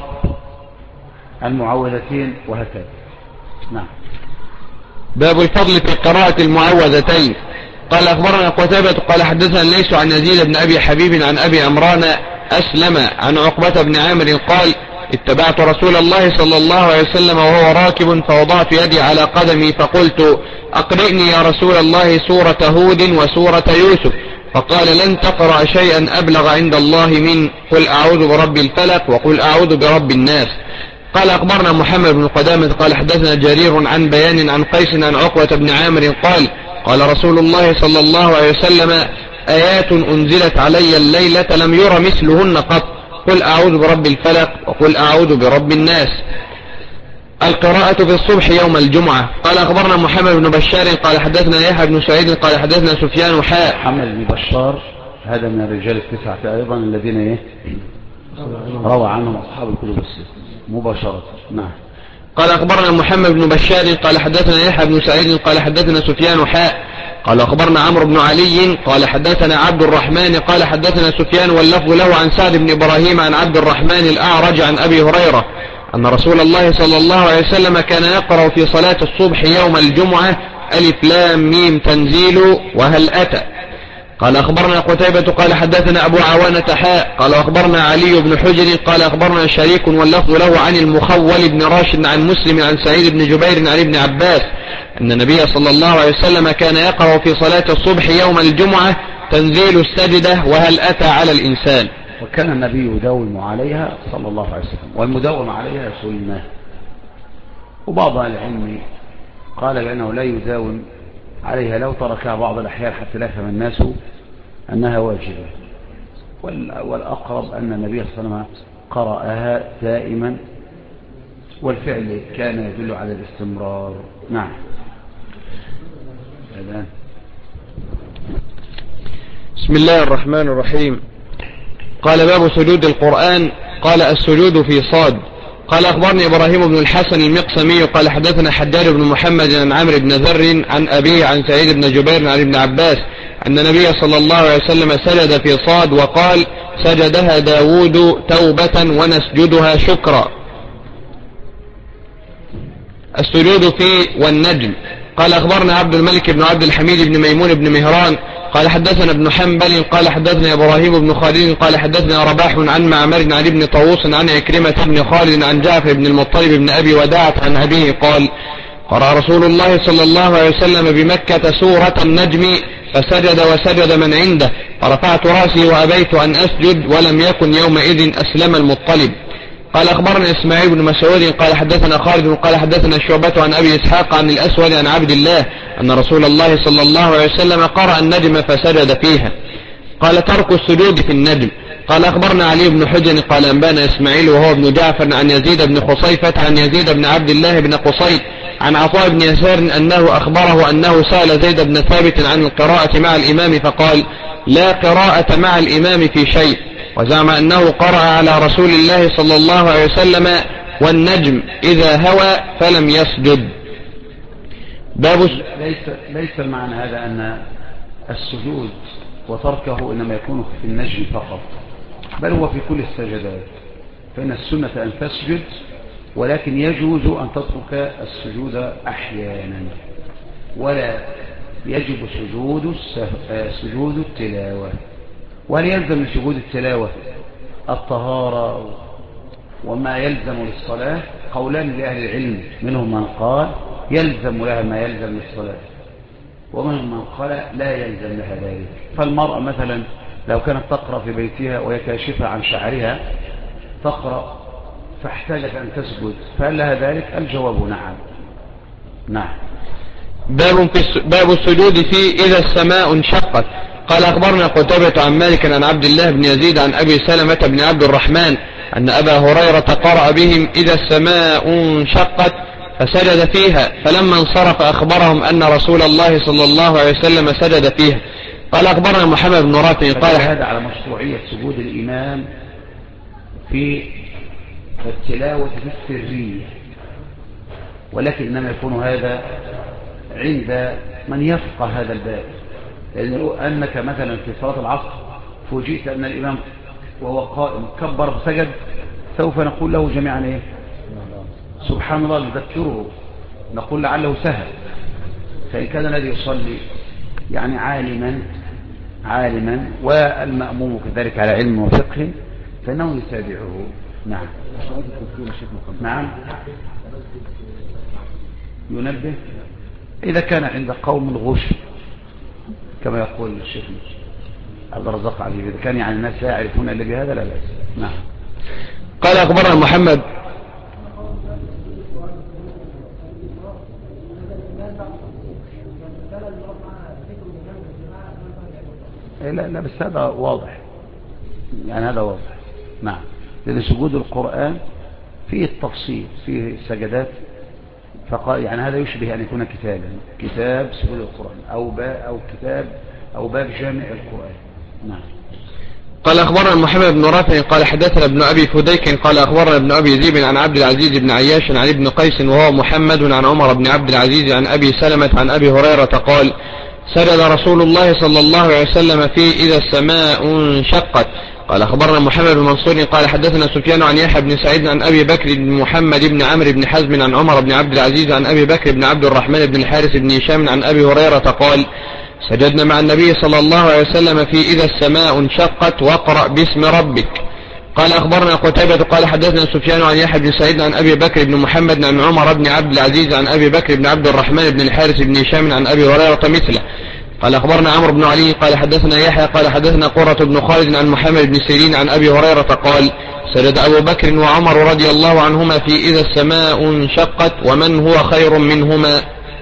المعوذتين وهكذا. نعم. باب الفضل في قراءة المعوذتين. قال أخبرنا قتيبة قال حدثنا ليس عن يزيد بن أبي حبيب عن أبي عمران أسلم عن عقبة بن عامر قال اتبعت رسول الله صلى الله عليه وسلم وهو راكب فوضعت يدي على قدمي فقلت أقرئني يا رسول الله سورة هود وسورة يوسف فقال لن تقرأ شيئا أبلغ عند الله من قل أعوذ برب الفلق وقل أعوذ برب الناس. قال أخبرنا محمد بن قدامة قال حدثنا جرير عن بيان عن قيس عن عقبة بن عامر قال قال رسول الله صلى الله عليه وسلم آيات أنزلت علي الليلة لم ير مثلهن قط قل أعوذ برب الفلق وقل أعوذ برب الناس. القراءة في الصبح يوم الجمعة. قال أخبرنا محمد بن بشار قال حدثنا يحيى بن سعيد قال حدثنا سفيان محمد بن بشار هذا من الرجال التسعة أيضا الذين روى عنهم أصحاب الكتب الستة مباشرة. نعم. قال أخبرنا محمد بن بشار قال حدثنا يحيى بن سعيد قال حدثنا سفيان قال أخبرنا عمرو بن علي قال حدثنا عبد الرحمن قال حدثنا سفيان واللفظ له عن سعد بن إبراهيم عن عبد الرحمن الأعرج عن أبي هريرة أن رسول الله صلى الله عليه وسلم كان يقرأ في صلاة الصبح يوم الجمعة ألف لام ميم تنزيل وهل أتى. قال أخبرنا قتيبة قال حدثنا أبو عوانة قال أخبرنا علي بن حجر قال أخبرنا شريك واللفظ له عن المخول بن راشد عن مسلم عن سعيد بن جبير عن ابن عباس أن النبي صلى الله عليه وسلم كان يقرأ في صلاة الصبح يوم الجمعة تنزيل السجدة وهل أتى على الإنسان. وكان النبي يداوم عليها صلى الله عليه وسلم والمداوم عليها سنة. وبعض العلم قال بأنه لا يداوم عليها لو تركها بعض الأحيان حتى لا يفهم الناس أنها واجبة، والأقرب أن النبي صلى الله عليه وسلم قرأها دائما والفعل كان يدل على الاستمرار. نعم. بسم الله الرحمن الرحيم. قال باب سجود القرآن. قال السجود في صاد. قال أخبرني إبراهيم بن الحسن المقسمي قال حدثنا حداد بن محمد عن عمرو بن ذر عن أبيه عن سعيد بن جبير عن ابن عباس أن النبي صلى الله عليه وسلم سجد في صاد وقال سجدها داود توبة ونسجدها شكرا. السجود في والنجم. قال أخبرنا عبد الملك بن عبد الحميد بن ميمون بن مهران قال حدثنا ابن حنبل قال حدثنا إبراهيم بن خالد قال حدثنا رباح عن معمر عن ابن طاووس عن عكرمة بن خالد عن جعفر بن المطلب بن أبي وداعة عن أبيه قال قرأ رسول الله صلى الله عليه وسلم بمكة سورة النجم فسجد وسجد من عنده فرفعت رأسي وأبيت أن أسجد ولم يكن يومئذ أسلم المطلب. قال أخبرنا إسماعيل بن مسعود قال حدثنا خالد قال حدثنا شعبة عن أبي إسحاق عن الأسود عن عبد الله أن رسول الله صلى الله عليه وسلم قرأ النجم فسجد فيها. قال ترك السجود في النجم. قال أخبرنا علي بن حجر قال أنبانا إسماعيل وهو ابن جعفر عن يزيد بن خصيفة عن يزيد بن عبد الله بن قصيد عن عطاء بن يسار أنه أخبره أنه سأل زيد بن ثابت عن القراءة مع الإمام فقال لا قراءة مع الإمام في شيء، وزعم أنه قرأ على رسول الله صلى الله عليه وسلم والنجم إذا هوى فلم يسجد. ليس المعنى هذا أن السجود وتركه إنما يكون في النجم فقط، بل هو في كل السجدات، فإن السنة أن تسجد، ولكن يجوز أن تترك السجود أحيانا، ولا يجب سجود التلاوة. وهل يلزم من سجود التلاوة الطهارة وما يلزم للصلاة؟ قولان لأهل العلم، منهم من قال يلزم لها ما يلزم للصلاة، ومنهم من قال لا يلزم لها ذلك. فالمرأة مثلا لو كانت تقرأ في بيتها وهي كاشفة عن شعرها تقرأ فاحتاجت أن تسجد، فهل لها ذلك؟ الجواب نعم. نعم. باب السجود في إذا السماء انشقت. قال أخبرنا قتيبة عن مالك عن عبد الله بن يزيد عن أبي سلمة بن عبد الرحمن أن أبا هريرة قرأ بهم إذا السماء انشقت فسجد فيها، فلما انصرف أخبرهم أن رسول الله صلى الله عليه وسلم سجد فيها. قال أخبرنا محمد بن رافع قال هذا على مشروعية سجود الإمام في التلاوة في السرية، ولكن إنما يكون هذا عند من يفقه هذا الباب، لأنك مثلا في صلاة العصر فوجئت أن الإمام وهو قائم كبر فسجد، سوف نقول له جميعا إيه؟ سبحان الله، نذكره، نقول لعله سهل. فإن كان الذي يصلي يعني عالما والمأموم كذلك على علم وفقه فإنه يتابعه. نعم. نعم. ينبه إذا كان عند قوم الغش كما يقول الشيخ عبد الرزاق عليه، إذا كان يعني الناس لا يعرفون إلا بهذا لا بأس. نعم. قال أخبرنا محمد لا بس هذا واضح، يعني هذا واضح. نعم. لأن سجود القرآن فيه التفصيل، فيه السجدات، فقال يعني هذا يشبه أن يكون كتاب سجود القرآن أو باب جامع القرآن. نعم. قال أخبرنا محمد بن رافع قال حدثنا ابن أبي فديك قال أخبرنا ابن أبي ذئب عن عبد العزيز بن عياش عن ابن قيس وهو محمد عن عمر بن عبد العزيز عن أبي سلمة عن أبي هريرة قال سجد رسول الله صلى الله عليه وسلم في إذا السماء انشقت. قال أخبرنا محمد بن منصور قال حدثنا سفيان عن يحيى بن سعيد عن أبي بكر بن محمد بن عمرو بن حزم عن عمر بن عبد العزيز عن أبي بكر بن عبد الرحمن بن الحارث بن هشام عن أبي هريرة قال سجدنا مع النبي صلى الله عليه وسلم في إذا السماء انشقت واقرأ باسم ربك. قال أخبرنا قتيبة قال حدثنا سفيان عن يحيى بن سعيد عن أبي بكر بن محمد عن عمر بن عبد العزيز عن أبي بكر بن عبد الرحمن بن الحارث بن هشام عن أبي هريرة مثله. قال أخبرنا عمرو بن علي قال حدثنا يحيى قال حدثنا قرة بن خالد عن محمد بن سيرين عن أبي هريرة قال سجد أبو بكر وعمر رضي الله عنهما في إذا السماء انشقت ومن هو خير منهما.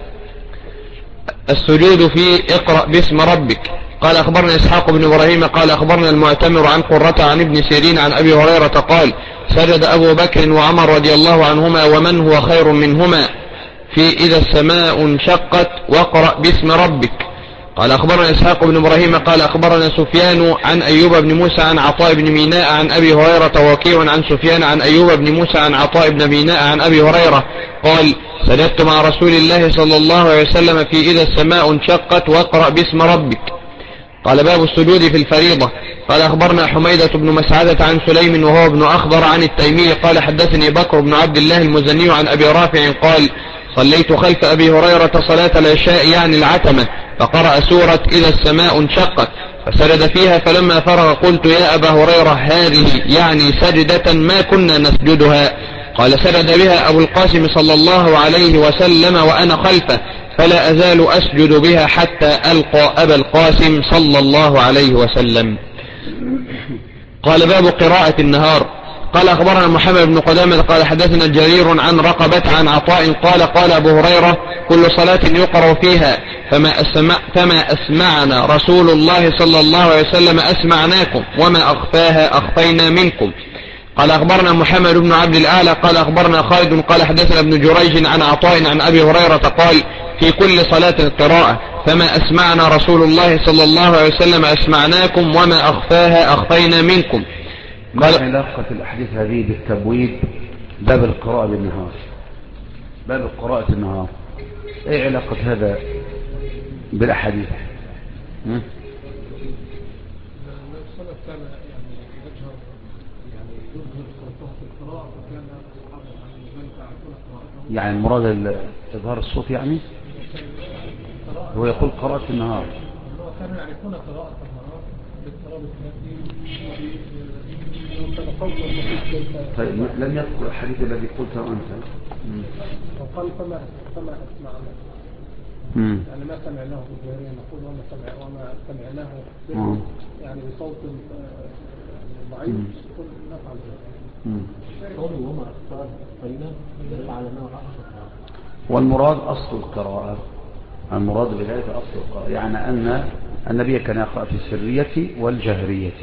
السجود في اقرأ باسم ربك. قال أخبرنا إسحاق بن إبراهيم قال أخبرنا المعتمر عن قرة عن ابن سيرين عن أبي هريرة قال سجد أبو بكر وعمر رضي الله عنهما ومن هو خير منهما في إذا السماء انشقت واقرأ باسم ربك. قال أخبرنا إسحاق بن إبراهيم قال أخبرنا سفيان عن أيوب بن موسى عن عطاء بن ميناء عن أبي هريرة وكيع عن سفيان عن أيوب بن موسى عن عطاء بن ميناء عن أبي هريرة قال سجدت مع رسول الله صلى الله عليه وسلم في إذا السماء انشقت واقرأ باسم ربك. قال باب السجود في الفريضة. قال أخبرنا حميدة بن مسعدة عن سليم وهو ابن أخضر عن التيمي قال حدثني بكر بن عبد الله المزني عن أبي رافع قال صليت خلف أبي هريرة صلاة العشاء يعني العتمة فقرأ سورة إذا السماء انشقت فسجد فيها فلما فرغ قلت يا أبا هريرة هذه يعني سجدة ما كنا نسجدها. قال سجد بها أبو القاسم صلى الله عليه وسلم وأنا خلفه فلا أزال أسجد بها حتى ألقى أبا القاسم صلى الله عليه وسلم. قال باب قراءة النهار. قال أخبرنا محمد بن قدامة قال حدثنا جرير عن رقبة عن عطاء قال قال أبو هريرة كل صلاة يقرأ فيها فما أسمعنا رسول الله صلى الله عليه وسلم أسمعناكم وما أخفاها أخفينا منكم. قال أخبرنا محمد بن عبد الأعلى قال أخبرنا خالد قال حدثنا ابن جريج عن عطاء عن أبي هريرة قال في كل صلاة قراءة فما أسمعنا رسول الله صلى الله عليه وسلم أسمعناكم وما أخفاها أخفينا منكم. ما علاقة الأحاديث هذه بالتبويب باب القراءة بالنهار؟ باب القراءة النهار ايه علاقة هذا بالأحاديث؟ يعني المراد إظهار الصوت يعني هو يقول قراءة النهار كانوا يعرفون قراءة النهار باضطراب طيب لم يذكر الحديث الذي قلته أنت وقال فما أسمعنا يعني ما سمعناه بالجهرية نقول وما سمعناه يعني بصوت ضعيف قل نفعل ذلك قوله وما أخفينا يدل على أنه أخفى. والمراد أصل القراءة المراد بذلك أصل القراءة يعني أن النبي كان يقرأ في السرية والجهرية.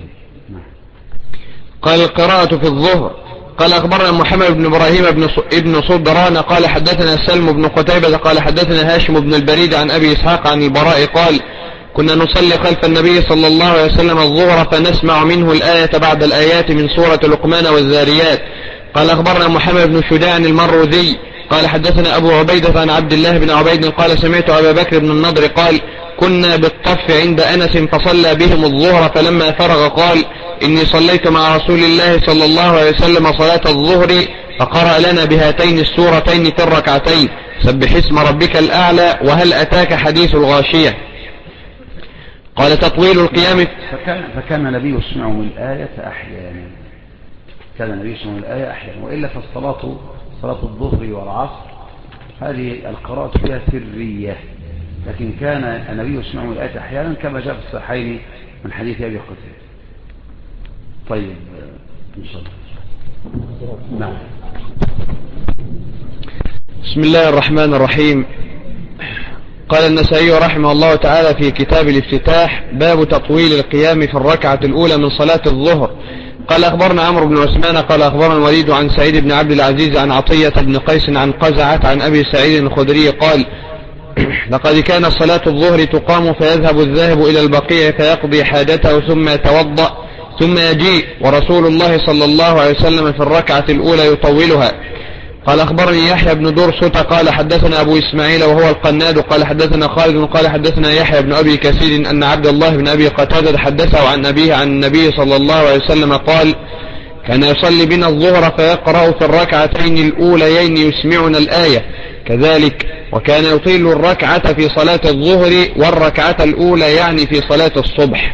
قال القراءة في الظهر. قال أخبرنا محمد بن إبراهيم ابن صدران قال حدثنا سلم بن قتيبة قال حدثنا هاشم بن البريد عن أبي إسحاق عن البراء قال كنا نصلي خلف النبي صلى الله عليه وسلم الظهر فنسمع منه الآية بعد الآيات من سورة لقمان والذاريات. قال أخبرنا محمد بن شجاع المروذي قال حدثنا أبو عبيدة عن عبد الله بن عبيد قال سمعت أبا بكر بن النضر قال كنا بالطف عند أنس فصلى بهم الظهر فلما فرغ قال إني صليت مع رسول الله صلى الله عليه وسلم صلاة الظهر فقرأ لنا بهاتين السورتين في الركعتين سبح اسم ربك الأعلى وهل أتاك حديث الغاشية. قال تطويل القيام فكان النبي يسمعهم الآية أحيانا كان النبي يسمعهم الآية أحيانا وإلا فالصلاة صلاة الظهر والعصر هذه القراءة فيها سرية لكن كان النبي يسمعهم الآية أحيانا كما جاء في الصحيحين من حديث أبي قتادة. طيب إن شاء الله. نعم. بسم الله الرحمن الرحيم. قال النسائي رحمه الله تعالى في كتاب الافتتاح باب تطويل القيام في الركعة الأولى من صلاة الظهر. قال أخبرنا عمرو بن عثمان قال أخبرنا الوليد عن سعيد بن عبد العزيز عن عطية بن قيس عن قزعة عن أبي سعيد الخدري قال لقد كان صلاة الظهر تقام فيذهب الذاهب إلى البقيع فيقضي حاجته ثم يتوضأ ثم يجيء ورسول الله صلى الله عليه وسلم في الركعة الأولى يطولها. قال أخبرني يحيى بن درسة قال حدثنا أبو إسماعيل وهو القناد قال حدثنا خالد قال حدثنا يحيى بن أبي كثير أن عبد الله بن أبي قتادة حدثه عن أبيه عن النبي صلى الله عليه وسلم قال كان يصلي بنا الظهر فيقرأ في الركعتين الأوليين يسمعنا الآية كذلك وكان يطيل الركعة في صلاة الظهر والركعة الأولى يعني في صلاة الصبح.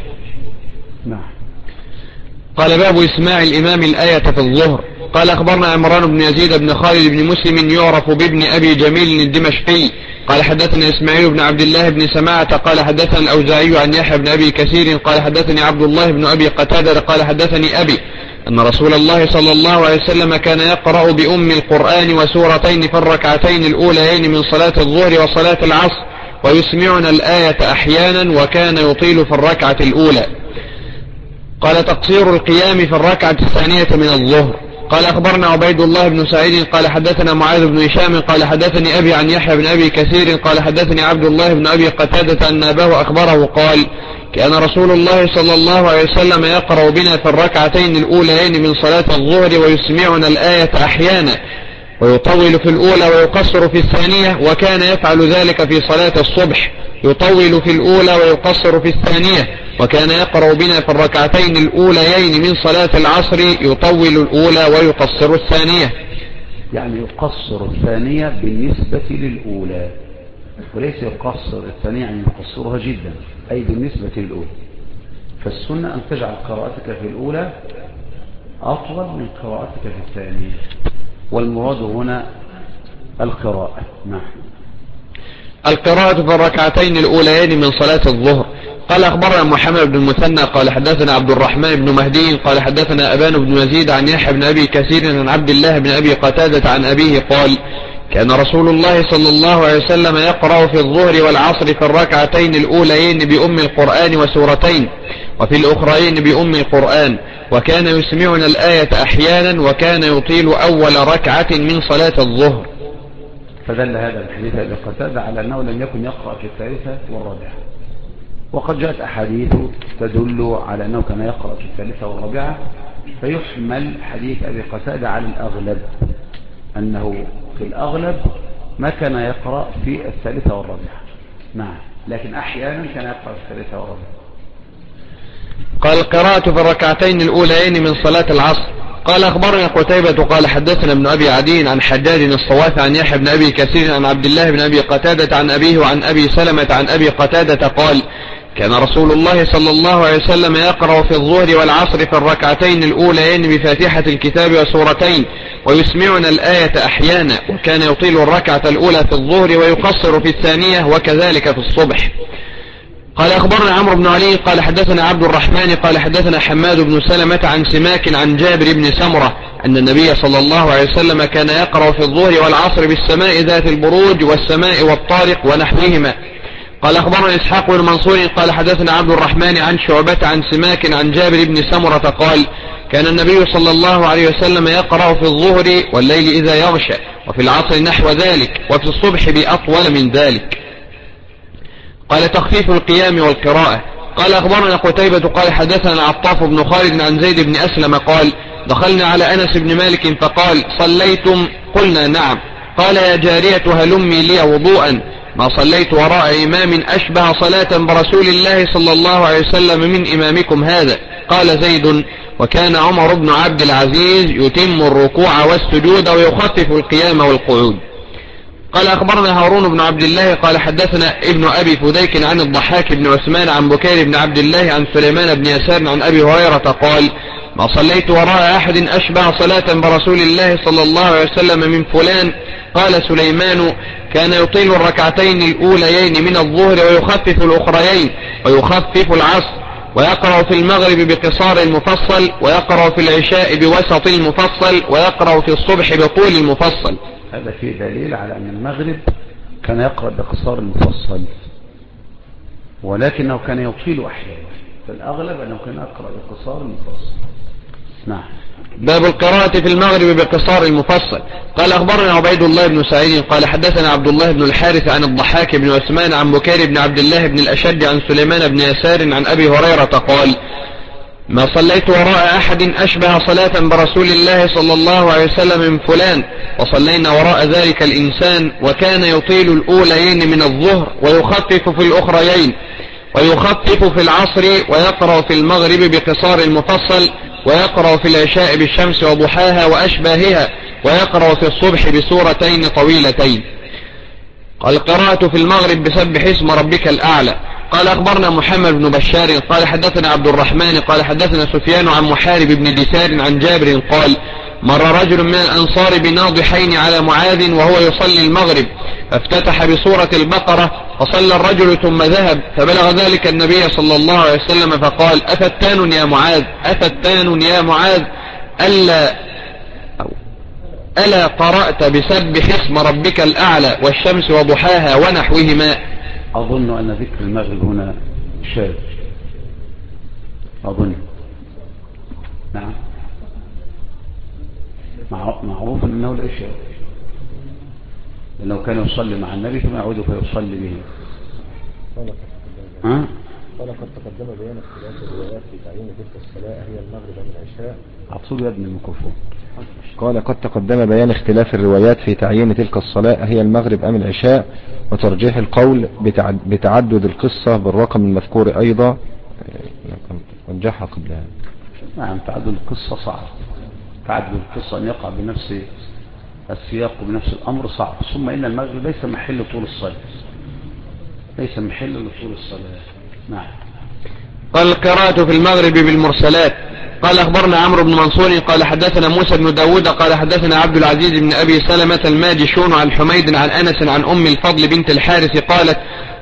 قال باب إسماع الإمام الآية في الظهر. قال أخبرنا عمران بن يزيد بن خالد بن مسلم يعرف بابن أبي جميل الدمشقي قال حدثنا إسماعيل بن عبد الله بن سماعة قال حدثنا الأوزاعي عن يحيى بن أبي كثير قال حدثني عبد الله بن أبي قتادة قال حدثني أبي أن رسول الله صلى الله عليه وسلم كان يقرأ بأم القرآن وسورتين في الركعتين الأوليين من صلاة الظهر وصلاة العصر ويسمعنا الآية أحيانا وكان يطيل في الركعة الأولى. قال تقصير القيام في الركعة الثانية من الظهر. قال أخبرنا عبيد الله بن سعيد قال حدثنا معاذ بن هشام قال حدثني أبي عن يحيى بن أبي كثير قال حدثني عبد الله بن أبي قتادة أن أباه أخبره قال كان رسول الله صلى الله عليه وسلم يقرأ بنا في الركعتين الأوليين من صلاة الظهر ويسمعنا الآية أحيانا ويطول في الأولى ويقصر في الثانية وكان يفعل ذلك في صلاة الصبح يطول في الأولى ويقصر في الثانية وكان يقرأ بنا في الركعتين الأوليين من صلاة العصر يطول الأولى ويقصر الثانية يعني يقصر الثانية بالنسبة للأولى وليس يقصر الثانية يعني يقصرها جدا أي بالنسبة للأولى. فالسنة أن تجعل قراءتك في الأولى أطول من قراءتك في الثانية والمراد هنا القراءة. نعم. القراءة في الركعتين الأوليين من صلاة الظهر. قال أخبرنا محمد بن المثنى قال حدثنا عبد الرحمن بن مهدي قال حدثنا أبان بن يزيد عن يحيى بن أبي كثير عن عبد الله بن أبي قتادة عن أبيه قال كان رسول الله صلى الله عليه وسلم يقرأ في الظهر والعصر في الركعتين الأوليين بأم القرآن وسورتين وفي الأخرين بأم القرآن وكان يسمعنا الآية أحيانا وكان يطيل أول ركعة من صلاة الظهر. فدل هذا الحديث أبي قتادة على أنه لم يكن يقرأ في الثالثة والرابعة، وقد جاءت أحاديث تدل على أنه كان يقرأ في الثالثة والرابعة، فيحمل حديث أبي قتادة على الأغلب أنه في الأغلب ما كان يقرأ في الثالثة والرابعة. نعم، لكن أحيانا كان يقرأ في الثالثة والرابعة. قال القراءة في الركعتين الأوليين من صلاة العصر. قال أخبرنا قتيبة قال حدثنا ابن أبي عدي عن حجاج الصوافي عن يحيى بن أبي كثير عن عبد الله بن أبي قتادة عن أبيه وعن أبي سلمة عن أبي قتادة قال كان رسول الله صلى الله عليه وسلم يقرأ في الظهر والعصر في الركعتين الأوليين بفاتحة الكتاب وسورتين ويسمعنا الآية أحيانا وكان يطيل الركعة الأولى في الظهر ويقصر في الثانية وكذلك في الصبح. قال أخبرنا عمرو بن علي قال حدثنا عبد الرحمن قال حدثنا حماد بن سلمة عن سماك عن جابر بن سمرة أن النبي صلى الله عليه وسلم كان يقرأ في الظهر والعصر بالسماء ذات البروج والسماء والطارق ونحوهما. قال أخبرنا إسحاق بن منصور قال حدثنا عبد الرحمن عن شعبة عن سماك عن جابر بن سمرة قال كان النبي صلى الله عليه وسلم يقرأ في الظهر والليل إذا يغشى وفي العصر نحو ذلك وفي الصبح بأطول من ذلك. قال تخفيف القيام والقراءة. قال أخبرنا قتيبة قال حدثنا عطاف بن خالد عن زيد بن أسلم قال دخلنا على أنس بن مالك فقال صليتم؟ قلنا نعم. قال يا جارية هلمي لي وضوءا ما صليت وراء إمام أشبه صلاة برسول الله صلى الله عليه وسلم من إمامكم هذا. قال زيد وكان عمر بن عبد العزيز يتم الركوع والسجود ويخفف القيام والقعود. قال أخبرنا هارون بن عبد الله قال حدثنا ابن أبي فديك عن الضحاك بن عثمان عن بكير بن عبد الله عن سليمان بن يسار عن أبي هريرة قال ما صليت وراء أحد أشبه صلاة برسول الله صلى الله عليه وسلم من فلان. قال سليمان كان يطيل الركعتين الأوليين من الظهر ويخفف الأخريين ويخفف العصر ويقرأ في المغرب بقصار المفصل ويقرأ في العشاء بوسط المفصل ويقرأ في الصبح بطول المفصل. هذا فيه دليل على أن المغرب كان يقرأ بقصار المفصل ولكنه كان يطيل أحيانا، فالأغلب أنه كان يقرأ بقصار المفصل. نعم. باب القراءة في المغرب بقصار المفصل. قال أخبرنا عبيد الله بن سعيد قال حدثنا عبد الله بن الحارث عن الضحاك بن عثمان عن بكير بن عبد الله بن الأشج عن سليمان بن يسار عن أبي هريرة قال ما صليت وراء أحد أشبه صلاة برسول الله صلى الله عليه وسلم من فلان وصلينا وراء ذلك الإنسان وكان يطيل الأوليين من الظهر ويخفف في الأخريين ويخفف في العصر ويقرأ في المغرب بقصار المفصل ويقرأ في العشاء بالشمس وضحاها وأشباهها ويقرأ في الصبح بسورتين طويلتين. قال قراءة في المغرب بسبح اسم ربك الأعلى. قال أخبرنا محمد بن بشار قال حدثنا عبد الرحمن قال حدثنا سفيان عن محارب بن دثار عن جابر قال مر رجل من الأنصار بناضحين على معاذ وهو يصلي المغرب فافتتح بسورة البقرة فصلى الرجل ثم ذهب فبلغ ذلك النبي صلى الله عليه وسلم فقال أفتان يا معاذ أفتان يا معاذ ألا قرأت بسبح اسم ربك الأعلى والشمس وضحاها ونحوهما. أظن أن ذكر المغرب هنا شاذ، أظن. نعم، معروف أنه العشاء لأنه كان يصلي مع النبي ثم يعود فيصلي به. قال قد تقدم بيان اختلاف الروايات في تعيين تلك الصلاة هي المغرب أم العشاء. أقصد يا ابن الميكروفون. قال قد تقدم بيان اختلاف الروايات في تعيين تلك الصلاة هي المغرب أم العشاء وترجيح القول بتعدد القصة بالرقم المذكور أيضا رجحها قبلها. نعم، تعدد القصة صعب، تعدد القصة أن يقع بنفس السياق وبنفس الأمر صعب. ثم إن المغرب ليس محل طول الصلاة، ليس محل لطول الصلاة. نعم. قال القراءة في المغرب بالمرسلات. قال أخبرنا عمرو بن منصور قال حدثنا موسى بن داود قال حدثنا عبد العزيز بن أبي سلمة الماجشون عن حميد عن أنس عن أم الفضل بنت الحارث قالت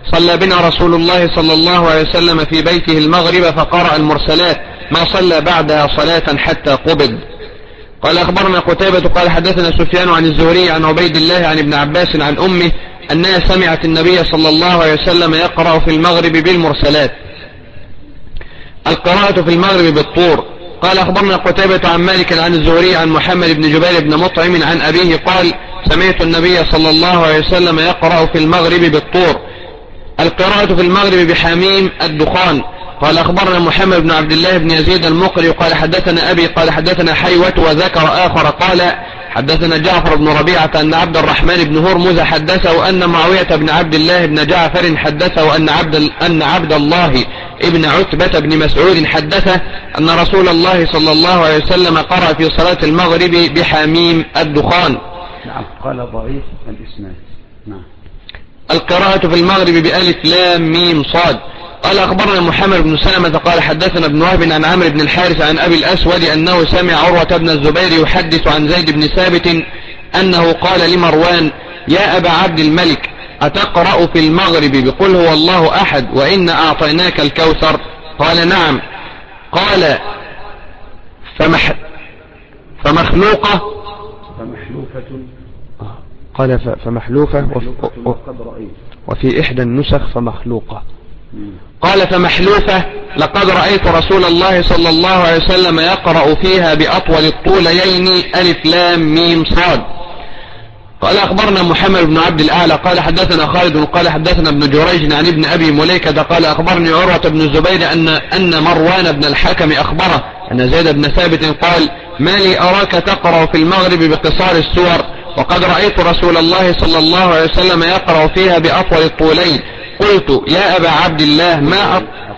صلى بنا رسول الله صلى الله عليه وسلم في بيته المغرب فقرأ المرسلات ما صلى بعدها صلاة حتى قبض. قال أخبرنا قتيبة قال حدثنا سفيان عن الزهري عن عبيد الله عن ابن عباس عن أمه أنها سمعت النبي صلى الله عليه وسلم يقرأ في المغرب بالمرسلات. القراءة في المغرب بالطور. قال أخبرنا قتيبة عن مالك عن الزهري عن محمد بن جبير بن مطعم عن أبيه قال سمعت النبي صلى الله عليه وسلم يقرأ في المغرب بالطور. القراءة في المغرب بحميم الدخان. قال أخبرنا محمد بن عبد الله بن يزيد المقري قال حدثنا أبي قال حدثنا حيوة وذكر آخر قال حدثنا جعفر بن ربيعة أن عبد الرحمن بن هرمز حدثه أن معاوية بن عبد الله بن جعفر حدثه أن عبد الله ابن عتبة بن مسعود حدثه أن رسول الله صلى الله عليه وسلم قرأ في صلاة المغرب بحميم الدخان. نعم. قال ضعيف الإسناد. نعم. القراءة في المغرب بألف لام ميم صاد. قال أخبرنا محمد بن سلمة قال حدثنا ابن وهب عن عمرو بن الحارث عن أبي الأسود أنه سمع عروة بن الزبير يحدث عن زيد بن ثابت أنه قال لمروان يا أبا عبد الملك أتقرأ في المغرب بقل هو الله أحد وإن أعطيناك الكوثر؟ قال نعم. قال فمخلوقة قال فمحلوفة وفي إحدى النسخ فمخلوقة. قال فمحلوفة لقد رأيت رسول الله صلى الله عليه وسلم يقرأ فيها بأطول الطولين ألف لام ميم صاد. قال أخبرنا محمد بن عبد الأعلى قال حدثنا خالد قال حدثنا ابن جريج عن ابن أبي مليكة قال أخبرني عروة بن الزبير أن مروان بن الحكم أخبره أن زيد بن ثابت قال ما لي أراك تقرأ في المغرب بقصار السور وقد رأيت رسول الله صلى الله عليه وسلم يقرأ فيها بأطول الطولين. قلت يا أبا عبد الله ما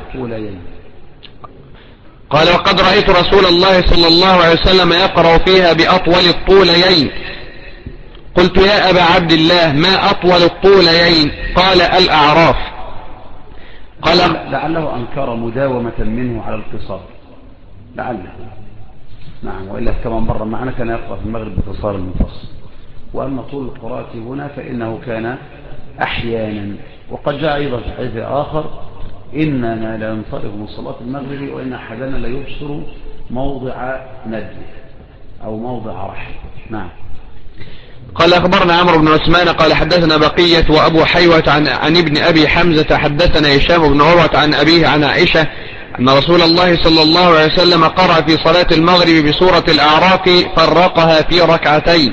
قال وقد رأيت رسول الله صلى الله عليه وسلم يقرأ فيها بأطول الطولين. قلت يا أبا عبد الله ما أطول الطولين؟ قال الأعراف. قال لعله أنكر مداومة منه على القصار لعله. نعم. وإلا كما مر معنا كان يقرأ في المغرب بقصار المنفصل. وأما طول القراءة هنا فإنه كان أحيانا. وقد جاء أيضا في حديث آخر إننا لا ننصرف من صلاة المغرب وإن أحدنا لا يبصر موضع ندل أو موضع رحل. نعم. قال أخبرنا عمرو بن عثمان قال حدثنا بقية وأبو حيوة عن ابن أبي حمزة حدثنا هشام بن عروة عن أبيه عن عائشة أن رسول الله صلى الله عليه وسلم قرأ في صلاة المغرب بسورة الأعراف فرقها في ركعتين.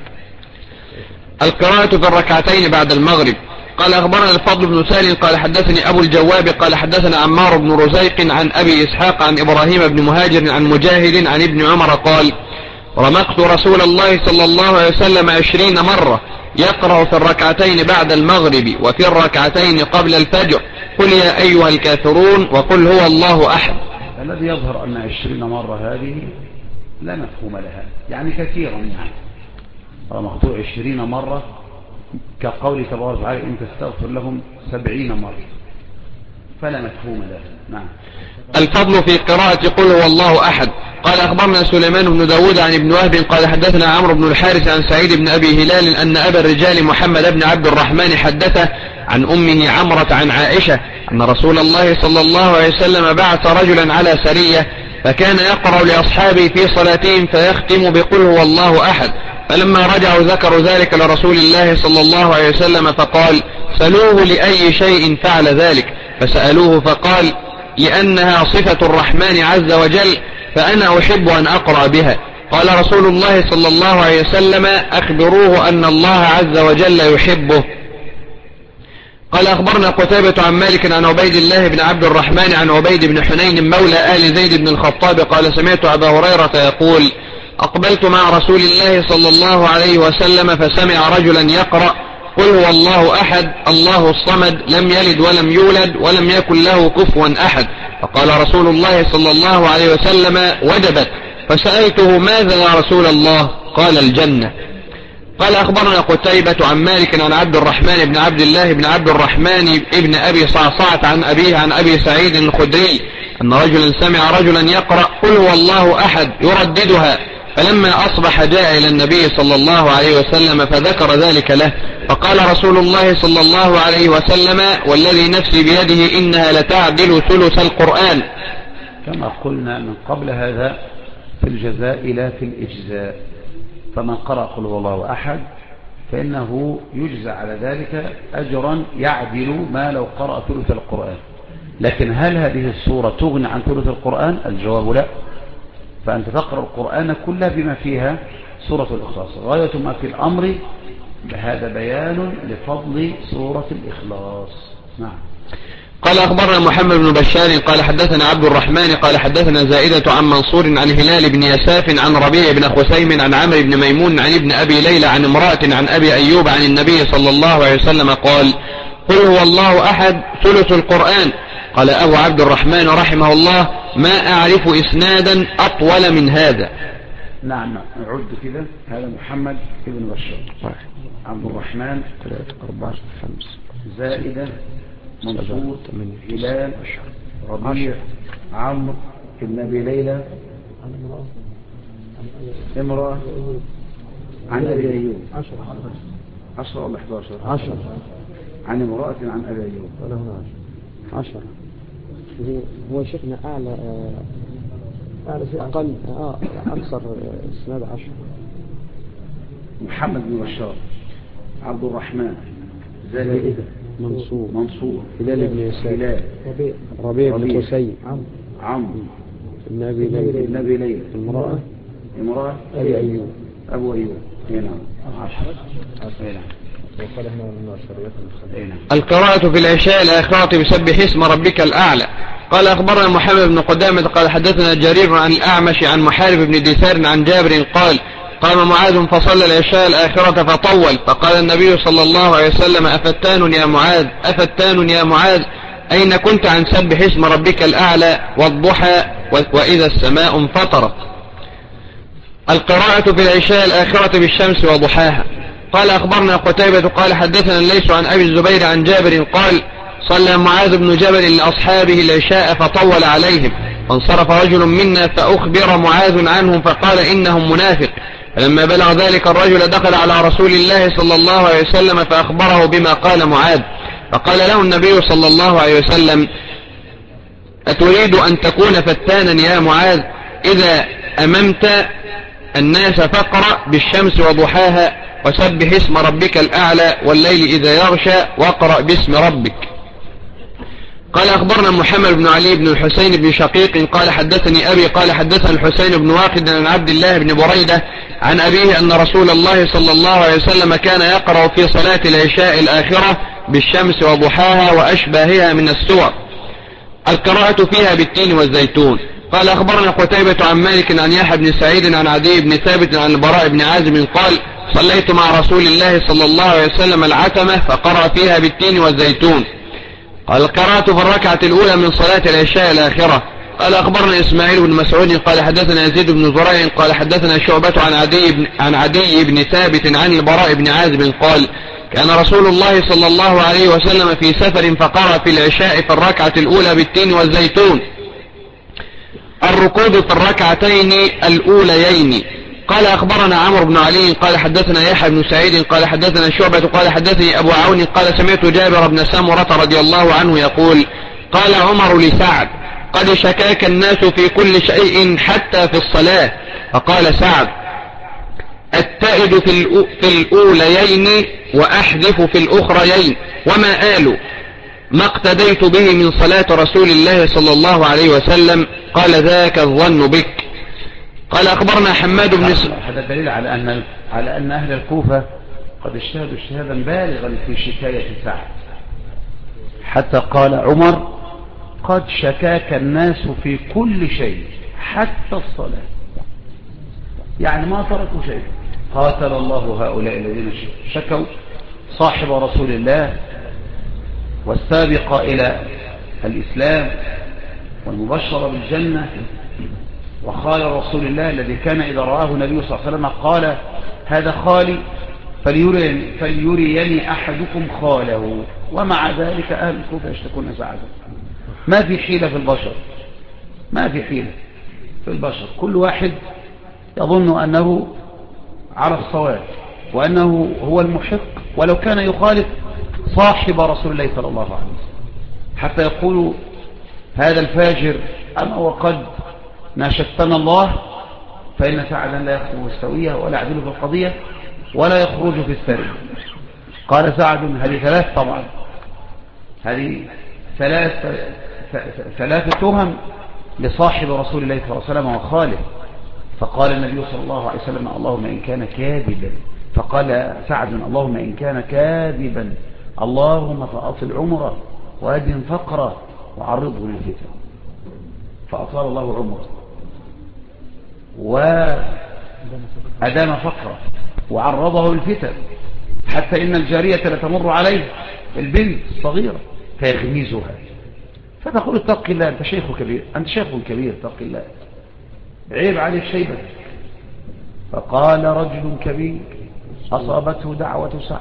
القراءة في الركعتين بعد المغرب. قال أخبرنا الفضل بن سالم قال حدثني أبو الجواب قال حدثنا عمار بن رزيق عن أبي إسحاق عن إبراهيم بن مهاجر عن مجاهد عن ابن عمر قال رمقت رسول الله صلى الله عليه وسلم 20 مرة يقرأ في الركعتين بعد المغرب وفي الركعتين قبل الفجر قل يا أيها الكافرون وقل هو الله أحد. الذي يظهر أن 20 مرة هذه لا مفهوم لها يعني كثيرا يعني رمقت 20 مرة كقول تبارك وتعالى إن تستغفر لهم 70 مرة فلا مفهوم له. نعم. الفضل في قراءة قل هو الله أحد. قال أخبرنا سليمان بن داود عن ابن وهب قال حدثنا عمرو بن الحارث عن سعيد بن أبي هلال أن أبا الرجال محمد بن عبد الرحمن حدثه عن أمه عمرة عن عائشة أن رسول الله صلى الله عليه وسلم بعث رجلا على سرية فكان يقرأ لأصحابه في صلاتهم فيختم بقل هو الله أحد. فلما رجعوا ذكروا ذلك لرسول الله صلى الله عليه وسلم فقال سألوه لأي شيء فعل ذلك فسألوه فقال لأنها صفة الرحمن عز وجل فأنا أحب أن أقرأ بها. قال رسول الله صلى الله عليه وسلم أخبروه أن الله عز وجل يحبه. قال أخبرنا قتيبة عن مالك عن عبيد الله بن عبد الرحمن عن عبيد بن حنين مولى آل زيد بن الخطاب قال سمعت أبا هريرة يقول أقبلت مع رسول الله صلى الله عليه وسلم فسمع رجلا يقرأ قل هو الله أحد الله الصمد لم يلد ولم يولد ولم يكن له كفوا أحد. فقال رسول الله صلى الله عليه وسلم وجبت. فسألته ماذا يا رسول الله؟ قال الجنة. قال أخبرنا قتيبة عن مالك عن عبد الرحمن بن عبد الله بن عبد الرحمن ابن أبي صعصعة عن أبيه عن أبي سعيد الخدري أن رجلا سمع رجلا يقرأ قل هو الله أحد يرددها فلما أصبح جاء إلى النبي صلى الله عليه وسلم فذكر ذلك له، فقال رسول الله صلى الله عليه وسلم: والذي نفسي بيده إنها لتعدل ثلث القرآن. كما قلنا من قبل هذا في الجزاء لا في الإجزاء، فمن قرأ قل هو الله أحد فإنه يجزى على ذلك أجرا يعدل ما لو قرأ ثلث القرآن. لكن هل هذه السورة تغني عن ثلث القرآن؟ الجواب لا. فأنت تقرأ القرآن كله بما فيها سورة الإخلاص. غاية ما في الأمر هذا بيان لفضل سورة الإخلاص. نعم. قال أخبرنا محمد بن بشار قال حدثنا عبد الرحمن قال حدثنا زائدة عن منصور عن هلال بن يساف عن ربيع بن خثيم عن عمرو بن ميمون عن ابن أبي ليلى عن امرأة عن أبي أيوب عن النبي صلى الله عليه وسلم قال: قل هو الله أحد ثلث القرآن. قال أبو عبد الرحمن رحمه الله: ما أعرف إسنادا أطول من هذا. نعم نعد كده. هذا محمد بن بشار، عبد الرحمن 3 4 5 زائدة منصور هلال ربيع عمرو بن أبي ليلى امرأة عن أبي أيوب 10 ولا 11 عن امرأة عن أبي أيوب ولا هنا 10. هو شيخنا أعلى أقل أكثر إسناد 10. محمد بن بشار عبد الرحمن زائدة منصور هلال بن يسار ربيع بن خثيم عمرو بن أبي ليلى امرأة أبي أيوب أبو أيوب. نعم 10. القراءة في العشاء الآخرة بسبح اسم ربك الأعلى. قال أخبرنا محمد بن قدامة قال حدثنا جرير عن الأعمش عن محارب بن دثار عن جابر قال: قام معاذ فصلى العشاء الآخرة فطول، فقال النبي صلى الله عليه وسلم: أفتان يا معاذ أين كنت عن سبح اسم ربك الأعلى والضحى وإذا السماء انفطرت. القراءة في العشاء الآخرة بالشمس وضحاها. قال أخبرنا قتيبة قال حدثنا الليث عن أبي الزبير عن جابر قال: صلى معاذ بن جبل لأصحابه العشاء فطول عليهم، فانصرف رجل منا فأخبر معاذ عنهم فقال: إنهم منافق. فلما بلغ ذلك الرجل دخل على رسول الله صلى الله عليه وسلم فأخبره بما قال معاذ، فقال له النبي صلى الله عليه وسلم: أتريد أن تكون فتانا يا معاذ؟ إذا أممت الناس فاقرأ بالشمس وضحاها وسبح اسم ربك الأعلى والليل إذا يغشى واقرأ باسم ربك. قال أخبرنا محمد بن علي بن الحسين بن شقيق قال حدثني أبي قال حدثنا الحسين بن واقد عن عبد الله بن بريدة عن أبيه أن رسول الله صلى الله عليه وسلم كان يقرأ في صلاة العشاء الآخرة بالشمس وضحاها وأشباهها من السور، القراءة فيها بالتين والزيتون. قال أخبرنا قتيبة عن مالك عن يحيى بن سعيد عن عدي بن ثابت عن البراء بن عازب قال: صليت مع رسول الله صلى الله عليه وسلم العتمة فقرأ فيها بالتين والزيتون. قال: القراءة في الركعة الأولى من صلاة العشاء الآخرة. قال أخبرنا إسماعيل بن مسعود قال حدثنا يزيد بن زريع قال حدثنا شعبة عن عدي بن ثابت عن البراء بن عازب قال: كان رسول الله صلى الله عليه وسلم في سفر فقرأ في العشاء في الركعة الأولى بالتين والزيتون. الركوب في الركعتين الأوليين. قال أخبرنا عمرو بن علي قال حدثنا يحيى بن سعيد قال حدثنا شعبة قال حدثني أبو عون قال: سمعت جابر بن سمرة رضي الله عنه يقول: قال عمر لسعد: قد شكاك الناس في كل شيء حتى في الصلاة. فقال سعد: التائد في الأوليين وأحذف في الأخريين، وما آل ما اقتديت به من صلاة رسول الله صلى الله عليه وسلم. قال: ذاك الظن بك. قال أخبرنا حماد بن هذا دليل على أن أهل الكوفة قد اجتهدوا اجتهادا بالغا في شكاية سعد، حتى قال عمر: قد شكاك الناس في كل شيء حتى الصلاة، يعني ما تركوا شيء. قاتل الله هؤلاء الذين شكوا صاحب رسول الله والسابق إلى الإسلام والمبشر بالجنة وخال رسول الله الذي كان إذا رآه النبي صلى الله عليه وسلم قال: هذا خالي فليريني أحدكم خاله. ومع ذلك أهل الكوفة يشتكون سعدا. ما في حيلة في البشر، ما في حيلة في البشر، كل واحد يظن أنه على الصواب وأنه هو المحق، ولو كان يخالف صاحب رسول الله صلى الله عليه وسلم، حتى يقول هذا الفاجر أما وقد ناشدتنا الله، فإن سعدا لا يخطب السوية ولا يعدل في القضية ولا يخرج في السرية. قال سعد هذه ثلاث، طبعا هذه ثلاث تهم لصاحب رسول الله صلى الله عليه وسلم وخالف. فقال النبي صلى الله عليه وسلم اللهم إن كان كاذبا، فقال سعد اللهم إن كان كاذبا اللهم فأصل عمره وأدن فقره وعرضه للفتن. فأطال الله عمره وأدام فقره وعرضه للفتن، حتى إن الجارية لتمر عليه البنت الصغيرة فيغميزها، فتقول اتق الله أنت شيخ كبير، أنت شيخ كبير اتق الله، عيب عليك شيبة. فقال رجل كبير أصابته دعوة سعد،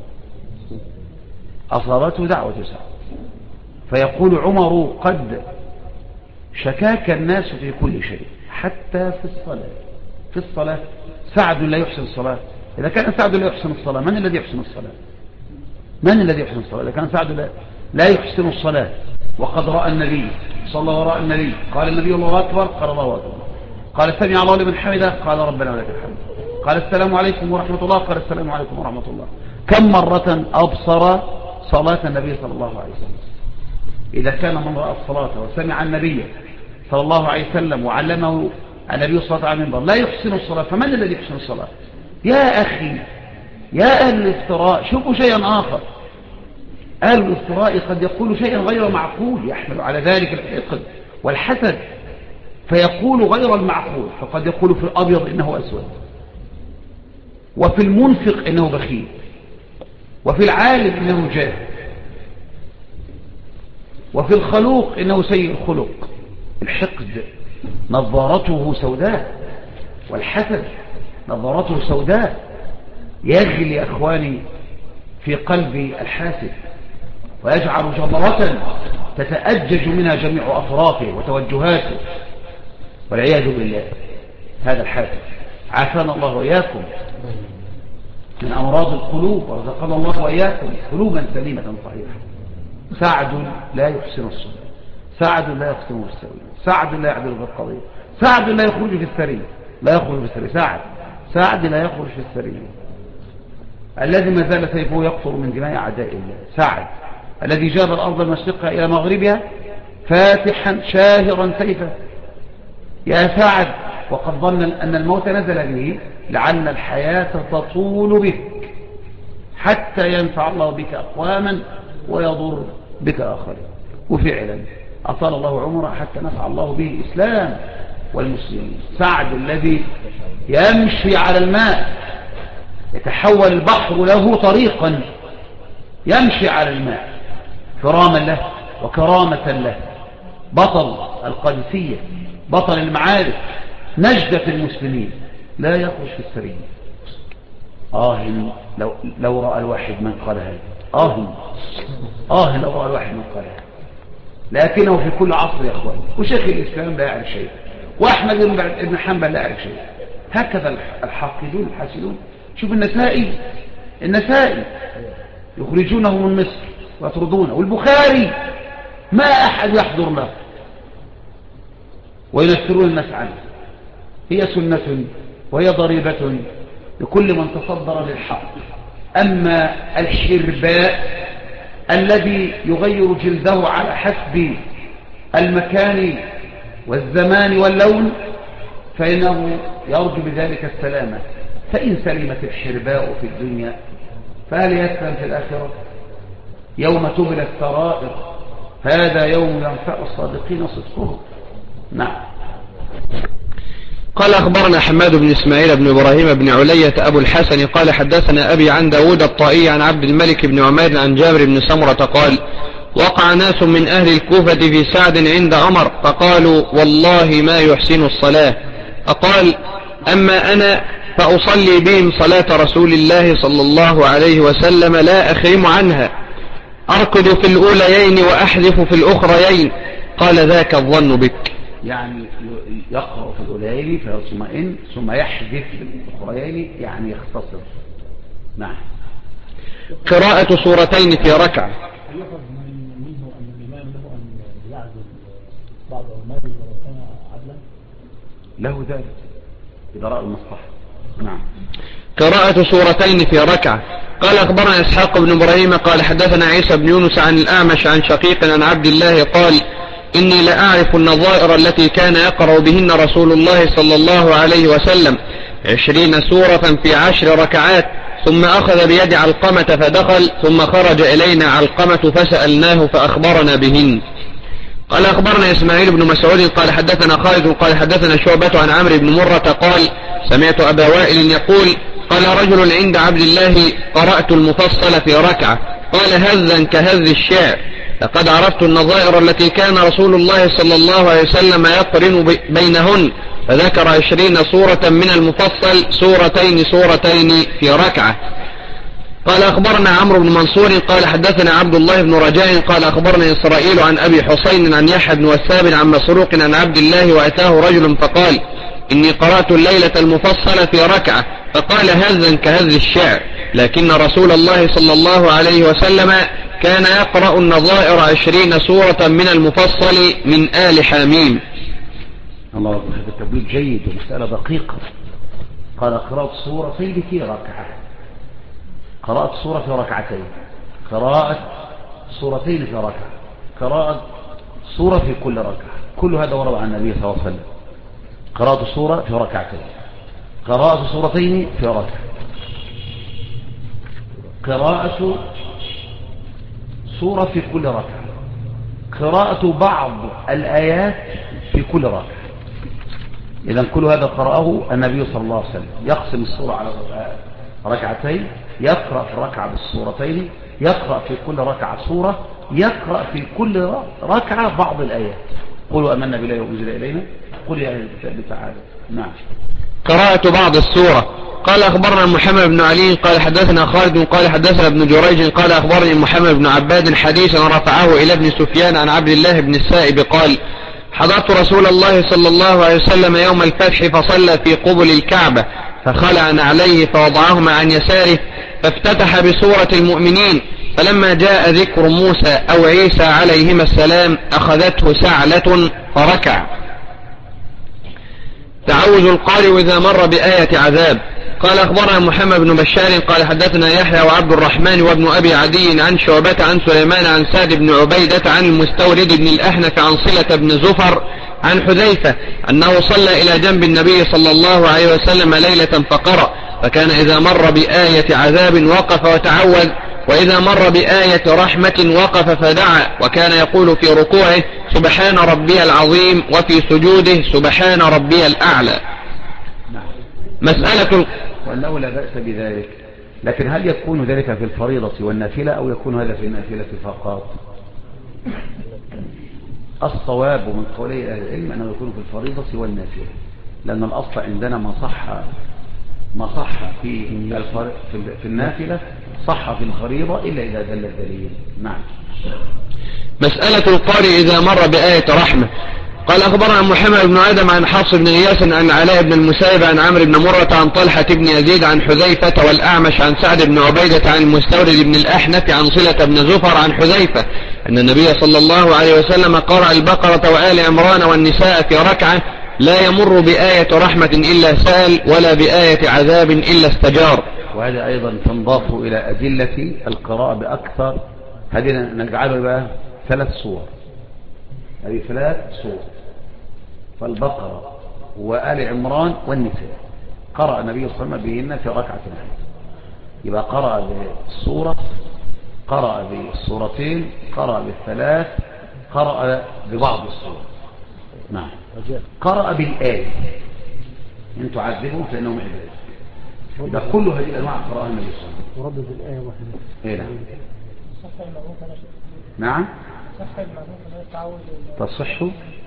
أصابته دعوة سعد. فيقول عمر قد شكاك الناس في كل شيء حتى في الصلاة. في الصلاة سعد لا يحسن الصلاة. إذا كان سعد لا يحسن الصلاة من الذي يحسن الصلاة؟ من الذي يحسن الصلاة؟ إذا كان سعد لا يحسن الصلاة وقد رأى النبي صلى وراء النبي، قال النبي الله أكبر، قال الله أكبر، قال سمع الله لمن حمده، قال ربنا ولك الحمد، قال السلام عليكم ورحمة الله، قال السلام عليكم ورحمة الله. كم مرة أبصر صلاة النبي صلى الله عليه وسلم؟ إذا كان من رأى الصلاة وسمع النبي صلى الله عليه وسلم وعلمه النبي صلى الله عليه وسلم لا يحسن الصلاة، فمن الذي يحسن الصلاة؟ يا أخي يا أهل الافتراء شوفوا شيئا آخر. أهل الافتراء قد يقول شيئا غير معقول يحمل على ذلك الحقد والحسد، فيقول غير المعقول، فقد يقول في الأبيض إنه أسود، وفي المنفق إنه بخيل، وفي العالم إنه جاهل، وفي الخلوق إنه سيء الخلق. الحقد نظارته سوداء، والحسد نظارته سوداء، يغلي أخواني في قلب الحاسد ويجعل جمرة تتأجج منها جميع أطرافه وتوجهاته، والعياذ بالله. هذا الحاسد عافانا الله وإياكم من أمراض القلوب، ورزقنا الله وإياكم قلوبا سليمة صحيحة. سعد لا يحسن الصلاة، سعد لا يختم السوية، سعد لا يعدل في القضية، سعد لا يخرج في السرية، لا يخرج في السرية، سعد لا يخرج في السرية. الذي ما زال سيفه يقطر من دماء أعداء الله، سعد الذي جاب الأرض المشرقة إلى مغربها فاتحا شاهرا سيفه. يا سعد وقد ظن أن الموت نزل به لعل الحياة تطول بك حتى ينفع الله بك أقواما ويضر بك آخرين. وفعلا أطال الله عمره حتى نفع الله به الإسلام والمسلمين. سعد الذي يمشي على الماء، يتحول البحر له طريقا، يمشي على الماء كراما له وكرامة له، بطل القادسية، بطل المعارك، نجدة المسلمين، لا يخرج في السرية. لو رأى الواحد من قال هذا، لو رأى الواحد من قال هذا، لكنه في كل عصر يا أخوان. وشيخ الإسلام لا يعرف شيء، وأحمد بن حنبل لا يعرف شيء، هكذا الحاقدون الحاسدون. شوف النسائي يخرجونه من مصر ويطردونه، والبخاري ما أحد يحضر له وينكرون الناس عنه. هي سنة وهي ضريبة لكل من تصدر للحق. أما الحرباء الذي يغير جلده على حسب المكان والزمان واللون فإنه يرجو بذلك السلامة. فإن سلمت الحرباء في الدنيا فهل يسلم في الآخرة؟ يوم تبلى السرائر هذا يوم ينفع الصادقين صدقهم. نعم. قال أخبرنا حماد بن إسماعيل بن إبراهيم بن علية أبو الحسن قال حدثنا أبي عن داود الطائي عن عبد الملك بن عمير عن جابر بن سمرة قال وقع ناس من أهل الكوفة في سعد عند عمر فقالوا والله ما يحسن الصلاة. فقال أما أنا فأصلي بهم صلاة رسول الله صلى الله عليه وسلم لا أخرم عنها، أركض في الأوليين وأحذف في الأخريين. قال ذاك الظن بك. يعني يقرأ في الأولين فيطمئن ثم يحذف في الأخرين يعني يختصر. نعم. قراءة سورتين في ركعة. يؤخذ منه أن الإمام له أن يعزل بعض أعماله ولو كان عدلا؟ له ذلك إذا رأى المصلحة. نعم. قراءة سورتين في ركعة. قال أخبرنا إسحاق بن إبراهيم قال حدثنا عيسى بن يونس عن الأعمش عن شقيق عن عبد الله قال إني لأعرف النظائر التي كان يقرأ بهن رسول الله صلى الله عليه وسلم 20 سورة في 10 ركعات، ثم أخذ بيد علقمة فدخل، ثم خرج إلينا علقمة فسألناه فأخبرنا بهن. قال أخبرنا إسماعيل بن مسعود قال حدثنا خالد قال حدثنا شعبة عن عمرو بن مرة قال سمعت أبا وائل يقول قال رجل عند عبد الله قرأت المفصل في ركعة، قال هذا كهذ الشعر، لقد عرفت النظائر التي كان رسول الله صلى الله عليه وسلم يقرن بينهن، فذكر 20 سورة من المفصل سورتين في ركعة. قال أخبرنا عمرو بن منصور قال حدثنا عبد الله بن رجاء قال أخبرنا إسرائيل عن أبي حسين عن يحيى بن وثاب عن مسروق عن عبد الله وأتاه رجل فقال إني قرأت الليلة المفصل في ركعة، فقال هذا كهذ الشعر، لكن رسول الله صلى الله عليه وسلم كان يقرأ النظائر 20 سورة من المفصل من آل حاميم. الله أكبر. هذا التبويب جيد ومسألة دقيقة. قال قرأت سورتين في ركعة، قراءة سورة في ركعتين، قراءة سورتين في ركعة، قراءة سورة في كل ركعة، كل هذا ورد عن النبي صلى الله عليه وسلم. قراءة سورة في ركعتين، قراءة سورتين في ركعة، قراءة سورة في كل ركعة، قراءة بعض الآيات في كل ركعة. إذن كل هذا قرأه النبي صلى الله عليه وسلم. يقسم السورة على ركعتين، يقرأ في الركعة بالسورتين، يقرأ في كل ركعة سورة، يقرأ في كل ركعة بعض الآيات. قولوا أمنا بالله وأنزل إلينا، قل يا أهل الكتاب تعالى. نعم. قراءة بعض السورة. قال أخبرنا محمد بن علي قال حدثنا خالد قال حدثنا ابن جريج قال أخبرني محمد بن عباد حديثا رفعه إلى ابن سفيان عن عبد الله بن السائب قال حضرت رسول الله صلى الله عليه وسلم يوم الفتح فصلى في قبل الكعبة، فخلع نعليه فوضعهما عن يساره، فافتتح بسورة المؤمنين، فلما جاء ذكر موسى أو عيسى عليهما السلام أخذته سعلة فركع. تعوذ القارئ إذا مر بآية عذاب. قال أخبرنا محمد بن بشار قال حدثنا يحيى وعبد الرحمن وابن أبي عدي عن شعبة عن سليمان عن سعد بن عبيدة عن المستورد بن الأحنف عن صلة بن زفر عن حذيفة أنه صلى إلى جنب النبي صلى الله عليه وسلم ليلة فقرأ، فكان إذا مر بآية عذاب وقف وتعوذ، وإذا مر بآية رحمة وقف فدعا، وكان يقول في ركوعه سبحان ربي العظيم، وفي سجوده سبحان ربي الأعلى. مسألة وأنه لا بأس بذلك، لكن هل يكون ذلك في الفريضة والنافلة أو يكون هذا في النافلة فقط؟ الصواب من قولي أهل العلم أنه يكون في الفريضة والنافلة، لأن الأصل عندنا ما صح في النافلة صح في الفريضة إلا إذا دل الدليل. نعم. مسألة القارئ إذا مر بآية رحمة. قال أخبرنا محمد بن آدم عن حفص بن غياث عن علاء بن المسيب عن عمرو بن مرة عن طلحة بن يزيد عن حذيفة والأعمش عن سعد بن عبيدة عن المستورد بن الأحنف عن صلة بن زفر عن حذيفة أن النبي صلى الله عليه وسلم قرأ البقرة وآل عمران والنساء في ركعة، لا يمر بآية رحمة إلا سأل ولا بآية عذاب إلا استجار. وهذا أيضا تنضاف إلى أدلة القراءة بأكثر. هذه نجعله بقى 3 صور، هذه 3 صور، فالبقرة وآل عمران والنساء قرأ النبي صلى الله عليه وسلم بهن في ركعة واحدة. يبقى قرأ بالسورة، قرأ بالسورتين، قرأ بال3، قرأ ببعض السور. نعم. قرأ بالآية إن تعذبوا فإنهم عباد. يبقى كل هذه الأنواع قرأها النبي صلى الله عليه وسلم. ورد بالآية واحدة. إيه نعم. تصح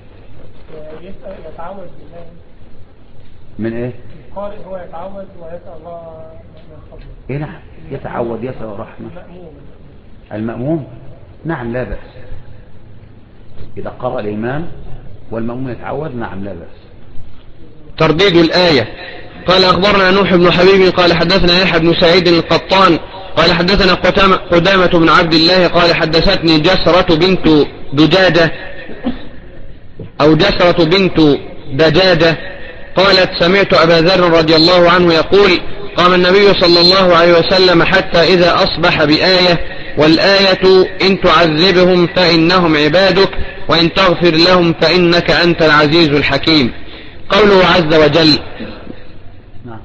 يتعوذ بالله من ايه؟ القارئ هو يتعوذ ويسأل الله من فضله. ايه نعم، يتعوذ يسأل رحمة. المأموم نعم لا بأس. إذا قرأ الإمام والمأموم يتعود، نعم لا بأس. ترديد الآية. قال أخبرنا نوح بن حبيب قال حدثنا يحيى بن سعيد القطان قال حدثنا قدامة بن عبد الله قال حدثتني جسرة بنت دجاجة أو جسرة بنت دجاجة قالت سمعت أبا ذر رضي الله عنه يقول قام النبي صلى الله عليه وسلم حتى إذا أصبح بآية والآية إن تعذبهم فإنهم عبادك وإن تغفر لهم فإنك أنت العزيز الحكيم. قوله عز وجل. نعم.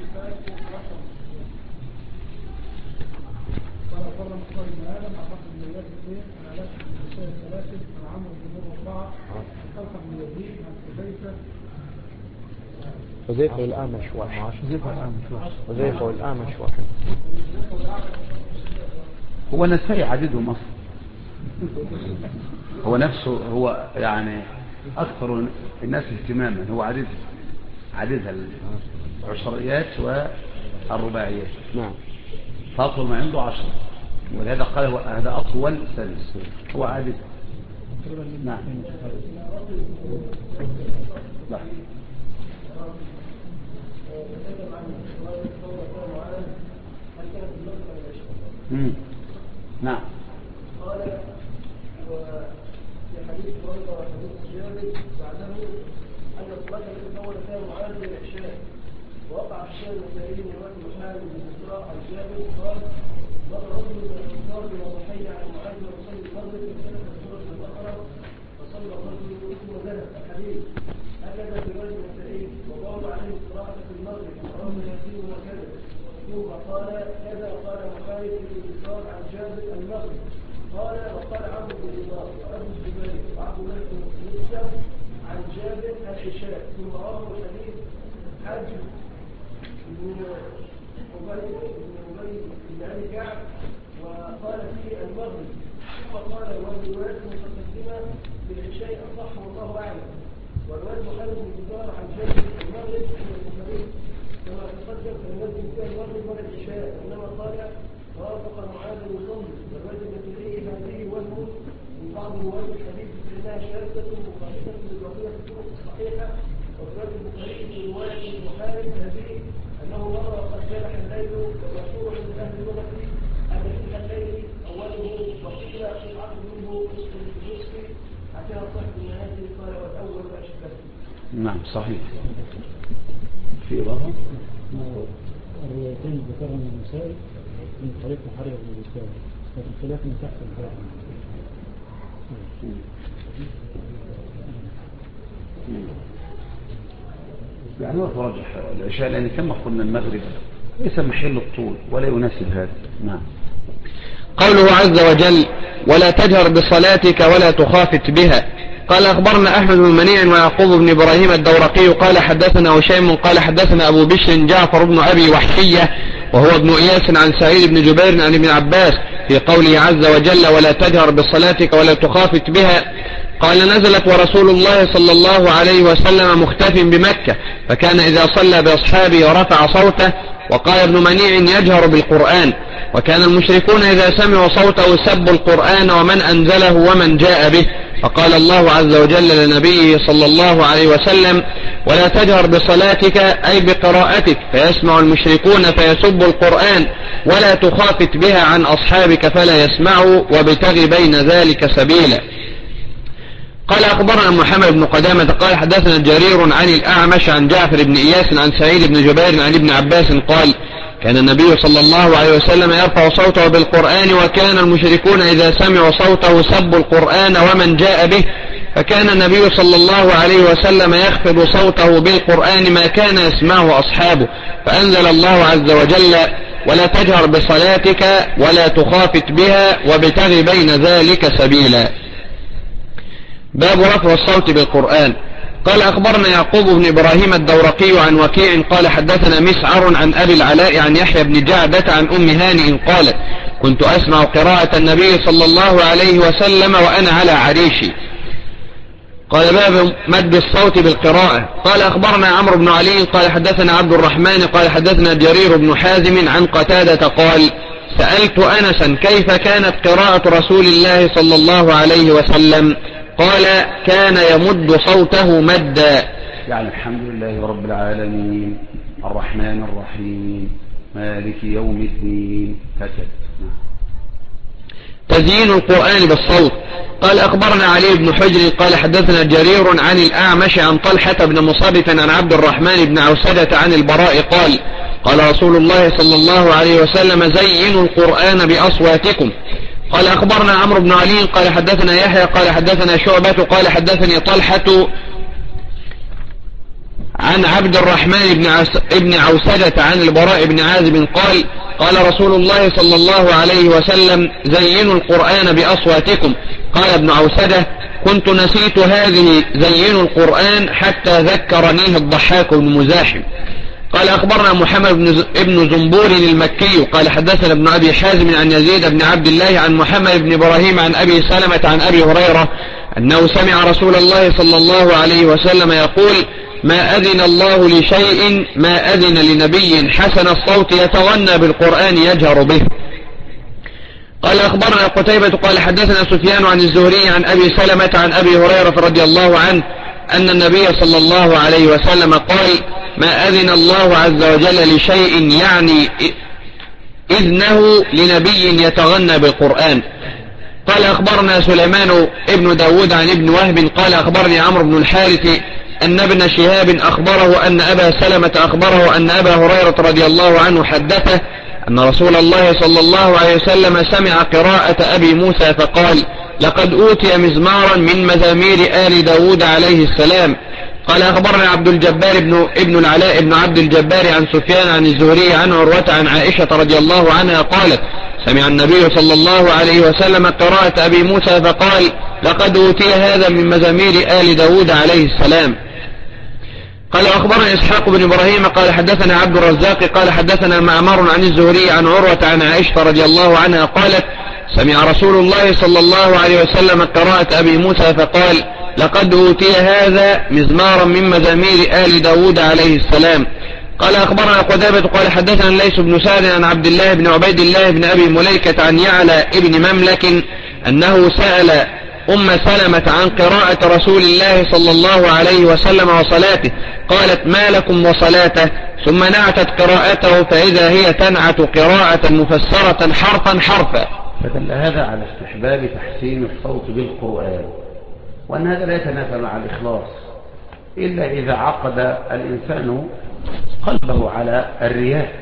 وزيفه الأعمش واحد. وزيفه الأعمش واحد. هو نسائي عددهم أصلا. هو نفسه هو يعني أكثر الناس اهتماما، هو عددها العشريات والرباعيات. نعم. فأطول ما عنده 10، ولهذا قال هذا أطول سادس هو عدد. نعم. لا. نعم. قال وفي حديث بريدة وحديث جابر بعده أن الصلاة الأول كان معاذ للعشاء، ووقع في الشيء المسائل من وقت محال من إسراء عن جابر قال مر رجل من الأنصار بما ضحي عن معاذ وصلي المغرب فكتب سورة البقرة فصلى الرجل ثم ذهب. الحديث هكذا في رواية المسائل وضرب عليه القراءة في المغرب ورغم ياسين وكذا، ثم قال كذا قال مخالف في الإنصار عن جابر المغرب قال وقال عمرو بن دينار وابو الزبير وعبد الله بن مسلم عن جابر العشاء، ثم رواه الحديث حاجب بن ابي بن ابي كعب وقال فيه المغرب، ثم قال والروايات المتقدمه في العشاء اصح والله اعلم، وروايه مخالف بن دينار عن جابر المغرب عند البخاري كما تقدم في المسجد فيها المغرب ولا العشاء، انما قال وافق معاذ يصلي، والروايه التي فيه هذه وهم من بعض رواه الحديث فانها شاذه مخالفه للبقيه الطرق الصحيحه، وروايه البخاري في روايه المحارب هذه انه مر وقد جلح الليل، والمشهور عند اهل اللغه ان جلح الليل اوله وقيل قطعه منه نصف النصف حتى صاحب المنازل قال والاول اشبه. نعم صحيح. في إضافة الروايتين ذكرهم النسائي من طريق محرر بن الإسلام، لكن خلاف من تحت الكلام. يعني هو ترجح العشاء لأن كما قلنا المغرب ليس محل الطول ولا يناسب هذا. نعم. قوله عز وجل ولا تجهر بصلاتك ولا تخافت بها. قال أخبرنا أحمد بن منيع ويعقوب بن إبراهيم الدورقي قال حدثنا هشيم قال حدثنا أبو بشر جعفر بن أبي وحشية وهو ابن إياس عن سعيد بن جبير عن ابن عباس في قوله عز وجل ولا تجهر بصلاتك ولا تخافت بها. قال نزلت ورسول الله صلى الله عليه وسلم مختف بمكة، فكان إذا صلى بأصحابه ورفع صوته. وقال ابن منيع يجهر بالقرآن، وكان المشركون إذا سمعوا صوته سبوا القرآن ومن أنزله ومن جاء به. فقال الله عز وجل لنبيه صلى الله عليه وسلم ولا تجهر بصلاتك أي بقراءتك فيسمع المشركون فيسبوا القرآن، ولا تخافت بها عن أصحابك فلا يسمعوا وابتغ بين ذلك سبيلا. قال أخبرنا محمد بن قدامة قال حدثنا جرير عن الأعمش عن جعفر بن إياس عن سعيد بن جبير عن ابن عباس قال كان النبي صلى الله عليه وسلم يرفع صوته بالقرآن، وكان المشركون إذا سمعوا صوته سبوا القرآن ومن جاء به. فكان النبي صلى الله عليه وسلم يخفض صوته بالقرآن ما كان يسمعه أصحابه، فأنزل الله عز وجل ولا تجهر بصلاتك ولا تخافت بها وابتغ بين ذلك سبيلا. باب رفع الصوت بالقرآن. قال أخبرنا يعقوب بن إبراهيم الدورقي عن وكيع قال حدثنا مسعر عن أبي العلاء عن يحيى بن جعدة عن أم هانئ قالت كنت أسمع قراءة النبي صلى الله عليه وسلم وأنا على عريشي. قال باب مد الصوت بالقراءة. قال أخبرنا عمرو بن علي قال حدثنا عبد الرحمن قال حدثنا جرير بن حازم عن قتادة قال سألت أنسا كيف كانت قراءة رسول الله صلى الله عليه وسلم؟ قال كان يمد صوته مدا. يعني الحمد لله رب العالمين الرحمن الرحيم مالك يوم الدين هكذا. تزيين القرآن بالصوت. قال أخبرنا علي بن حجر قال حدثنا جرير عن الأعمش عن طلحة بن مصرف عن عبد الرحمن بن عوسدة عن البراء قال قال رسول الله صلى الله عليه وسلم زينوا القرآن بأصواتكم. قال أخبرنا عمرو بن علي قال حدثنا يحيى قال حدثنا شعبة قال حدثني طلحة عن عبد الرحمن بن عوسدة عن البراء بن عازب قال قال رسول الله صلى الله عليه وسلم زينوا القرآن بأصواتكم. قال ابن عوسدة كنت نسيت هذه زينوا القرآن حتى ذكرنيه الضحاك بن مزاحم. قال أخبرنا محمد بن زنبور المكي قال حدثنا ابن أبي حازم عن يزيد بن عبد الله عن محمد بن إبراهيم عن أبي سلمة عن أبي هريرة أنه سمع رسول الله صلى الله عليه وسلم يقول ما أذن الله لشيء ما أذن لنبي حسن الصوت يتغنى بالقرآن يجهر به. قال أخبرنا قتيبة قال حدثنا سفيان عن الزهري عن أبي سلمة عن أبي هريرة رضي الله عنه أن النبي صلى الله عليه وسلم قال ما أذن الله عز وجل لشيء يعني إذنه لنبي يتغنى بالقرآن. قال أخبرنا سليمان ابن داود عن ابن وهب قال أخبرني عمرو بن الحارث أن ابن شهاب أخبره أن أبا سلمة أخبره أن أبا هريرة رضي الله عنه حدثه أن رسول الله صلى الله عليه وسلم سمع قراءة أبي موسى فقال لقد أوتي مزمارا من مزامير آل داود عليه السلام. قال أخبرنا عبد الجبار ابن العلاء بن عبد الجبار عن سفيان عن الزهري عن عروة عن عائشة رضي الله عنها قالت سمع النبي صلى الله عليه وسلم قراءة أبي موسى فقال لقد أوتي هذا من مزامير آل داود عليه السلام. قال أخبرنا إسحاق بن إبراهيم قال حدثنا عبد الرزاق قال حدثنا معمر عن الزهري عن عروة عن عائشة رضي الله عنها قالت سمع رسول الله صلى الله عليه وسلم قراءة أبي موسى فقال لقد أوتي هذا مزمارا من مزامير آل داود عليه السلام. قال أخبرنا قتيبة قال حدثنا ليس بن سعد عن عبد الله بن عبيد الله بن أبي مليكة عن يعلى ابن مملك أنه سأل أم سلمة عن قراءة رسول الله صلى الله عليه وسلم وصلاته قالت ما لكم وصلاته ثم نعتت قراءته فإذا هي تنعت قراءة مفسرة حرفا حرفا. فدل هذا على استحباب تحسين الصوت بالقرآن وأن هذا لا يتنافى مع الإخلاص إلا إذا عقد الإنسان قلبه على الرياء.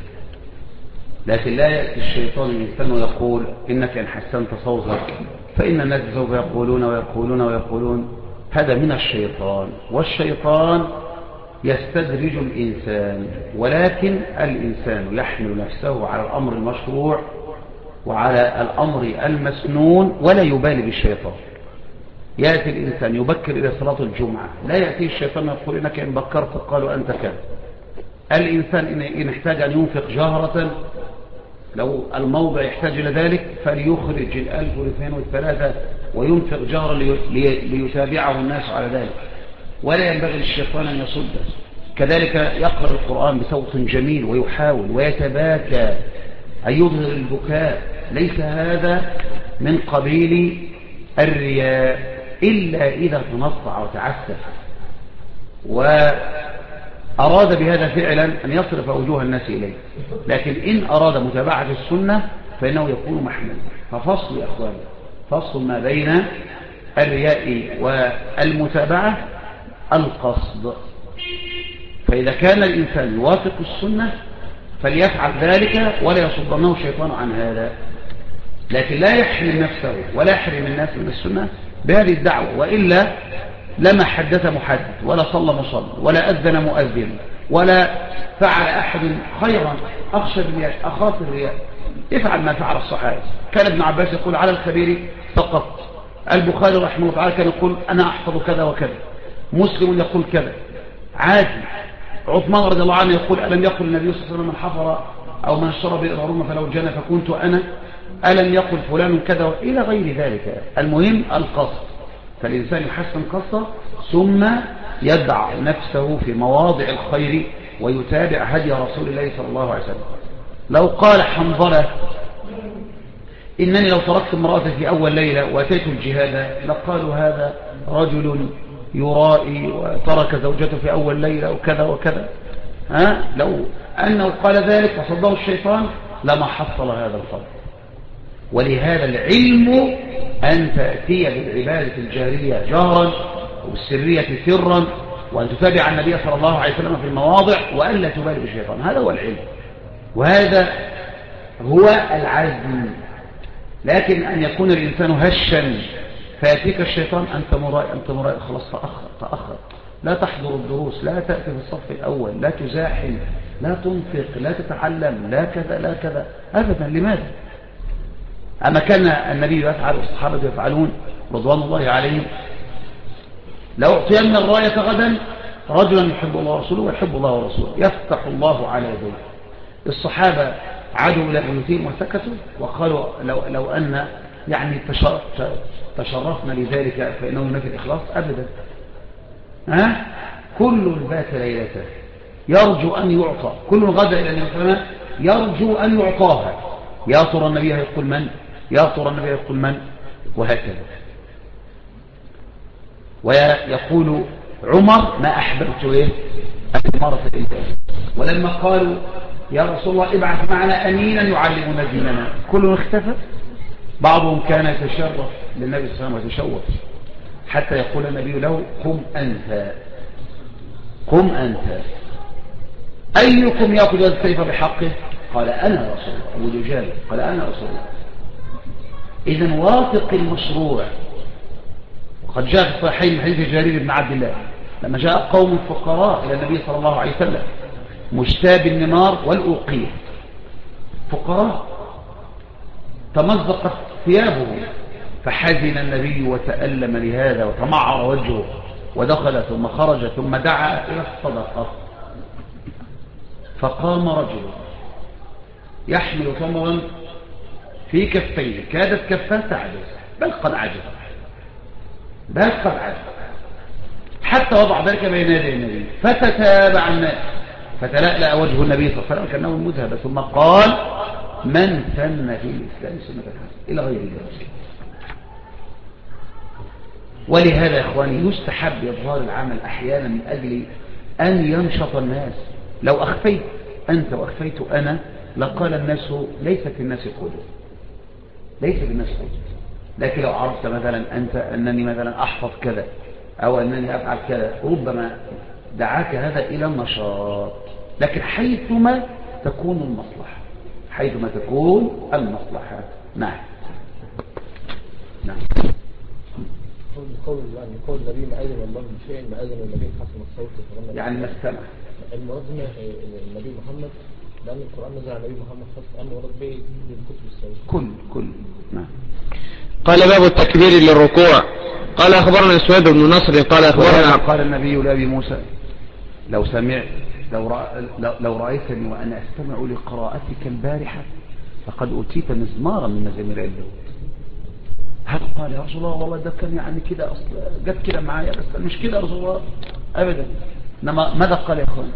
لكن لا يأتي الشيطان الإنسان ويقول إنك إن حسنت صوتك فإن الناس سوف يقولون ويقولون ويقولون. هذا من الشيطان والشيطان يستدرج الإنسان ولكن الإنسان يحمل نفسه على الأمر المشروع وعلى الأمر المسنون ولا يبالي بالشيطان. يأتي الإنسان يبكر إلى صلاة الجمعة لا يأتي الشيطان يقول إنك إن بكرت قالوا أنت كذا. الإنسان إن احتاج أن ينفق جهرة لو الموضع يحتاج إلى ذلك فليخرج 1000 و2 و3 وينفق جهرا ليتابعه الناس على ذلك ولا ينبغي للشيطان أن يصده. كذلك يقرأ القرآن بصوت جميل ويحاول ويتباكى أن يظهر البكاء. ليس هذا من قبيل الرياء إلا إذا تنطع وتعسف وأراد بهذا فعلا أن يصرف وجوه الناس إليه. لكن إن أراد متابعة السنة فإنه يكون محمودا. ففصل يا أخوان فصل ما بين الرياء والمتابعة القصد. فإذا كان الإنسان يوافق السنة فليفعل ذلك ولا يصدنه الشيطان عن هذا. لكن لا يحرم نفسه ولا يحرم الناس من السنة بهذه الدعوة وإلا لما حدث محدث ولا صلى مصلي ولا أذن مؤذن ولا فعل أحد خيرا. أخشى الرياء أخاف الرياء. افعل ما فعل الصحابة. كان ابن عباس يقول على الخبير فقط. البخاري رحمه الله تعالى كان يقول أنا أحفظ كذا وكذا. مسلم يقول كذا عادي. عثمان رضي الله عنه يقول ألم يقل النبي صلى الله عليه وسلم من حفر أو من شرب الغروم فلو جنى فكنت أنا. ألم يقل فلان كذا إلى غير ذلك. المهم القصد. فالإنسان يحسن قصده ثم يدع نفسه في مواضع الخير ويتابع هدي رسول الله صلى الله عليه وسلم. لو قال حنظلة إنني لو تركت امرأتي في أول ليلة وأتيت الجهاد لقالوا هذا رجل يرائي وترك زوجته في أول ليلة وكذا وكذا. لو أنه قال ذلك وصده الشيطان لما حصل هذا الفضل. ولهذا العلم أن تأتي بالعبادة الجارية جهرا والسرية سرا، وأن تتابع النبي صلى الله عليه وسلم في المواضع، وأن لا تبالي بالشيطان. هذا هو العلم وهذا هو العزم. لكن أن يكون الإنسان هشا فيأتيك الشيطان أنت مرائي خلاص تأخر، لا تحضر الدروس، لا تأتي في الصف الأول، لا تزاحم، لا تنفق، لا تتعلم، لا كذا لا كذا أبدا. لماذا؟ أما كان النبي يفعل والصحابة يفعلون رضوان الله عليهم. لو أعطينا الراية غدا رجلا يحب الله ورسوله ويحب الله ورسوله يفتح الله على يديه. الصحابة عادوا إلى بيوتهم وسكتوا وقالوا لو أن يعني تشرفنا لذلك فإنه ينافي الإخلاص أبدا. كل بات ليلته يرجو أن يعطى، كل غدا إلى النبي صلى الله عليه وسلم يرجو أن يعطاها. يا ترى النبي يقول من، يا ترى النبي يقول من، وهكذا. ويقول عمر ما أحببت الإمارة إلا. ولما قالوا يا رسول الله ابعث معنا أمينا يعلمنا ديننا كل اختفى. بعضهم كان يتشرف للنبي صلى الله عليه وسلم ويتشوف حتى يقول النبي له قم أنت، قم أنت، أيكم يأخذ السيف بحقه؟ قال أنا رسول الله. أبو دجال قال أنا رسول الله. إذن واثق المشروع. وقد جاء في الصحيحين حديث جرير بن عبد الله لما جاء قوم فقراء إلى النبي صلى الله عليه وسلم مجتاب النمار والأوقية، فقراء تمزقت ثيابه، فحزن النبي وتألم لهذا وتمعر وجهه ودخل ثم خرج ثم دعا إلى الصدقة. فقام رجل يحمل تمرا في كفيه كادت كفاه تعجز بل قد عجز حتى وضع ذلك بين يدي النبي فتتابع الناس فتلألأ وجه النبي صلى الله عليه وسلم كأنه مذهب ثم قال من سن في الإسلام سنة حسنة إلى غير ذلك. ولهذا يا إخواني يستحب إظهار العمل أحيانا من أجل أن ينشط الناس. لو أخفيت أنت وأخفيت أنا لقال الناس ليس في الناس قدوة، ليس في الناس قدوة. لكن لو عرفت مثلا أنت أنني مثلا أحفظ كذا أو أنني أفعل كذا ربما دعاك هذا إلى النشاط. لكن حيثما تكون المصلحة، حيثما تكون المصلحة. نعم قول النبي ما أذن الله بشيء ما أذن النبي حسن الصوت يعني ما استمع. المراد هنا النبي محمد لأن القرآن نزل على النبي محمد خاصة أنه مراد به الكتب السوية كل نعم. قال باب التكبير للركوع. قال أخبرنا سويد بن نصر قال أخبرنا قال النبي لأبي موسى لو سمعت لو رأيتني وأنا أستمع لقراءتك البارحة فقد أوتيت مزمارا من مزامير الداود. هل قال يا رسول الله والله ده كان يعني كده أصلا جت كده معايا بس مش كده يا رسول الله أبدا. إنما ماذا قال يا أخوان؟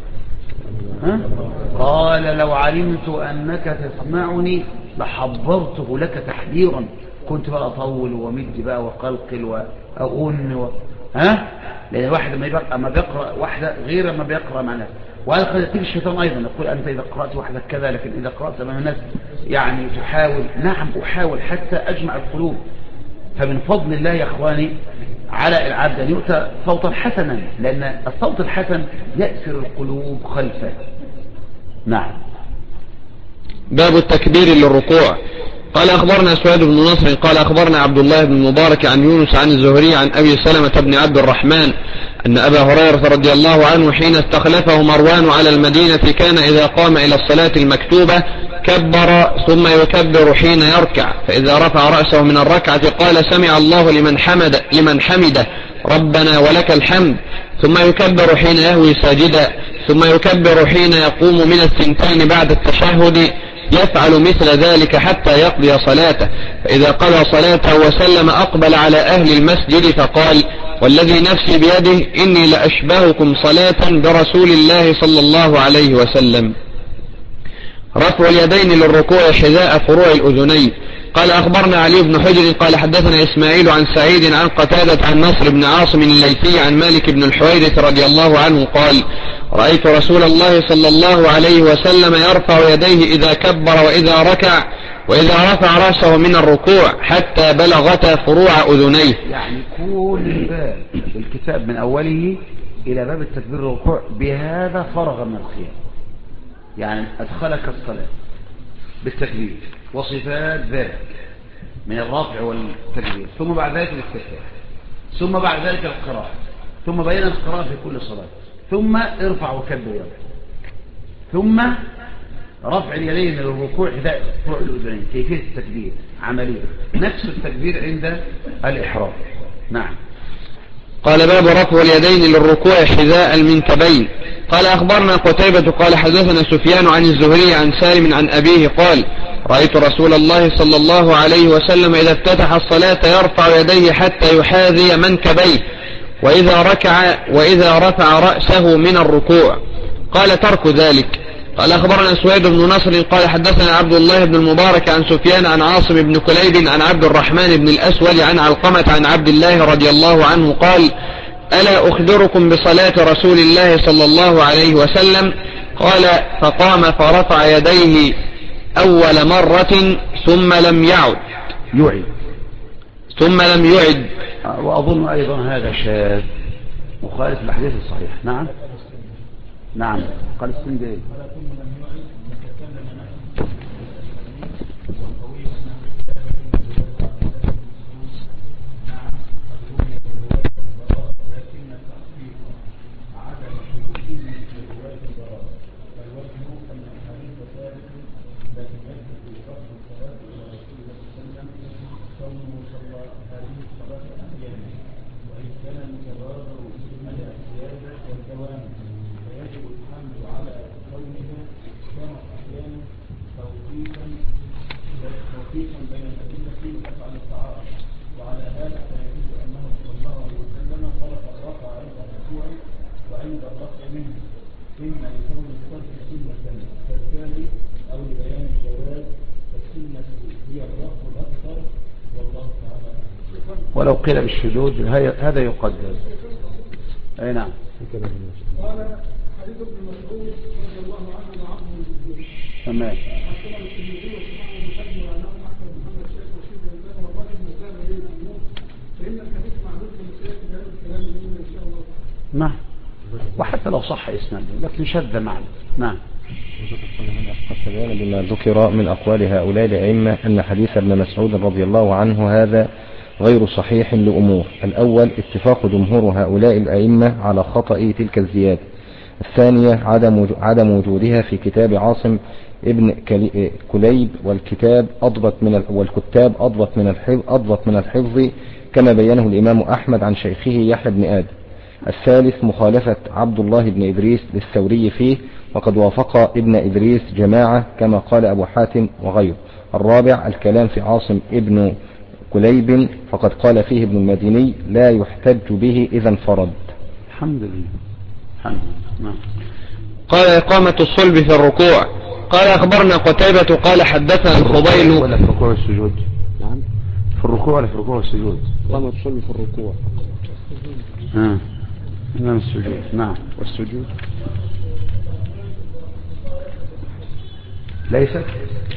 قال لو علمت أنك تسمعني لحضرته لك تحذيرا. كنت بقى أطول ومد بقى وقلقل وأغن لأن الواحد لما بيقرأ واحدة غير ما بيقرأ مع ناس. وهذا قد يأتيك الشيطان أيضا يقول أنت إذا قرأت وحدك كذا لكن إذا قرأت أمام الناس يعني تحاول. نعم أحاول حتى أجمع القلوب. فمن فضل الله يا أخواني على العبد أن يؤتى صوتا حسنا لأن الصوت الحسن يأسر القلوب خلفه. نعم. باب التكبير للركوع. قال أخبرنا سويد بن نصر قال أخبرنا عبد الله بن مبارك عن يونس عن الزهري عن أبي سلمة بن عبد الرحمن أن أبا هريرة رضي الله عنه حين استخلفه مروان على المدينة كان إذا قام إلى الصلاة المكتوبة كبر ثم يكبر حين يركع فإذا رفع رأسه من الركعة قال سمع الله لمن حمده ربنا ولك الحمد ثم يكبر حين يهوي ساجدا ثم يكبر حين يقوم من الثنتين بعد التشهد يفعل مثل ذلك حتى يقضي صلاته فإذا قضى صلاته وسلم أقبل على أهل المسجد فقال والذي نفسي بيده إني لأشبهكم صلاة برسول الله صلى الله عليه وسلم. رفع اليدين للركوع حذاء فروع الأذنين. قال أخبرنا علي بن حجر قال حدثنا إسماعيل عن سعيد عن قتادة عن نصر بن عاصم الليثي عن مالك بن الحويرث رضي الله عنه قال رأيت رسول الله صلى الله عليه وسلم يرفع يديه إذا كبر وإذا ركع وإذا رفع رأسه من الركوع حتى بلغتا فروع أذنيه. يعني كل باب الكتاب من أوله إلى باب التكبير والركوع بهذا فرغ من القيام، يعني أدخلك الصلاة بالتكبير وصفات ذلك من الرفع والتكبير، ثم بعد ذلك الاستفتاح، ثم بعد ذلك القراءة، ثم بين القراءة في كل صلاة، ثم ارفع وكبر يدك، ثم رفع اليدين من الركوع حذاء فروع الأذنين. كيفية التكبير عملية نفس التكبير عند الإحرام. نعم. قال باب رفع اليدين للركوع حذاء المنكبين. قال أخبرنا قتيبة قال حدثنا سفيان عن الزهري عن سالم عن أبيه قال رأيت رسول الله صلى الله عليه وسلم إذا افتتح الصلاة يرفع يديه حتى يحاذي منكبيه وإذا رفع رأسه من الركوع. قال ترك ذلك. قال أخبرنا سويد بن نصر قال حدثنا عبد الله بن المبارك عن سفيان عن عاصم بن كليب عن عبد الرحمن بن الأسود عن علقمة عن عبد الله رضي الله عنه قال ألا أخبركم بصلاة رسول الله صلى الله عليه وسلم؟ قال فقام فرفع يديه أول مرة ثم لم يعد. وأظن أيضا هذا شاذ مخالف الحديث الصحيح. نعم نعم. قال السندي ولو قيل بالشذوذ هذا يقدر. اي نعم. قال حديث ابن مسعود رضي الله عنه وعنه الجزء تمام. نعم. وحتى لو صح اسناده لكن شذ معنى. نعم. بما ذكر من أقوال هؤلاء الأئمة أن حديث ابن مسعود رضي الله عنه هذا غير صحيح لأمور. الأول اتفاق جمهور هؤلاء الأئمة على خطأ تلك الزيادة. الثانية عدم وجودها في كتاب عاصم ابن كليب والكتاب أضبط من الحفظ كما بينه الإمام أحمد عن شيخه يحيى بن آدم. الثالث مخالفة عبد الله بن إدريس للثوري فيه وقد وافق ابن إدريس جماعة كما قال أبو حاتم وغيره. الرابع الكلام في عاصم ابن كليب فقد قال فيه ابن المديني لا يحتج به إذا انفرد. الحمد لله. قال إقامة الصلب في الركوع. قال أخبرنا قتيبة قال حدثنا الفضيل ولا في الركوع والسجود. نعم. في الركوع ولا في الركوع والسجود. إقامة الصلب في الركوع. نعم السجود. نعم. والسجود ليست.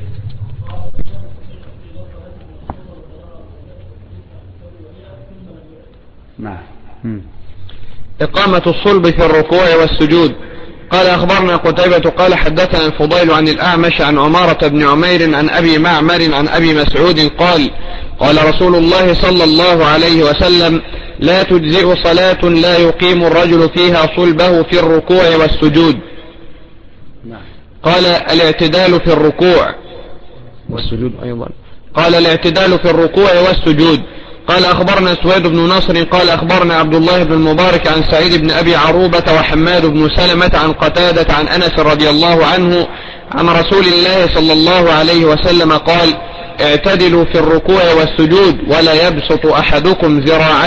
نعم. إقامة الصلب في الركوع والسجود. قال أخبرنا قتيبة قال حدثنا الفضيل عن الأعمش عن عمارة بن عمير عن أبي معمر عن أبي مسعود قال قال رسول الله صلى الله عليه وسلم لا تجزئ صلاة لا يقيم الرجل فيها صلبه في الركوع والسجود. قال الاعتدال في الركوع والسجود أيضا. قال الاعتدال في الركوع والسجود. قال أخبرنا سويد بن نصر قال أخبرنا عبد الله بن المبارك عن سعيد بن أبي عروبة وحماد بن سلمة عن قتادة عن أنس رضي الله عنه عن رسول الله صلى الله عليه وسلم قال اعتدلوا في الركوع والسجود ولا يبسط أحدكم ذراعيه